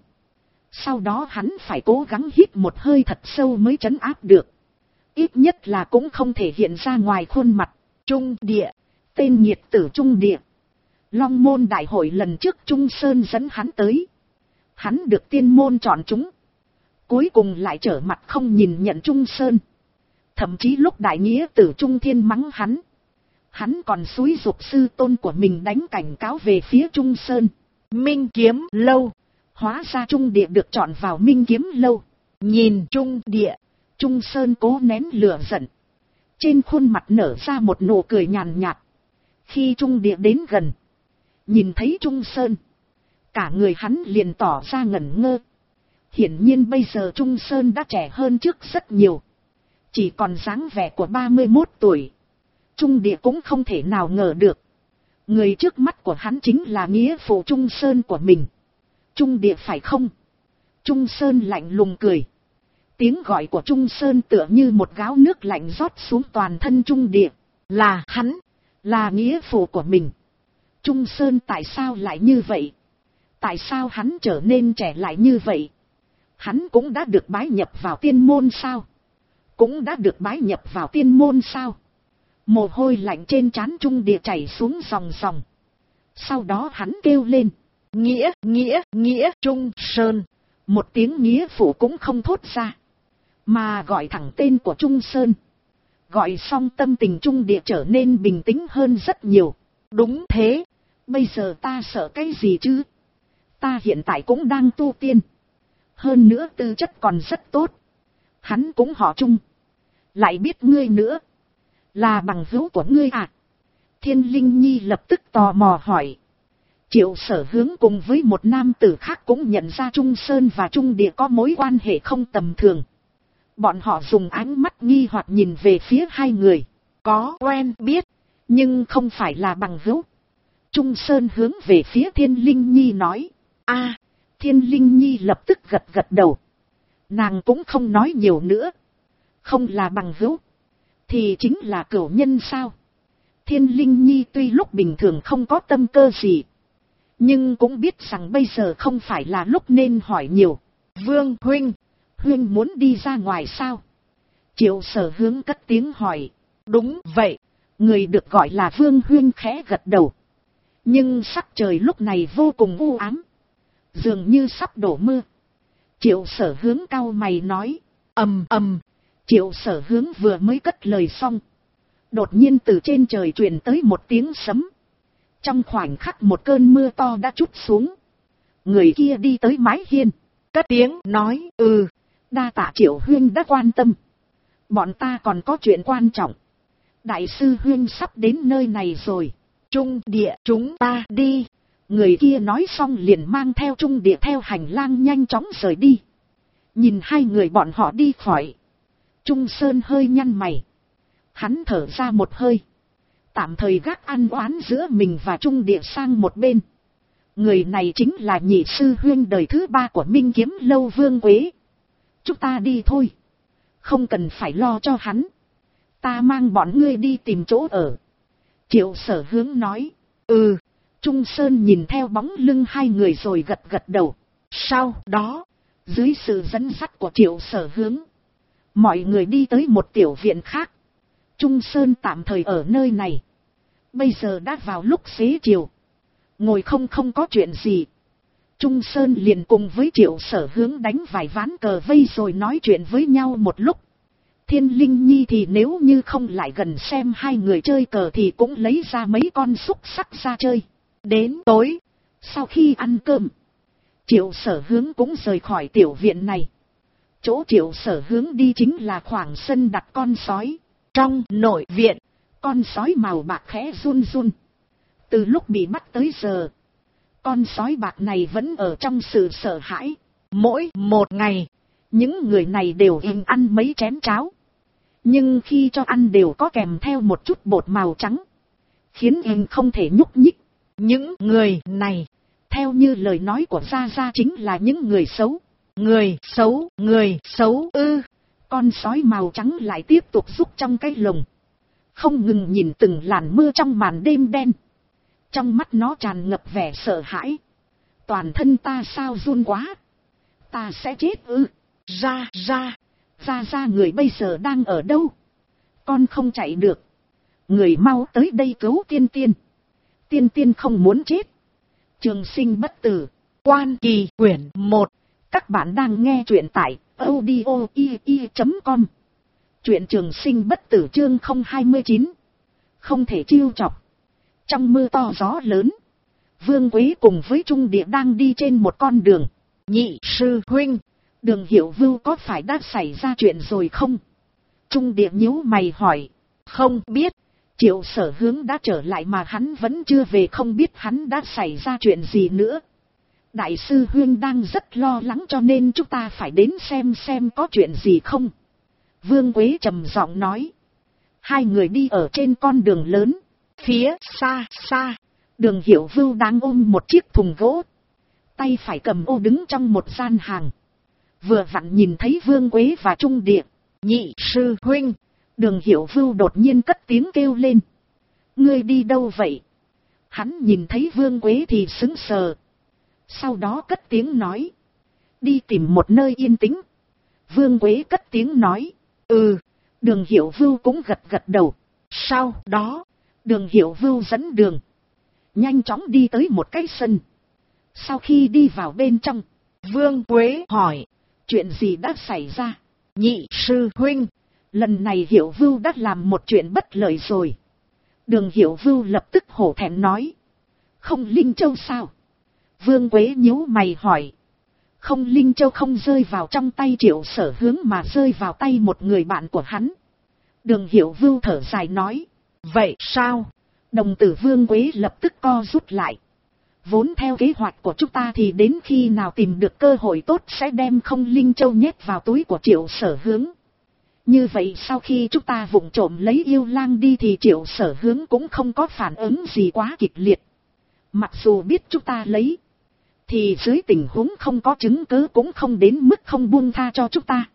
Sau đó hắn phải cố gắng hít một hơi thật sâu mới trấn áp được. Ít nhất là cũng không thể hiện ra ngoài khuôn mặt. Trung Địa, tên nhiệt tử Trung Địa. Long môn đại hội lần trước Trung Sơn dẫn hắn tới. Hắn được tiên môn chọn chúng. Cuối cùng lại trở mặt không nhìn nhận Trung Sơn. Thậm chí lúc đại nghĩa tử Trung Thiên mắng hắn. Hắn còn xúi giục sư tôn của mình đánh cảnh cáo về phía Trung Sơn. Minh Kiếm Lâu. Hóa ra Trung Địa được chọn vào Minh Kiếm Lâu. Nhìn Trung Địa, Trung Sơn cố nén lửa giận. Trên khuôn mặt nở ra một nụ cười nhàn nhạt. Khi Trung Địa đến gần, nhìn thấy Trung Sơn, cả người hắn liền tỏ ra ngẩn ngơ. Hiển nhiên bây giờ Trung Sơn đã trẻ hơn trước rất nhiều. Chỉ còn dáng vẻ của 31 tuổi. Trung Địa cũng không thể nào ngờ được. Người trước mắt của hắn chính là nghĩa phụ Trung Sơn của mình. Trung Địa phải không? Trung Sơn lạnh lùng cười. Tiếng gọi của Trung Sơn tựa như một gáo nước lạnh rót xuống toàn thân Trung Địa. Là hắn, là nghĩa phụ của mình. Trung Sơn tại sao lại như vậy? Tại sao hắn trở nên trẻ lại như vậy? Hắn cũng đã được bái nhập vào tiên môn sao? Cũng đã được bái nhập vào tiên môn sao? Mồ hôi lạnh trên trán Trung Địa chảy xuống ròng ròng. Sau đó hắn kêu lên. Nghĩa Trung Sơn. Một tiếng nghĩa phụ cũng không thốt ra. Mà gọi thẳng tên của Trung Sơn. Gọi xong tâm tình Trung Địa trở nên bình tĩnh hơn rất nhiều. Đúng thế. Bây giờ ta sợ cái gì chứ? Ta hiện tại cũng đang tu tiên. Hơn nữa tư chất còn rất tốt. Hắn cũng họ Trung. Lại biết ngươi nữa. Là bằng hữu của ngươi à? Thiên Linh Nhi lập tức tò mò hỏi. Triệu Sở Hướng cùng với một nam tử khác cũng nhận ra Trung Sơn và Trung Địa có mối quan hệ không tầm thường. Bọn họ dùng ánh mắt nghi hoặc nhìn về phía 2 người. Có quen biết, nhưng không phải là bằng hữu. Trung Sơn hướng về phía Thiên Linh Nhi nói. A, Thiên Linh Nhi lập tức gật đầu. Nàng cũng không nói nhiều nữa. Không là bằng hữu, thì chính là cửu nhân sao? Thiên Linh Nhi tuy lúc bình thường không có tâm cơ gì, nhưng cũng biết rằng bây giờ không phải là lúc nên hỏi nhiều. Vương huynh, huynh muốn đi ra ngoài sao? Triệu Sở Hướng cất tiếng hỏi. Đúng vậy. Người được gọi là Vương Huyên khẽ gật đầu. Nhưng sắc trời lúc này vô cùng u ám. Dường như sắp đổ mưa. Triệu Sở Hướng cau mày nói. Ầm ầm. Triệu Sở Hướng vừa mới cất lời xong. Đột nhiên từ trên trời truyền tới một tiếng sấm. Trong khoảnh khắc một cơn mưa to đã trút xuống. Người kia đi tới mái hiên. Cất tiếng nói. Đa tạ Triệu Huyên đã quan tâm. Bọn ta còn có chuyện quan trọng. Đại sư Huyên sắp đến nơi này rồi. Trung Địa chúng ta đi. Người kia nói xong liền mang theo Trung Địa theo hành lang nhanh chóng rời đi. Nhìn hai người bọn họ đi khỏi. Trung Sơn hơi nhăn mày. Hắn thở ra một hơi. Tạm thời gác ăn oán giữa mình và Trung Địa sang một bên. Người này chính là nhị sư huyên đời thứ 3 của Minh Kiếm Lâu Vương Quế. Chúng ta đi thôi. Không cần phải lo cho hắn. Ta mang bọn ngươi đi tìm chỗ ở. Triệu Sở Hướng nói. Trung Sơn nhìn theo bóng lưng hai người rồi gật gật đầu. Sau đó, dưới sự dẫn dắt của Triệu Sở Hướng, mọi người đi tới một tiểu viện khác. Trung Sơn tạm thời ở nơi này. Bây giờ đã vào lúc xế chiều. Ngồi không có chuyện gì. Trung Sơn liền cùng với Triệu Sở Hướng đánh vài ván cờ vây rồi nói chuyện với nhau một lúc. Thiên Linh Nhi thì nếu như không lại gần xem hai người chơi cờ thì cũng lấy ra mấy con xúc sắc ra chơi. Đến tối, sau khi ăn cơm, Triệu Sở Hướng cũng rời khỏi tiểu viện này. Chỗ Triệu Sở Hướng đi chính là khoảng sân đặt con sói. Trong nội viện, con sói màu bạc khẽ run run. Từ lúc bị bắt tới giờ, con sói bạc này vẫn ở trong sự sợ hãi. Mỗi một ngày, những người này đều ăn mấy chén cháo. Nhưng khi cho ăn đều có kèm theo một chút bột màu trắng, khiến không thể nhúc nhích. Những người này, theo như lời nói của Gia Gia chính là những người xấu. Người xấu Con sói màu trắng lại tiếp tục rúc trong cái lồng. Không ngừng nhìn từng làn mưa trong màn đêm đen. Trong mắt nó tràn ngập vẻ sợ hãi. Toàn thân ta sao run quá. Ta sẽ chết Gia người bây giờ đang ở đâu? Con không chạy được. Người mau tới đây cứu Tiên Tiên. Tiên Tiên không muốn chết. Trường Sinh Bất Tử. Quan Kỳ quyển 1. Các bạn đang nghe truyện tại audio.com. Truyện Trường Sinh Bất Tử chương 029. Không thể trêu chọc. Trong mưa to gió lớn, Vương Quế cùng với Trung Địa đang đi trên một con đường. Nhị sư huynh, Đường Hiểu Vưu có phải đã xảy ra chuyện rồi không? Trung Địa nhíu mày hỏi. Không biết. Triệu Sở Hướng đã trở lại mà hắn vẫn chưa về, không biết hắn đã xảy ra chuyện gì nữa. Đại sư huynh đang rất lo lắng cho nên chúng ta phải đến xem có chuyện gì không. Vương Quế trầm giọng nói. Hai người đi ở trên con đường lớn. Phía xa, Đường Hiểu Vưu đang ôm một chiếc thùng gỗ. Tay phải cầm ô đứng trong một gian hàng. Vừa vặn nhìn thấy Vương Quế và Trung Địa. Nhị sư huynh. Đường Hiểu Vưu đột nhiên cất tiếng kêu lên. Ngươi đi đâu vậy? Hắn nhìn thấy Vương Quế thì sững sờ. Sau đó cất tiếng nói. Đi tìm một nơi yên tĩnh. Vương Quế cất tiếng nói. Đường Hiểu Vưu cũng gật đầu. Sau đó, Đường Hiểu Vưu dẫn đường. Nhanh chóng đi tới một cái sân. Sau khi đi vào bên trong, Vương Quế hỏi. Chuyện gì đã xảy ra? Nhị sư huynh, lần này Hiểu Vưu đã làm một chuyện bất lợi rồi. Đường Hiểu Vưu lập tức hổ thẹn nói. Không Linh Châu sao? Vương Quế nhíu mày hỏi. Không Linh Châu không rơi vào trong tay Triệu Sở Hướng mà rơi vào tay một người bạn của hắn. Đường Hiểu Vưu thở dài nói. Vậy sao? Đồng tử Vương Quế lập tức co rút lại. Vốn theo kế hoạch của chúng ta thì đến khi nào tìm được cơ hội tốt sẽ đem Không Linh Châu nhét vào túi của Triệu Sở Hướng. Như vậy sau khi chúng ta vụng trộm lấy yêu lang đi thì Triệu Sở Hướng cũng không có phản ứng gì quá kịch liệt. Mặc dù biết chúng ta lấy, thì dưới tình huống không có chứng cứ cũng không đến mức không buông tha cho chúng ta.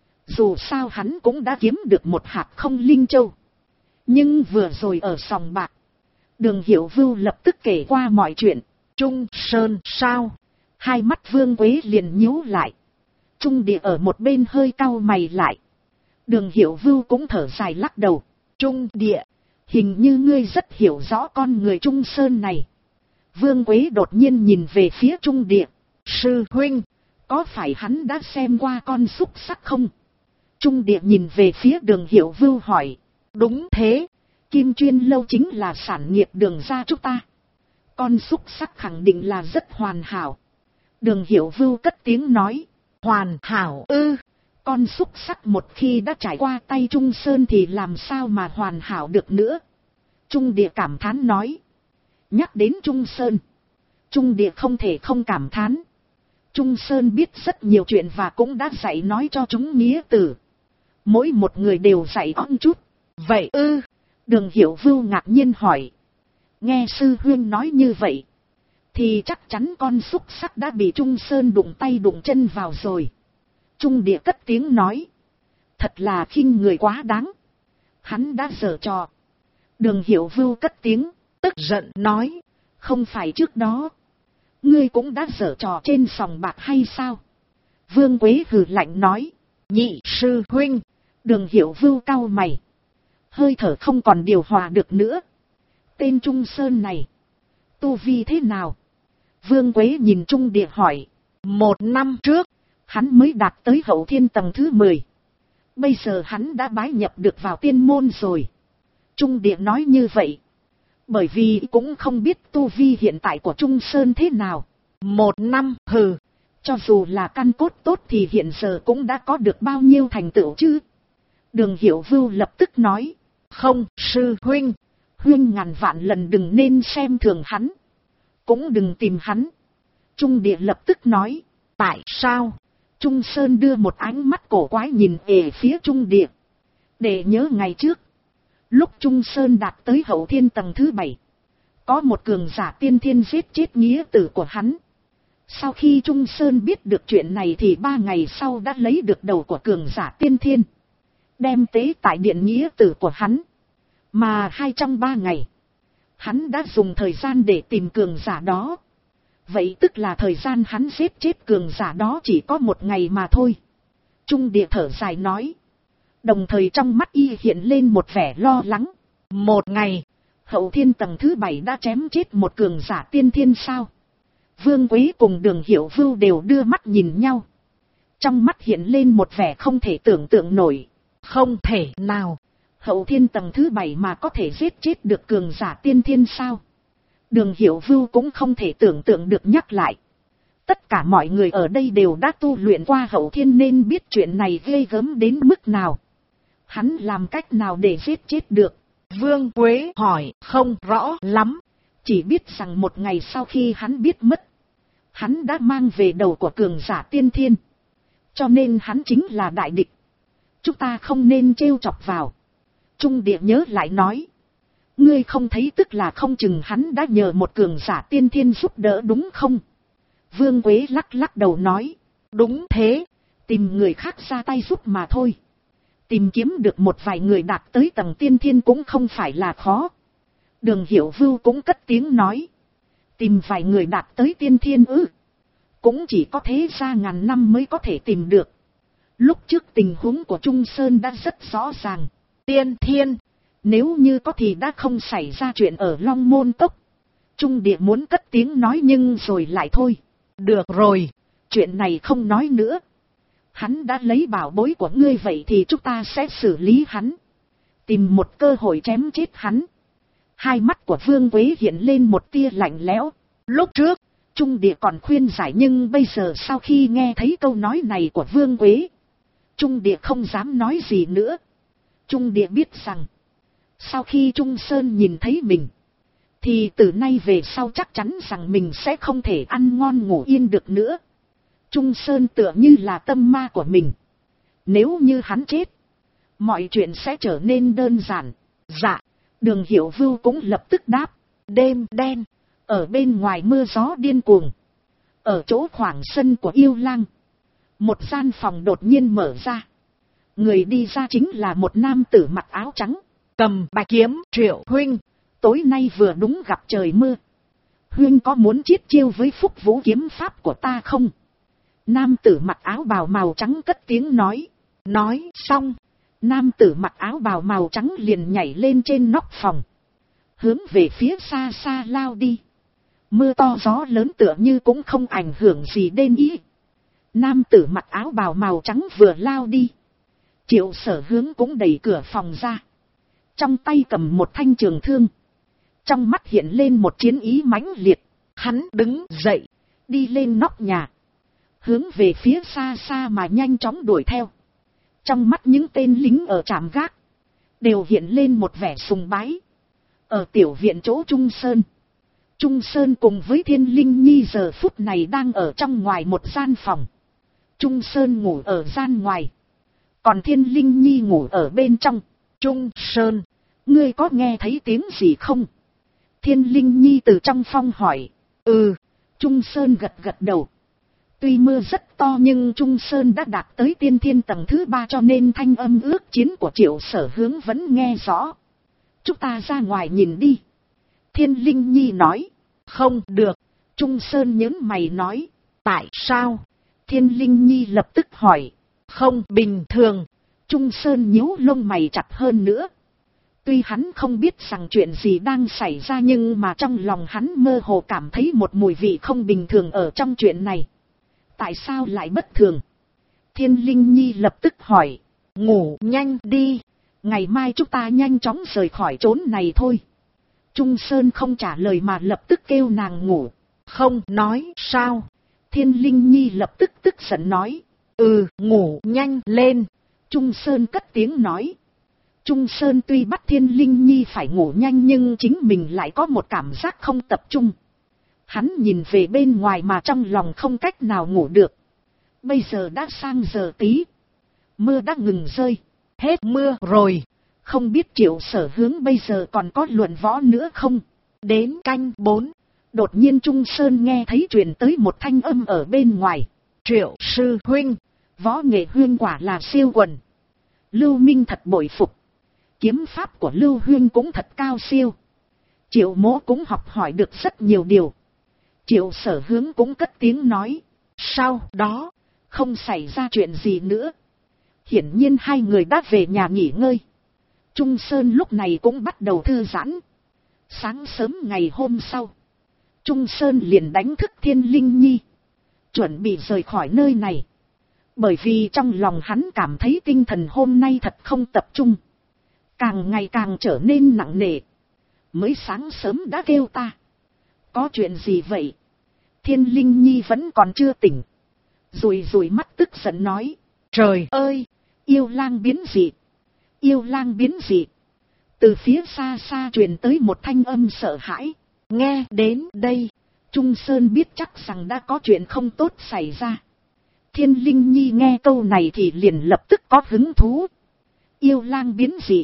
Dù sao hắn cũng đã kiếm được một hạt Không Linh Châu. Nhưng vừa rồi ở sòng bạc, Đường Hiểu Vưu lập tức kể qua mọi chuyện. Trung Sơn sao? Hai mắt Vương Quế liền nhíu lại. Trung Địa ở một bên hơi cau mày lại. Đường Hiểu Vưu cũng thở dài lắc đầu. Trung Địa, hình như ngươi rất hiểu rõ con người Trung Sơn này. Vương Quế đột nhiên nhìn về phía Trung Địa. Sư huynh, có phải hắn đã xem qua con xúc sắc không? Trung Địa nhìn về phía Đường Hiểu Vưu hỏi. Đúng thế, Kim Chuyên Lâu chính là sản nghiệp Đường gia chúng ta. Con xúc sắc khẳng định là rất hoàn hảo. Đường Hiểu Vưu cất tiếng nói. Hoàn hảo ư? Con xúc sắc một khi đã trải qua tay Trung Sơn thì làm sao mà hoàn hảo được nữa? Trung Địa cảm thán nói. Nhắc đến Trung Sơn, Trung Địa không thể không cảm thán. Trung Sơn biết rất nhiều chuyện và cũng đã dạy nói cho chúng nghĩa tử. Mỗi một người đều dạy ong chút. Vậy ư? Đường Hiểu Vưu ngạc nhiên hỏi. Nghe sư huynh nói như vậy, thì chắc chắn con xúc sắc đã bị Trung Sơn đụng tay đụng chân vào rồi. Trung Địa cất tiếng nói. Thật là khinh người quá đáng. Hắn đã giở trò. Đường Hiểu Vưu cất tiếng, tức giận nói. Không phải trước đó ngươi cũng đã giở trò trên sòng bạc hay sao? Vương Quế hừ lạnh nói. Nhị sư huynh. Đường Hiểu Vưu cau mày. Hơi thở không còn điều hòa được nữa. Tên Trung Sơn này, tu vi thế nào? Vương Quế nhìn Trung Địa hỏi. 1 năm trước, hắn mới đạt tới hậu thiên tầng thứ 10. Bây giờ hắn đã bái nhập được vào tiên môn rồi. Trung Địa nói như vậy bởi vì cũng không biết tu vi hiện tại của Trung Sơn thế nào. 1 năm, hừ, cho dù là căn cốt tốt thì hiện giờ cũng đã có được bao nhiêu thành tựu chứ? Đường Hiểu Vưu lập tức nói. Không, sư huynh, huynh ngàn vạn lần đừng nên xem thường hắn, cũng đừng tìm hắn. Trung Địa lập tức nói. Tại sao? Trung Sơn đưa một ánh mắt cổ quái nhìn về phía Trung Địa. Để nhớ ngày trước, lúc Trung Sơn đạt tới hậu thiên tầng thứ 7, có một cường giả tiên thiên giết chết nghĩa tử của hắn. Sau khi Trung Sơn biết được chuyện này thì 3 ngày sau đã lấy được đầu của cường giả tiên thiên, đem tế tại điện nghĩa tử của hắn. Mà trong 3 ngày, hắn đã dùng thời gian để tìm cường giả đó. Vậy tức là thời gian hắn giết chết cường giả đó chỉ có 1 ngày mà thôi. Trung Địa thở dài nói. Đồng thời trong mắt y hiện lên một vẻ lo lắng. 1 ngày, hậu thiên tầng thứ 7 đã chém chết một cường giả tiên thiên sao? Vương Quế cùng Đường Hiểu Vưu đều đưa mắt nhìn nhau. Trong mắt hiện lên một vẻ không thể tưởng tượng nổi. Không thể nào, hậu thiên tầng thứ 7 mà có thể giết chết được cường giả tiên thiên sao? Đường Hiểu Vưu cũng không thể tưởng tượng được nhắc lại. Tất cả mọi người ở đây đều đã tu luyện qua hậu thiên nên biết chuyện này ghê gớm đến mức nào. Hắn làm cách nào để giết chết được? Vương Quế hỏi. Không rõ lắm, chỉ biết rằng 1 ngày sau khi hắn biết mất, hắn đã mang về đầu của cường giả tiên thiên. Cho nên hắn chính là đại địch. Chúng ta không nên trêu chọc vào. Trung Địa nhớ lại nói. Ngươi không thấy tức là không chừng hắn đã nhờ một cường giả tiên thiên giúp đỡ đúng không? Vương Quế lắc đầu nói. Đúng thế, tìm người khác ra tay giúp mà thôi. Tìm kiếm được một vài người đạt tới tầng tiên thiên cũng không phải là khó. Đường Hiểu Vưu cũng cất tiếng nói. Tìm vài người đạt tới tiên thiên ư? Cũng chỉ có thế ra ngàn năm mới có thể tìm được. Lúc trước tình huống của Trung Sơn đã rất rõ ràng. Tiên thiên, nếu như có thì đã không xảy ra chuyện ở Long Môn Cốc. Trung Địa muốn cất tiếng nói nhưng rồi lại thôi. Được rồi, chuyện này không nói nữa. Hắn đã lấy bảo bối của ngươi vậy thì chúng ta sẽ xử lý hắn. Tìm một cơ hội chém chết hắn. Hai mắt của Vương Quế hiện lên một tia lạnh lẽo. Lúc trước, Trung Địa còn khuyên giải nhưng bây giờ sau khi nghe thấy câu nói này của Vương Quế, Trung Địa không dám nói gì nữa. Trung Địa biết rằng, sau khi Trung Sơn nhìn thấy mình, thì từ nay về sau chắc chắn rằng mình sẽ không thể ăn ngon ngủ yên được nữa. Trung Sơn tựa như là tâm ma của mình. Nếu như hắn chết, mọi chuyện sẽ trở nên đơn giản. Dạ, Đường Hiểu Vưu cũng lập tức đáp. Đêm đen, ở bên ngoài mưa gió điên cuồng. Ở chỗ khoảng sân của yêu lang, một gian phòng đột nhiên mở ra. Người đi ra chính là một nam tử mặc áo trắng, cầm bạch kiếm. Triệu huynh, tối nay vừa đúng gặp trời mưa. Huynh có muốn chiết chiêu với Phúc Vũ kiếm pháp của ta không? Nam tử mặc áo bào màu trắng cất tiếng nói. Nói xong, Nam tử mặc áo bào màu trắng liền nhảy lên trên nóc phòng, hướng về phía xa xa lao đi. Mưa to gió lớn tựa như cũng không ảnh hưởng gì đến ý. Nam tử mặc áo bào màu trắng vừa lao đi, Triệu Sở Hướng cũng đẩy cửa phòng ra, trong tay cầm một thanh trường thương, trong mắt hiện lên một chiến ý mãnh liệt. Hắn đứng dậy, đi lên nóc nhà, hướng về phía xa xa mà nhanh chóng đuổi theo. Trong mắt những tên lính ở trạm gác đều hiện lên một vẻ sùng bái. Ở tiểu viện chỗ Trung Sơn, Trung Sơn cùng với Thiên Linh Nhi giờ phút này đang ở trong ngoài một gian phòng. Trung Sơn ngủ ở gian ngoài, còn Thiên Linh Nhi ngủ ở bên trong. Trung Sơn, ngươi có nghe thấy tiếng gì không? Thiên Linh Nhi từ trong phòng hỏi. Trung Sơn gật gật đầu. Tuy mưa rất to nhưng Trung Sơn đã đạt tới tiên thiên tầng thứ 3 cho nên thanh âm ước chiến của Triệu Sở Hướng vẫn nghe rõ. Chúng ta ra ngoài nhìn đi. Thiên Linh Nhi nói. Không được. Trung Sơn nhớn mày nói. Tại sao? Thiên Linh Nhi lập tức hỏi. Không bình thường. Trung Sơn nhíu lông mày chặt hơn nữa. Tuy hắn không biết rằng chuyện gì đang xảy ra nhưng mà trong lòng hắn mơ hồ cảm thấy một mùi vị không bình thường ở trong chuyện này. Tại sao lại bất thường? Thiên Linh Nhi lập tức hỏi. Ngủ nhanh đi. Ngày mai chúng ta nhanh chóng rời khỏi chốn này thôi. Trung Sơn không trả lời mà lập tức kêu nàng ngủ. Không nói sao? Thiên Linh Nhi lập tức tức giận nói. Ngủ nhanh lên. Trung Sơn cất tiếng nói. Trung Sơn tuy bắt Thiên Linh Nhi phải ngủ nhanh nhưng chính mình lại có một cảm giác không tập trung. Hắn nhìn về bên ngoài mà trong lòng không cách nào ngủ được. Bây giờ đã sang giờ tí. Mưa đã ngừng rơi. Hết mưa rồi. Không biết Triệu Sở Hướng bây giờ còn có luận võ nữa không? Đến canh 4. Đột nhiên Trung Sơn nghe thấy truyền tới một thanh âm ở bên ngoài. Triệu sư huynh. Võ nghệ huynh quả là siêu quần. Lưu Minh thật bội phục. Kiếm pháp của Lưu huynh cũng thật cao siêu. Triệu mỗ cũng học hỏi được rất nhiều điều. Triệu Sở Hướng cũng cất tiếng nói. Sau đó, không xảy ra chuyện gì nữa. Hiển nhiên hai người đã về nhà nghỉ ngơi. Trung Sơn lúc này cũng bắt đầu thư giãn. Sáng sớm ngày hôm sau, Trung Sơn liền đánh thức Thiên Linh Nhi, chuẩn bị rời khỏi nơi này. Bởi vì trong lòng hắn cảm thấy tinh thần hôm nay thật không tập trung, càng ngày càng trở nên nặng nề. Mới sáng sớm đã kêu ta. Có chuyện gì vậy? Thiên Linh Nhi vẫn còn chưa tỉnh. Rùi mắt tức giận nói. Trời ơi! Yêu lang biến dị! Yêu lang biến dị! Từ phía xa xa truyền tới một thanh âm sợ hãi. Nghe đến đây, Trung Sơn biết chắc rằng đã có chuyện không tốt xảy ra. Thiên Linh Nhi nghe câu này thì liền lập tức có hứng thú. Yêu lang biến dị!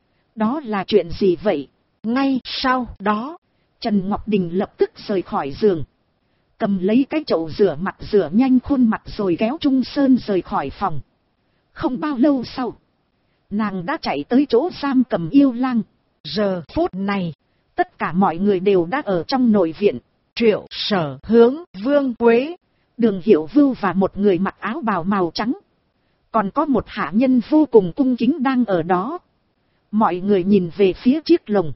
Đó là chuyện gì vậy? Ngay sau đó, Trần Ngọc Đình lập tức rời khỏi giường, cầm lấy cái chậu rửa mặt rửa nhanh khuôn mặt rồi kéo Trung Sơn rời khỏi phòng. Không bao lâu sau, nàng đã chạy tới chỗ giam cầm yêu lang. Giờ phút này, tất cả mọi người đều đã ở trong nội viện. Triệu Sở Hướng, Vương Quế, Đường Hiểu Vưu và một người mặc áo bào màu trắng. Còn có một hạ nhân vô cùng cung kính đang ở đó. Mọi người nhìn về phía chiếc lồng.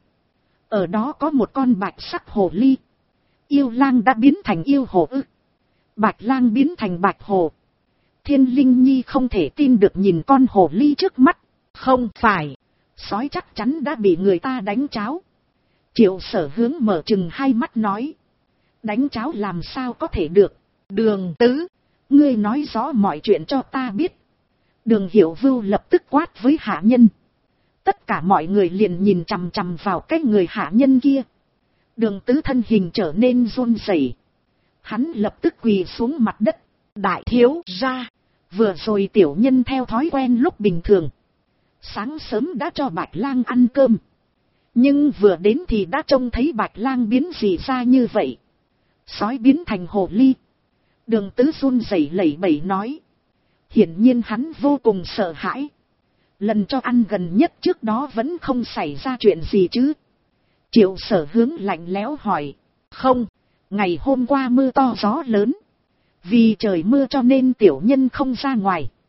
Ở đó có một con bạch sắc hồ ly. Yêu lang đã biến thành yêu hồ ư? Bạch lang biến thành bạch hồ. Thiên Linh Nhi không thể tin được nhìn con hồ ly trước mắt. Không phải, sói chắc chắn đã bị người ta đánh cháo. Triệu Sở Hướng mở trừng hai mắt nói. Đánh cháo làm sao có thể được? Đường Tứ, ngươi nói rõ mọi chuyện cho ta biết. Đường Hiểu Vưu lập tức quát với hạ nhân. Tất cả mọi người liền nhìn chằm chằm vào cái người hạ nhân kia. Đường Tứ thân hình trở nên run rẩy. Hắn lập tức quỳ xuống mặt đất. Đại thiếu gia, vừa rồi tiểu nhân theo thói quen lúc bình thường. Sáng sớm đã cho Bạch Lang ăn cơm. Nhưng vừa đến thì đã trông thấy Bạch Lang biến dị ra như vậy. Sói biến thành hồ ly. Đường Tứ run rẩy lẩy bẩy nói. Hiển nhiên hắn vô cùng sợ hãi. Lần cho ăn gần nhất trước đó vẫn không xảy ra chuyện gì chứ? Triệu Sở Hướng lạnh lẽo hỏi. Không, ngày hôm qua mưa to gió lớn. Vì trời mưa cho nên tiểu nhân không ra ngoài.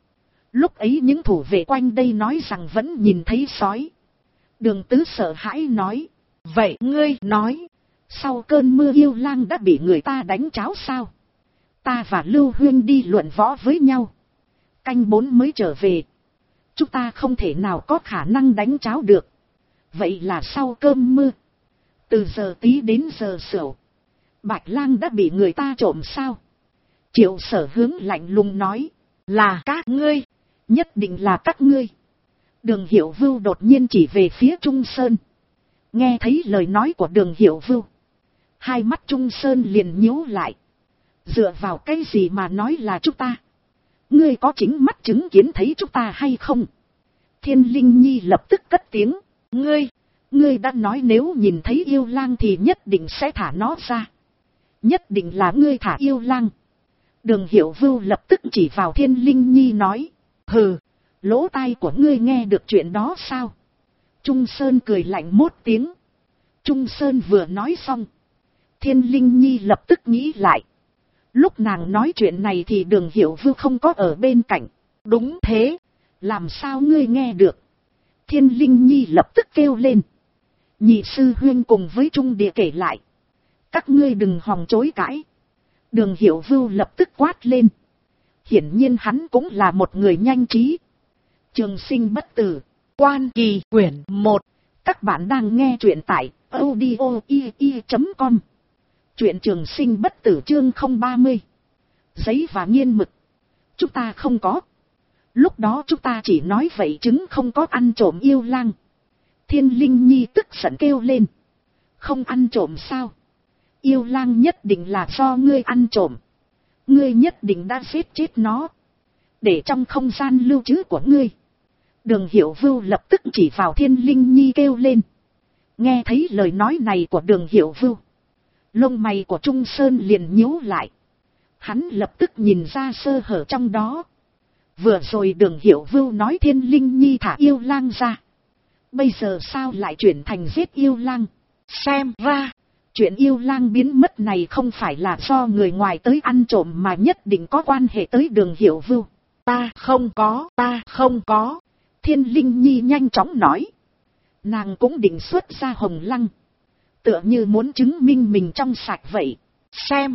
Lúc ấy những thủ vệ quanh đây nói rằng vẫn nhìn thấy sói. Đường Tứ sợ hãi nói. Vậy ngươi nói, sau cơn mưa yêu lang đã bị người ta đánh cháo sao? Ta và Lưu Huyên đi luận võ với nhau. Canh 4 mới trở về. Chúng ta không thể nào có khả năng đánh cháo được. Vậy là sau cơn mưa, từ giờ tí đến giờ sửu, Bạch Lang đã bị người ta trộm sao? Triệu Sở Hướng lạnh lùng nói. Là các ngươi, nhất định là các ngươi. Đường Hiểu Vưu đột nhiên chỉ về phía Trung Sơn. Nghe thấy lời nói của Đường Hiểu Vưu, hai mắt Trung Sơn liền nhíu lại. Dựa vào cái gì mà nói là chúng ta? Ngươi có chính mắt chứng kiến thấy chúng ta hay không? Thiên Linh Nhi lập tức cất tiếng. Ngươi đã nói nếu nhìn thấy yêu lang thì nhất định sẽ thả nó ra. Nhất định là ngươi thả yêu lang. Đường Hiểu Vưu lập tức chỉ vào Thiên Linh Nhi nói. Hừ, lỗ tai của ngươi nghe được chuyện đó sao? Trung Sơn cười lạnh một tiếng. Trung Sơn vừa nói xong, Thiên Linh Nhi lập tức nghĩ lại. Lúc nàng nói chuyện này thì Đường Hiểu Vưu không có ở bên cạnh. Đúng thế, làm sao ngươi nghe được? Thiên Linh Nhi lập tức kêu lên. Nhị sư huynh cùng với Trung Địa kể lại. Các ngươi đừng hòng chối cãi. Đường Hiểu Vưu lập tức quát lên. Hiển nhiên hắn cũng là một người nhanh trí. Trường Sinh Bất Tử, Quan Kỳ quyển 1. Các bạn đang nghe truyện tại audio.com. Truyện Trường Sinh Bất Tử chương 030. Giấy và nghiên mực. Chúng ta không có. Lúc đó chúng ta chỉ nói vậy chứng không có ăn trộm yêu lang. Thiên Linh Nhi tức giận kêu lên. Không ăn trộm sao? Yêu lang nhất định là do ngươi ăn trộm. Ngươi nhất định đã giết chết nó, để trong không gian lưu trữ của ngươi. Đường Hiểu Vưu lập tức chỉ vào Thiên Linh Nhi kêu lên. Nghe thấy lời nói này của Đường Hiểu Vưu, lông mày của Trung Sơn liền nhíu lại. Hắn lập tức nhìn ra sơ hở trong đó. Vừa rồi Đường Hiểu Vưu nói Thiên Linh Nhi thả yêu lang ra, bây giờ sao lại chuyển thành giết yêu lang? Xem ra, chuyện yêu lang biến mất này không phải là do người ngoài tới ăn trộm mà nhất định có quan hệ tới Đường Hiểu Vưu. Ta không có. Thiên Linh Nhi nhanh chóng nói. Nàng cũng định xuất ra hồng lăng, tựa như muốn chứng minh mình trong sạch vậy. Xem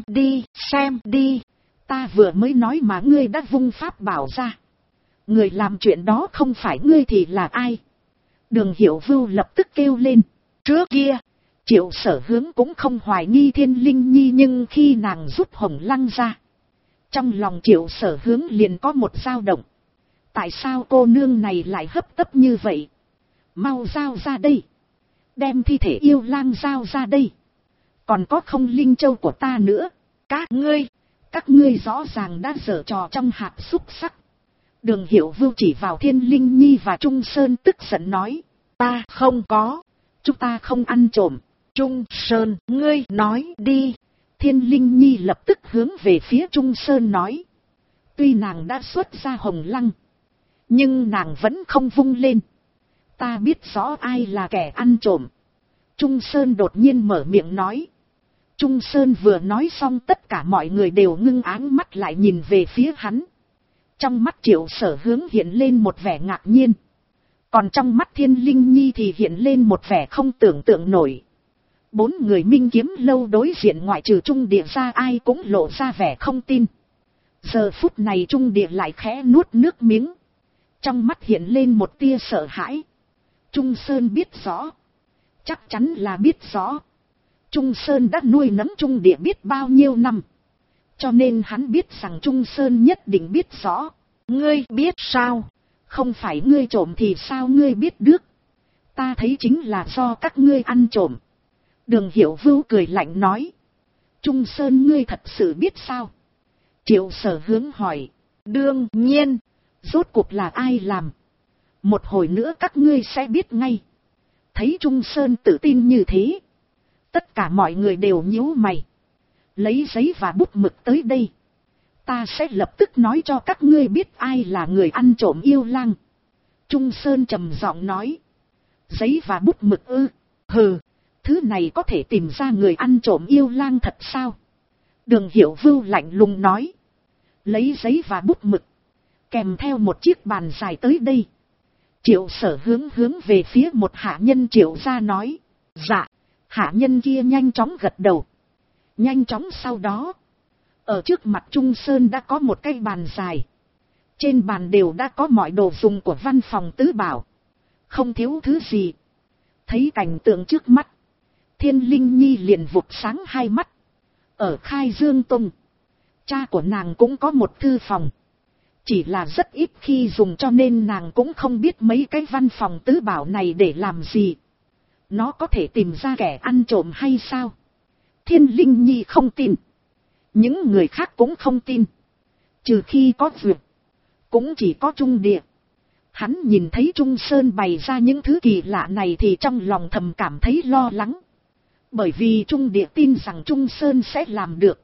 đi, ta vừa mới nói mà ngươi đã vung pháp bảo ra. Người làm chuyện đó không phải ngươi thì là ai? Đường Hiểu Vưu lập tức kêu lên. Trước kia, Triệu Sở Hướng cũng không hoài nghi Thiên Linh Nhi, nhưng khi nàng rút hồng lăng ra, trong lòng Triệu Sở Hướng liền có một dao động. Tại sao cô nương này lại hấp tấp như vậy? Mau giao ra đây. Đem thi thể yêu lang giao ra đây. Còn có không linh châu của ta nữa. Các ngươi rõ ràng đã giở trò trong hạt xúc sắc. Đường Hiểu Vưu chỉ vào Thiên Linh Nhi và Trung Sơn tức giận nói. Ta không có. Chúng ta không ăn trộm. Trung Sơn, ngươi nói đi. Thiên Linh Nhi lập tức hướng về phía Trung Sơn nói. Tuy nàng đã xuất ra hồng lăng, nhưng nàng vẫn không vung lên. Ta biết rõ ai là kẻ ăn trộm. Trung Sơn đột nhiên mở miệng nói. Trung Sơn vừa nói xong tất cả mọi người đều ngưng áng mắt lại nhìn về phía hắn. Trong mắt Triệu Sở Hướng hiện lên một vẻ ngạc nhiên. Còn trong mắt Thiên Linh Nhi thì hiện lên một vẻ không tưởng tượng nổi. Bốn người Minh Kiếm Lâu đối diện ngoại trừ Trung Địa ra ai cũng lộ ra vẻ không tin. Giờ phút này Trung Địa lại khẽ nuốt nước miếng. Trong mắt hiện lên một tia sợ hãi. Trung Sơn biết rõ. Chắc chắn là biết rõ. Trung Sơn đã nuôi nấng Trung Địa biết bao nhiêu năm. Cho nên hắn biết rằng Trung Sơn nhất định biết rõ. Ngươi biết sao? Không phải ngươi trộm thì sao ngươi biết được? Ta thấy chính là do các ngươi ăn trộm. Đường Hiểu Vưu cười lạnh nói. Trung Sơn ngươi thật sự biết sao? Triệu Sở Hướng hỏi. Đương nhiên. Rốt cuộc là ai làm? Một hồi nữa các ngươi sẽ biết ngay. Thấy Trung Sơn tự tin như thế, tất cả mọi người đều nhíu mày. Lấy giấy và bút mực tới đây. Ta sẽ lập tức nói cho các ngươi biết ai là người ăn trộm yêu lang. Trung Sơn trầm giọng nói. Giấy và bút mực ư? Hừ, thứ này có thể tìm ra người ăn trộm yêu lang thật sao? Đường Hiểu Vưu lạnh lùng nói. Lấy giấy và bút mực, kèm theo một chiếc bàn dài tới đây. Triệu Sở hướng về phía một hạ nhân Triệu gia nói. Dạ. Hạ nhân kia nhanh chóng gật đầu. Nhanh chóng sau đó, ở trước mặt Trung Sơn đã có một cái bàn dài. Trên bàn đều đã có mọi đồ dùng của văn phòng tứ bảo. Không thiếu thứ gì. Thấy cảnh tượng trước mắt, Thiên Linh Nhi liền vụt sáng hai mắt. Ở Khai Dương Tông, cha của nàng cũng có một thư phòng. Chỉ là rất ít khi dùng cho nên nàng cũng không biết mấy cái văn phòng tứ bảo này để làm gì. Nó có thể tìm ra kẻ ăn trộm hay sao? Thiên Linh Nhi không tin. Những người khác cũng không tin. Trừ khi có việc. Cũng chỉ có Trung Địa. Hắn nhìn thấy Trung Sơn bày ra những thứ kỳ lạ này thì trong lòng thầm cảm thấy lo lắng. Bởi vì Trung Địa tin rằng Trung Sơn sẽ làm được.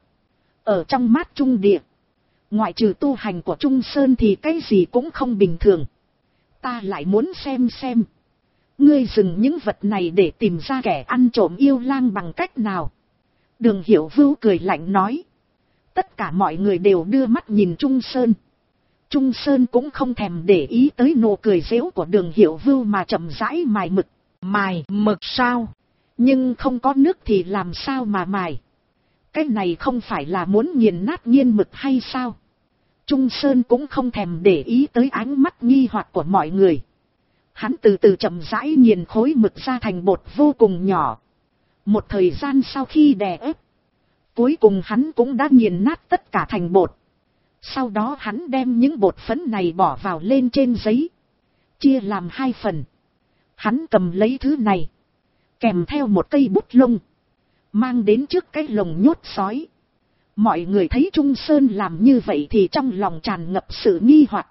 Ở trong mắt Trung Địa, ngoại trừ tu hành của Trung Sơn thì cái gì cũng không bình thường. Ta lại muốn xem. Ngươi dừng những vật này để tìm ra kẻ ăn trộm yêu lang bằng cách nào? Đường Hiểu Vưu cười lạnh nói. Tất cả mọi người đều đưa mắt nhìn Trung Sơn. Trung Sơn cũng không thèm để ý tới nụ cười giễu của Đường Hiểu Vưu mà chậm rãi mài mực. Mài mực sao? Nhưng không có nước thì làm sao mà mài? Cái này không phải là muốn nghiền nát nghiên mực hay sao? Trung Sơn cũng không thèm để ý tới ánh mắt nghi hoặc của mọi người. Hắn từ từ chậm rãi nghiền khối mực ra thành bột vô cùng nhỏ. Một thời gian sau khi đè ép, cuối cùng hắn cũng đã nghiền nát tất cả thành bột. Sau đó hắn đem những bột phấn này bỏ vào lên trên giấy, chia làm hai phần. Hắn cầm lấy thứ này, kèm theo một cây bút lông, mang đến trước cái lồng nhốt sói. Mọi người thấy Trung Sơn làm như vậy thì trong lòng tràn ngập sự nghi hoặc.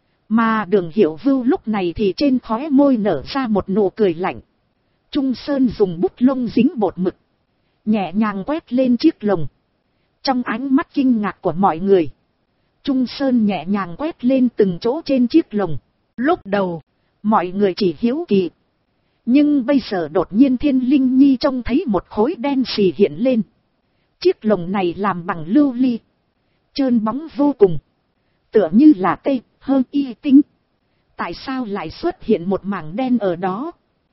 Mà Đường Hiểu Vưu lúc này thì trên khóe môi nở ra một nụ cười lạnh. Trung Sơn dùng bút lông dính bột mực, nhẹ nhàng quét lên chiếc lồng. Trong ánh mắt kinh ngạc của mọi người, Trung Sơn nhẹ nhàng quét lên từng chỗ trên chiếc lồng. Lúc đầu, mọi người chỉ hiếu kỳ. Nhưng bây giờ đột nhiên Thiên Linh Nhi trông thấy một khối đen xì hiện lên. Chiếc lồng này làm bằng lưu ly, trơn bóng vô cùng, tựa như là tê hơn y tinh. Tại sao lại xuất hiện một mảng đen ở đó?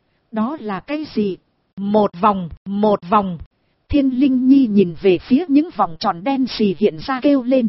Đó là cái gì? Một vòng. Thiên Linh Nhi nhìn về phía những vòng tròn đen xì hiện ra kêu lên.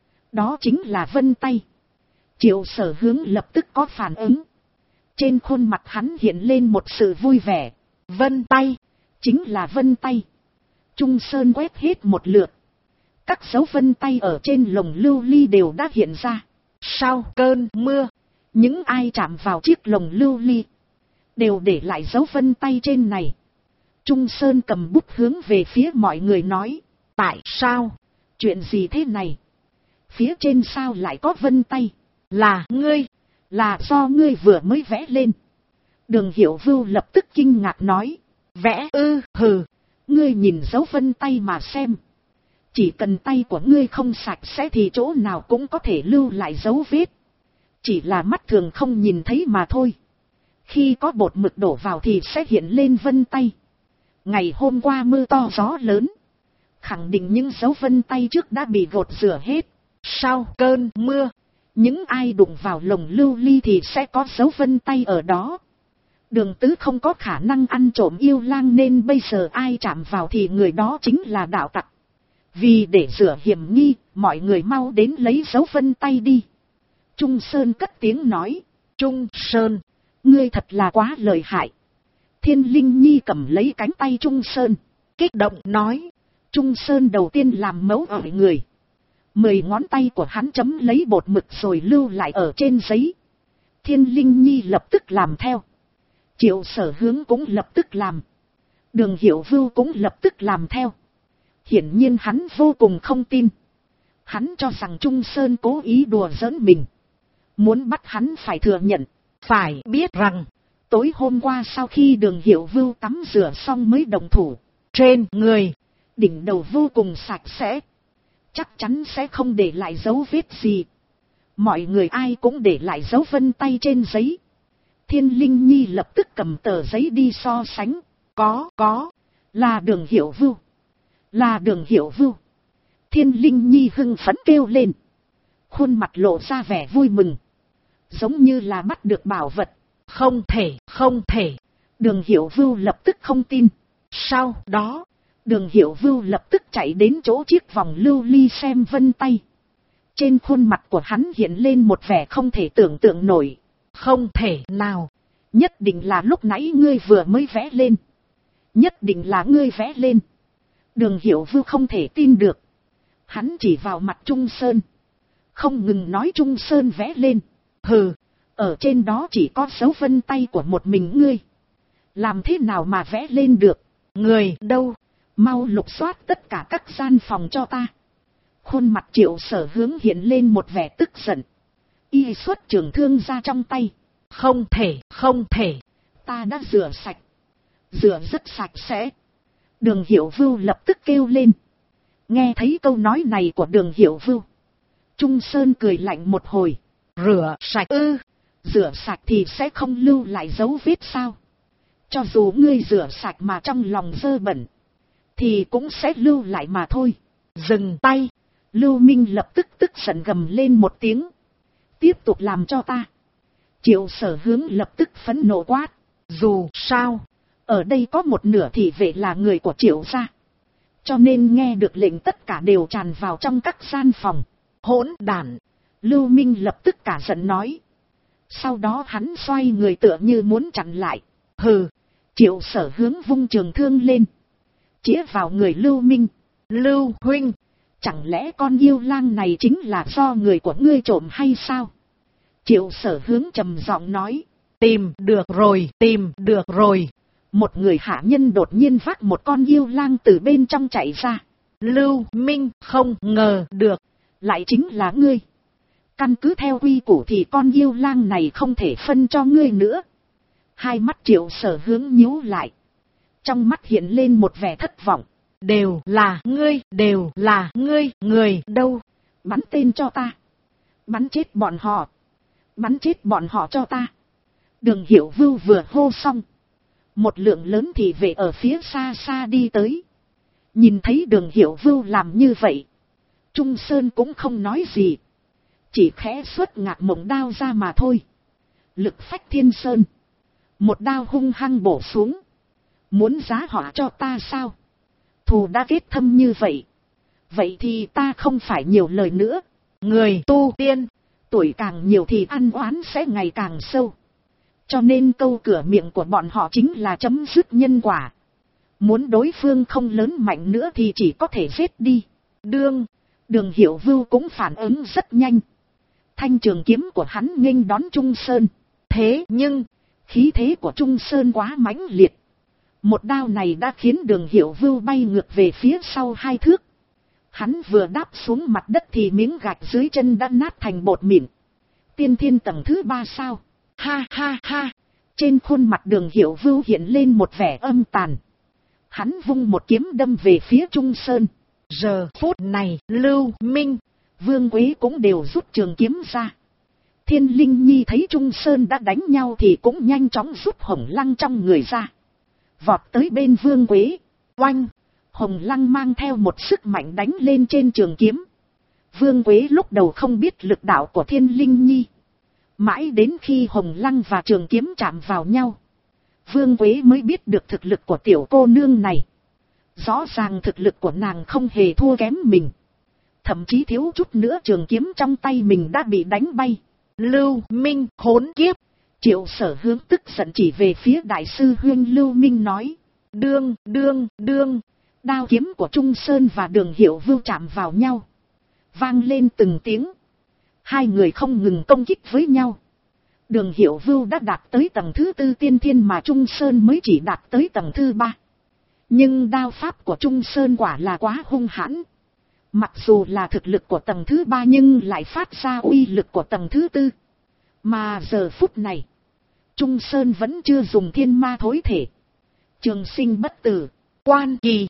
Đó chính là vân tay. Triệu Sở Hướng lập tức có phản ứng. Trên khuôn mặt hắn hiện lên một sự vui vẻ. Vân tay, chính là vân tay. Trung Sơn quét hết một lượt. Các dấu vân tay ở trên lồng lưu ly đều đã hiện ra. Sau cơn mưa, những ai chạm vào chiếc lồng lưu ly đều để lại dấu vân tay trên này. Trung Sơn cầm bút hướng về phía mọi người nói. Tại sao? Chuyện gì thế này? Phía trên sao lại có vân tay? Là ngươi? Là do ngươi vừa mới vẽ lên? Đường Hiểu Vưu lập tức kinh ngạc nói. Vẽ ư? Hừ, ngươi nhìn dấu vân tay mà xem. Chỉ cần tay của ngươi không sạch sẽ thì chỗ nào cũng có thể lưu lại dấu vết. Chỉ là mắt thường không nhìn thấy mà thôi. Khi có bột mực đổ vào thì sẽ hiện lên vân tay. Ngày hôm qua mưa to gió lớn, khẳng định những dấu vân tay trước đã bị gột rửa hết. Sau cơn mưa, những ai đụng vào lồng lưu ly thì sẽ có dấu vân tay ở đó. Đường Tứ không có khả năng ăn trộm yêu lang nên bây giờ ai chạm vào thì người đó chính là đạo tặc. Vì để rửa hiểm nghi, mọi người mau đến lấy dấu vân tay đi. Trung Sơn cất tiếng nói. Trung Sơn, ngươi thật là quá lợi hại. Thiên Linh Nhi cầm lấy cánh tay Trung Sơn, kích động nói. Trung Sơn đầu tiên làm mẫu ỏi người. 10 ngón tay của hắn chấm lấy bột mực rồi lưu lại ở trên giấy. Thiên Linh Nhi lập tức làm theo. Triệu Sở Hướng cũng lập tức làm. Đường Hiểu Vưu cũng lập tức làm theo. Hiển nhiên hắn vô cùng không tin. Hắn cho rằng Trung Sơn cố ý đùa giỡn mình. Muốn bắt hắn phải thừa nhận. Phải biết rằng, tối hôm qua sau khi Đường Hiểu Vưu tắm rửa xong mới động thủ. Trên người, đỉnh đầu vô cùng sạch sẽ. Chắc chắn sẽ không để lại dấu vết gì. Mọi người ai cũng để lại dấu vân tay trên giấy. Thiên Linh Nhi lập tức cầm tờ giấy đi so sánh. Có, là Đường Hiểu Vưu. Là Đường Hiểu Vưu. Thiên Linh Nhi hưng phấn kêu lên. khuôn mặt lộ ra vẻ vui mừng, giống như là bắt được bảo vật. Không thể, không thể. Đường Hiểu Vưu lập tức không tin. Sau đó, Đường Hiểu Vưu lập tức chạy đến chỗ chiếc vòng lưu ly xem vân tay. Trên khuôn mặt của hắn hiện lên một vẻ không thể tưởng tượng nổi. Không thể nào, nhất định là lúc nãy ngươi vừa mới vẽ lên. Nhất định là ngươi vẽ lên. Đường Hiểu Vưu không thể tin được. Hắn chỉ vào mặt Trung Sơn, không ngừng nói Trung Sơn vẽ lên. Hừ, ở trên đó chỉ có dấu vân tay của một mình ngươi. Làm thế nào mà vẽ lên được? Người đâu? Mau lục soát tất cả các gian phòng cho ta. Khuôn mặt Triệu Sở Hướng hiện lên một vẻ tức giận. Y xuất trường thương ra trong tay. Không thể, không thể. Ta đã rửa sạch. Rửa rất sạch sẽ. Đường Hiểu Vưu lập tức kêu lên. Nghe thấy câu nói này của Đường Hiểu Vưu, Trung Sơn cười lạnh một hồi. Rửa sạch ư? Rửa sạch thì sẽ không lưu lại dấu vết sao? Cho dù ngươi rửa sạch mà trong lòng dơ bẩn, thì cũng sẽ lưu lại mà thôi. Dừng tay. Lưu Minh lập tức tức giận gầm lên một tiếng. Tiếp tục làm cho ta. Triệu Sở Hướng lập tức phẫn nộ quát. Dù sao, ở đây có một nửa thị vệ là người của Triệu gia, cho nên nghe được lệnh tất cả đều tràn vào trong các gian phòng. Hỗn đản! Lưu Minh lập tức cả giận nói. Sau đó hắn xoay người tựa như muốn chặn lại. Hừ! Triệu Sở Hướng vung trường thương lên, chĩa vào người Lưu Minh. Lưu huynh! Chẳng lẽ con yêu lang này chính là do người của ngươi trộm hay sao? Triệu Sở Hướng trầm giọng nói. Tìm được rồi, tìm được rồi. Một người hạ nhân đột nhiên vác một con yêu lang từ bên trong chạy ra. Lưu Minh không ngờ được, lại chính là ngươi. Căn cứ theo quy củ thì con yêu lang này không thể phân cho ngươi nữa. Hai mắt Triệu Sở Hướng nhíu lại, trong mắt hiện lên một vẻ thất vọng. Đều là ngươi, đều là ngươi, người đâu? Bắn tên cho ta. Bắn chết bọn họ. Bắn chết bọn họ cho ta. Đường Hiểu Vưu vừa hô xong, một lượng lớn thị vệ ở phía xa xa đi tới. Nhìn thấy Đường Hiểu Vưu làm như vậy, Trung Sơn cũng không nói gì, chỉ khẽ xuất Ngạc Mộng đao ra mà thôi. Lực phách thiên sơn, một đao hung hăng bổ xuống. Muốn giá họa cho ta sao? Thù đã kết thâm như vậy, vậy thì ta không phải nhiều lời nữa. Người tu tiên, tuổi càng nhiều thì ăn oán sẽ ngày càng sâu. Cho nên câu cửa miệng của bọn họ chính là chấm dứt nhân quả. Muốn đối phương không lớn mạnh nữa thì chỉ có thể giết đi. Đường Hiểu Vưu cũng phản ứng rất nhanh. Thanh trường kiếm của hắn nghênh đón Trung Sơn. Thế nhưng, khí thế của Trung Sơn quá mãnh liệt. Một đao này đã khiến Đường Hiểu Vưu bay ngược về phía sau 2 thước. Hắn vừa đáp xuống mặt đất thì miếng gạch dưới chân đã nát thành bột mịn. Tiên thiên tầng thứ 3 sao? Ha ha ha! Trên khuôn mặt Đường Hiểu Vưu hiện lên một vẻ âm tàn. Hắn vung một kiếm đâm về phía Trung Sơn. Giờ phút này, Lưu Minh, Vương Quế cũng đều rút trường kiếm ra. Thiên Linh Nhi thấy Trung Sơn đã đánh nhau thì cũng nhanh chóng rút hồng lăng trong người ra, vọt tới bên Vương Quế. Oanh! Hồng lăng mang theo một sức mạnh đánh lên trên trường kiếm. Vương Quế lúc đầu không biết lực đạo của Thiên Linh Nhi. Mãi đến khi hồng lăng và trường kiếm chạm vào nhau, Vương Quế mới biết được thực lực của tiểu cô nương này. Rõ ràng thực lực của nàng không hề thua kém mình. Thậm chí thiếu chút nữa trường kiếm trong tay mình đã bị đánh bay. Lưu Minh khốn kiếp! Triệu Sở Hướng tức giận chỉ về phía đại sư huynh Lưu Minh nói. Đương! Đao kiếm của Trung Sơn và Đường Hiểu Vưu chạm vào nhau, vang lên từng tiếng. Hai người không ngừng công kích với nhau. Đường Hiểu Vưu đã đạt tới tầng thứ 4 tiên thiên mà Trung Sơn mới chỉ đạt tới tầng thứ 3. Nhưng đao pháp của Trung Sơn quả là quá hung hãn. Mặc dù là thực lực của tầng thứ 3 nhưng lại phát ra uy lực của tầng thứ 4. Mà giờ phút này, Trung Sơn vẫn chưa dùng thiên ma thối thể, trường sinh bất tử, quan kỳ